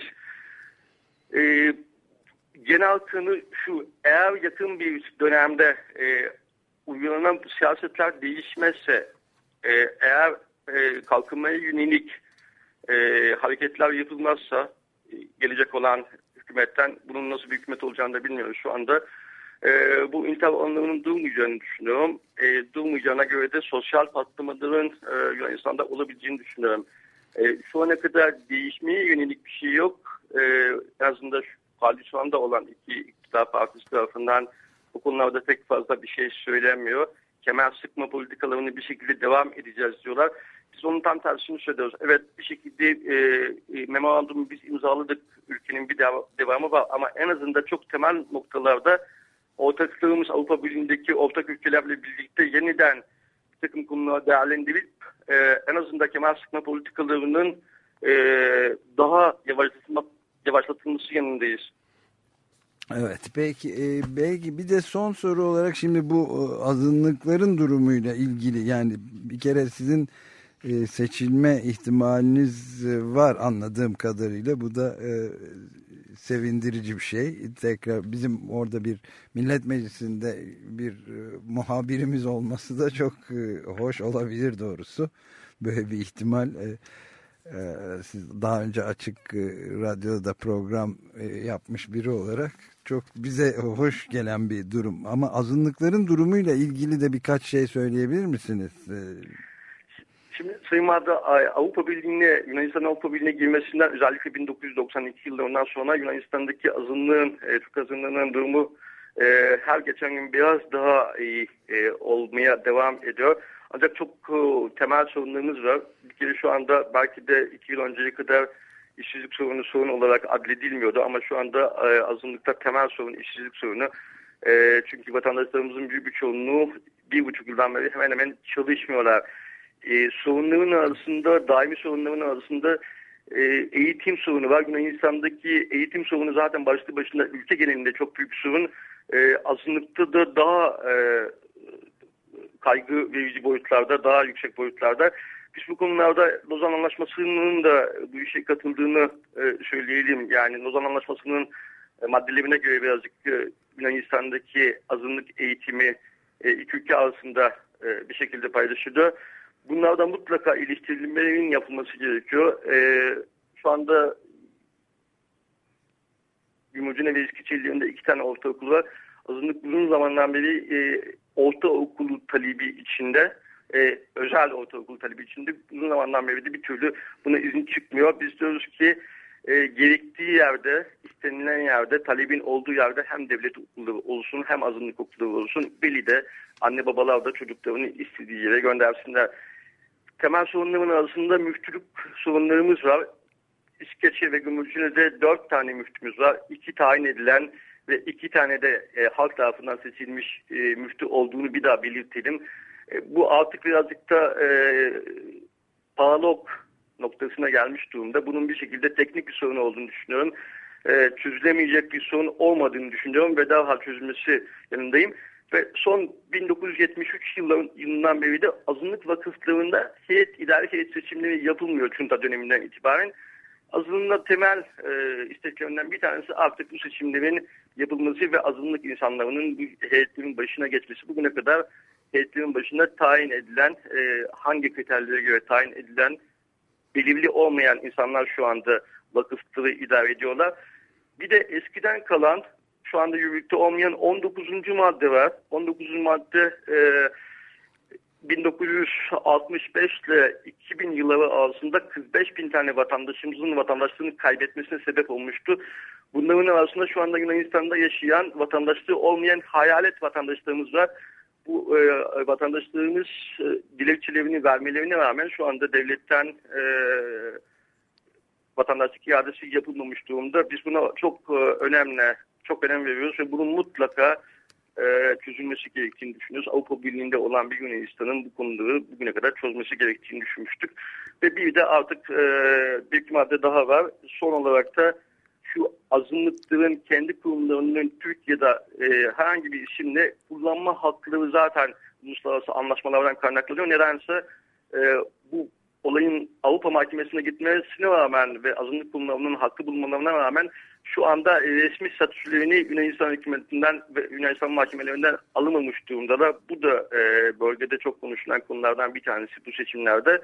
S14: E, genel kanı şu, eğer yakın bir dönemde e, uygulanan siyasetler değişmezse, e, eğer e, kalkınmaya yönelik e, hareketler yapılmazsa e, gelecek olan hükümetten, bunun nasıl bir hükümet olacağını da bilmiyoruz şu anda. E, bu intihar oranlarının durmayacağını düşünüyorum. E, durmayacağına göre de sosyal patlamaların e, Yunanistan'da olabileceğini düşünüyorum. E, şu ana kadar değişmeye yönelik bir şey yok. E, en azından şu anda olan iki iktidar partisi tarafından bu konularda pek fazla bir şey söylenmiyor. Kemer sıkma politikalarını bir şekilde devam edeceğiz diyorlar. Biz onun tam tersini söylüyoruz. Evet, bir şekilde e, e, memorandumu biz imzaladık. Ülkenin bir dev- devamı var ama en azından çok temel noktalarda ortaklarımız Avrupa Birliği'ndeki ortak ülkelerle birlikte yeniden bir takım konuları değerlendirip e, en azından kemer sıkma politikalarının e, daha yavaşlatılmak yavaşlatılması yanındayız.
S2: Evet, peki e, belki bir de son soru olarak şimdi bu e, azınlıkların durumuyla ilgili, yani bir kere sizin e, seçilme ihtimaliniz e, var anladığım kadarıyla, bu da e, sevindirici bir şey. Tekrar bizim orada bir millet meclisinde bir e, muhabirimiz olması da çok e, hoş olabilir doğrusu. Böyle bir ihtimal e, siz daha önce Açık Radyo'da program yapmış biri olarak çok bize hoş gelen bir durum. Ama azınlıkların durumuyla ilgili de birkaç şey söyleyebilir misiniz?
S14: Şimdi Sayın Marda, Avrupa Birliği'ne, Yunanistan Avrupa Birliği'ne girmesinden özellikle bin dokuz yüz doksan iki yıllarından sonra Yunanistan'daki azınlığın, Türk azınlığının durumu her geçen gün biraz daha iyi olmaya devam ediyor. Ancak çok temel sorunlarımız var. Bir kere şu anda belki de iki yıl önceye kadar işsizlik sorunu sorun olarak adledilmiyordu ama şu anda e, azınlıkta temel sorun işsizlik sorunu. E, çünkü vatandaşlarımızın büyük bir çoğunluğu bir buçuk yıldan beri hemen hemen çalışmıyorlar. E, sorunların arasında, daimi sorunların arasında e, eğitim sorunu var. Yunanistan'daki eğitim sorunu zaten başlı başına ülke genelinde çok büyük bir sorun. E, azınlıkta da daha e, kaygı verici boyutlarda, daha yüksek boyutlarda. Biz bu konularda Lozan Anlaşması'nın da bu işe katıldığını e, söyleyelim. Yani Lozan Anlaşması'nın e, maddelerine göre birazcık e, Yunanistan'daki azınlık eğitimi e, iki ülke arasında e, bir şekilde paylaşılıyor. Bunlardan mutlaka ilişkilenmenin yapılması gerekiyor. E, şu anda Gümrücüne ve İskiçeli'nde iki tane ortaokul var. Azınlık uzun zamandan beri e, ortaokul talebi içinde, e, özel ortaokul talebi içinde uzun zamandan beri de bir türlü buna izin çıkmıyor. Biz diyoruz ki e, gerektiği yerde, istenilen yerde, talebin olduğu yerde hem devlet okulları olsun hem azınlık okulları olsun. Belli de anne babalar da çocuklarını istediği yere göndersinler. Temel sorunların arasında müftülük sorunlarımız var. İskeçe ve Gümüşhane'de dört tane müftümüz var. İki tayin edilen ve iki tane de e, halk tarafından seçilmiş e, müftü olduğunu bir daha belirtelim. E, bu artık birazcık da e, paralog noktasına gelmiş durumda. Bunun bir şekilde teknik bir sorun olduğunu düşünüyorum. E, çözülemeyecek bir sorun olmadığını düşünüyorum ve derhal çözülmesi yanındayım. Ve son bin dokuz yüz yetmiş üç yılından beri de azınlık vakıflarında heyet, idari heyet seçimleri yapılmıyor Çunta döneminden itibaren. Azınlığın temel e, isteklerinden bir tanesi artık bu seçimlerin yapılması ve azınlık insanların bu heyetlerin başına geçmesi. Bugüne kadar heyetlerin başına tayin edilen, e, hangi kriterlere göre tayin edilen belirli olmayan insanlar şu anda vakıfları idare ediyorlar. Bir de eskiden kalan, şu anda yürürlükte olmayan on dokuzuncu madde var. on dokuzuncu madde e, bin dokuz yüz altmış beş ile iki bin yılları arasında kırk beş bin tane vatandaşımızın vatandaşlığını kaybetmesine sebep olmuştu. Bunların arasında şu anda Yunanistan'da yaşayan, vatandaşlığı olmayan hayalet vatandaşlarımız var. Bu e, vatandaşlarımız e, dilekçelerini vermelerine rağmen şu anda devletten e, vatandaşlık iadesi yapılmamış durumda. Biz buna çok e, önemli, çok önem veriyoruz ve bunun mutlaka e, çözülmesi gerektiğini düşünüyoruz. Avrupa Birliği'nde olan bir Yunanistan'ın bu konuları bugüne kadar çözmesi gerektiğini düşünmüştük. Ve bir de artık e, bir iki madde daha var. Son olarak da şu azınlıkların kendi kurumlarının Türkiye'de e, herhangi bir isimle kullanma hakları zaten uluslararası anlaşmalardan kaynaklanıyor. Nedense e, bu olayın Avrupa Mahkemesi'ne gitmesine rağmen ve azınlık kurumlarının hakkı bulmalarına rağmen şu anda resmi statülerini Yunanistan hükümetinden ve Yunanistan mahkemelerinden alınmamış durumda da bu da e, bölgede çok konuşulan konulardan bir tanesi bu seçimlerde.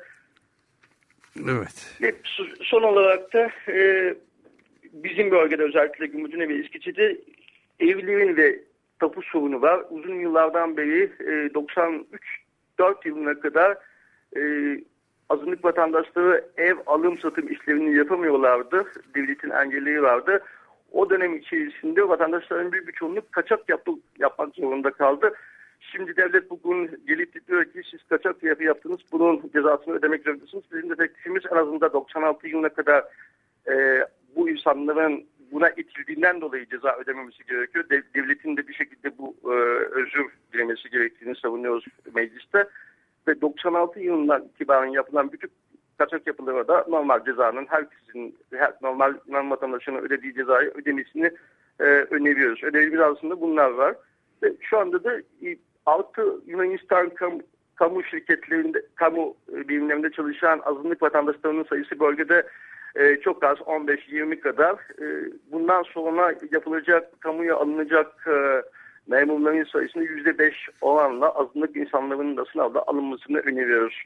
S2: Evet.
S14: Ve son olarak da e, bizim bölgede özellikle Gümüşhane ve İskeçe'de evlerin ve tapu sorunu var. Uzun yıllardan beri e, doksan üç dört yılına kadar e, azınlık vatandaşları ev alım satım işlerini yapamıyorlardı. Devletin engelleri vardı. O dönem içerisinde vatandaşların büyük bir çoğunluğu kaçak yapı, yapmak zorunda kaldı. Şimdi devlet bugün gelip diyor ki siz kaçak yapı yaptınız, bunun cezasını ödemek zorundasınız. Bizim de teklifimiz en azından doksan altı yılına kadar e, bu insanların buna itildiğinden dolayı ceza ödememesi gerekiyor. Devletin de bir şekilde bu e, özür dilemesi gerektiğini savunuyoruz mecliste. Ve doksan altı yılından itibaren yapılan bütün kaçak yapılara da normal cezanın herkesin, her, normal Yunan vatandaşının ödediği cezayı ödemesini e, öneriyoruz. Önerimiz aslında bunlar var. Ve şu anda da e, altı Yunanistan kamu, kamu şirketlerinde, kamu e, birimlerinde çalışan azınlık vatandaşlarının sayısı bölgede e, çok az, on beş yirmi kadar. E, bundan sonra yapılacak, kamuya alınacak e, memurların sayısını yüzde beş oranla azınlık insanların da sınavda alınmasını öneriyoruz.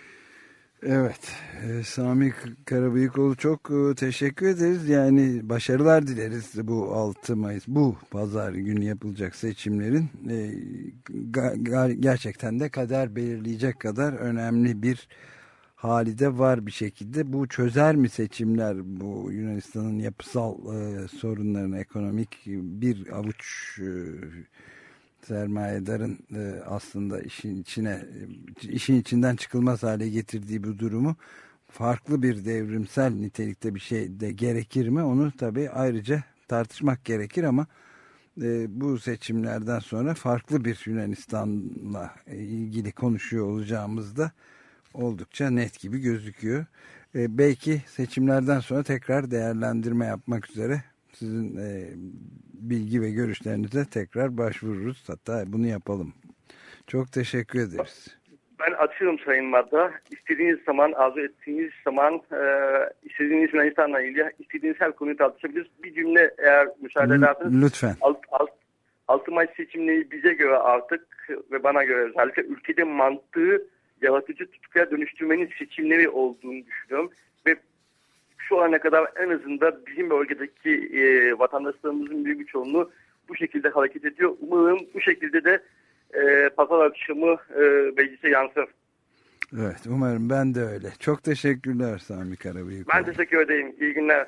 S2: Evet, Sami Karabıyıkoğlu çok teşekkür ederiz. Yani başarılar dileriz bu altı Mayıs, bu pazar günü yapılacak seçimlerin. Gerçekten de kader belirleyecek kadar önemli bir hali de var bir şekilde. Bu çözer mi seçimler bu Yunanistan'ın yapısal sorunlarını, ekonomik bir avuç sermayedarın e, aslında işin içine işin içinden çıkılmaz hale getirdiği bu durumu, farklı bir devrimsel nitelikte bir şey de gerekir mi? Onu tabii ayrıca tartışmak gerekir ama e, bu seçimlerden sonra farklı bir Yunanistan'la ilgili konuşuyor olacağımız da oldukça net gibi gözüküyor. E, belki seçimlerden sonra tekrar değerlendirme yapmak üzere sizin e, bilgi ve görüşlerinize tekrar başvururuz. Hatta bunu yapalım. Çok teşekkür ederiz.
S14: Ben açıyorum Sayın Madra. İstediğiniz zaman, arzu ettiğiniz zaman e, istediğiniz Yunanistan'la ilgili istediğiniz her konuyu tartışabiliriz. Bir cümle eğer müsaade ederseniz.
S2: Lütfen.
S14: Alt, alt, altı Mayıs seçimleri bize göre artık ve bana göre özellikle ülkede mantığı yaratıcı tutkuya dönüştürmenin seçimleri olduğunu düşünüyorum. Ve şu ana kadar en azından bizim bölgedeki e, vatandaşlarımızın büyük bir çoğunluğu bu şekilde hareket ediyor. Umarım bu şekilde de e, pazar akşamı e, meclise yansır.
S2: Evet, umarım, ben de öyle. Çok teşekkürler Sami Karabıyıkoğlu.
S14: Ben teşekkür edeyim. İyi günler.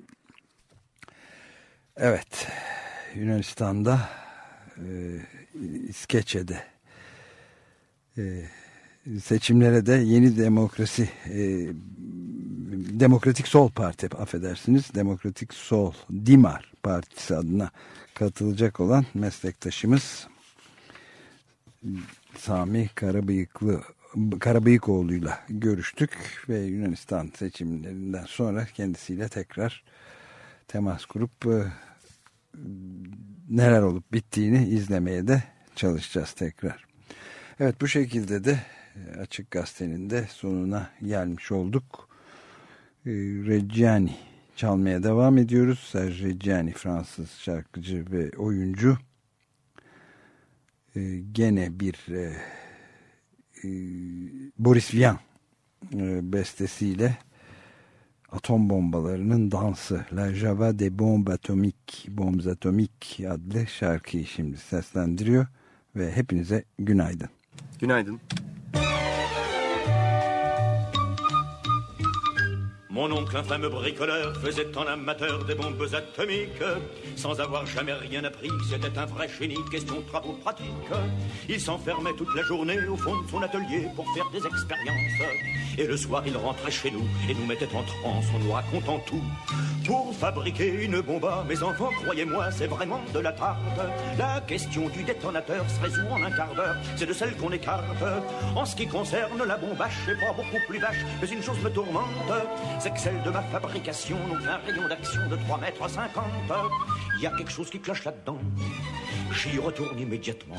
S2: Evet, Yunanistan'da e, İskeçe'de e, seçimlere de yeni demokrasi e, Demokratik Sol Parti, affedersiniz, Demokratik Sol Dimar Partisi adına katılacak olan meslektaşımız Sami Karabıyıklı Karabıyıkoğlu'yla görüştük ve Yunanistan seçimlerinden sonra kendisiyle tekrar temas kurup e, neler olup bittiğini izlemeye de çalışacağız tekrar. Evet, bu şekilde de Açık Gazete'nin de sonuna gelmiş olduk. E, Reggiani çalmaya devam ediyoruz. Serge Reggiani, Fransız şarkıcı ve oyuncu. E, gene bir e, e, Boris Vian e, bestesiyle atom bombalarının dansı, La Java des Bombes Atomiques, Bombes Atomiques adlı şarkıyı şimdi seslendiriyor ve hepinize günaydın.
S3: Günaydın.
S15: Mon oncle, un fameux bricoleur, faisait en amateur des bombes atomiques, sans avoir jamais rien appris, c'était un vrai génie, question de travaux pratiques. Il s'enfermait toute la journée au fond de son atelier pour faire des expériences. Et le soir, il rentrait chez nous et nous mettait en transe en nous racontant tout. Pour fabriquer une bombe, mes enfants, croyez-moi, c'est vraiment de la tarte. La question du détonateur se résout en un quart d'heure, c'est de celle qu'on écarte. En ce qui concerne la bombache, c'est pas beaucoup plus vache, mais une chose me tourmente, c'est que celle de ma fabrication n'ont qu'un rayon d'action de trois mètres cinquante. Il y a quelque chose qui cloche là-dedans, j'y retourne immédiatement.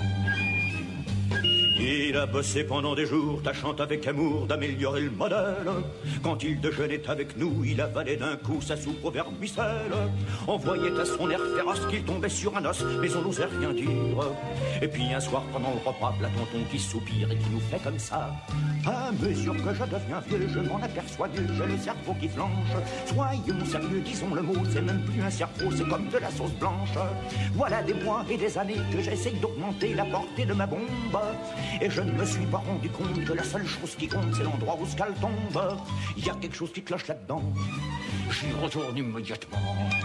S15: Il a bossé pendant des jours, tâchant avec amour d'améliorer le modèle. Quand il déjeunait avec nous, il avalait d'un coup sa soupe au vermicelle. On voyait à son air féroce qu'il tombait sur un os, mais on n'osait rien dire. Et puis un soir pendant le repas, la tonton qui soupire et qui nous fait comme ça. À mesure que je deviens vieux, je m'en aperçois mieux, j'ai le cerveau qui flanche. Soyons sérieux, disons le mot, c'est même plus un cerveau, c'est comme de la sauce blanche. Voilà des mois et des années que j'essaye d'augmenter la portée de ma bombe. Et je ne me suis pas rendu compte que la seule chose qui compte, c'est l'endroit où ce qu'elle tombe. Il y a quelque chose qui cloche là-dedans, j'y retourne immédiatement.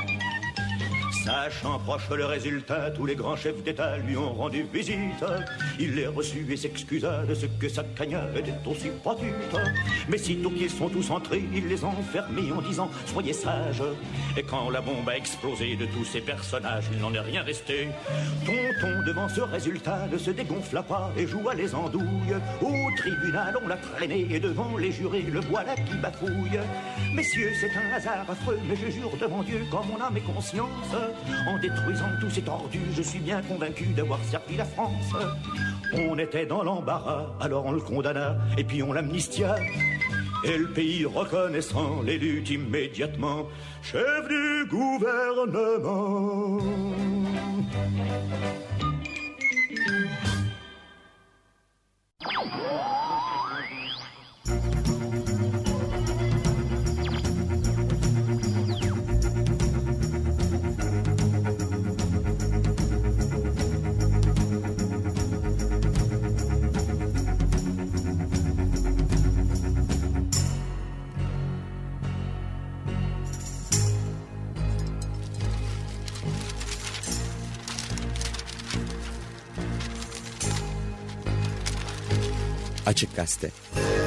S15: Sachant proche le résultat, tous les grands chefs d'État lui ont rendu visite. Il les reçut et s'excusa de ce que sa cagnade était aussi petite. Mais sitôt qu'ils sont tous entrés, il les a enfermés en disant « Soyez sages ». Et quand la bombe a explosé de tous ces personnages, il n'en est rien resté. Tonton, devant ce résultat, ne se dégonfla pas et joua les andouilles. Au tribunal, on l'a traîné et devant les jurés, le voilà qui bafouille. Messieurs, c'est un hasard affreux, mais je jure devant Dieu, quand mon âme est conscience, en détruisant tous ces tordus, je suis bien convaincu d'avoir servi la France. On était dans l'embarras, alors on le condamna, et puis on l'amnistia. Et le pays reconnaissant l'élut immédiatement chef du gouvernement.
S16: Açık Gazete.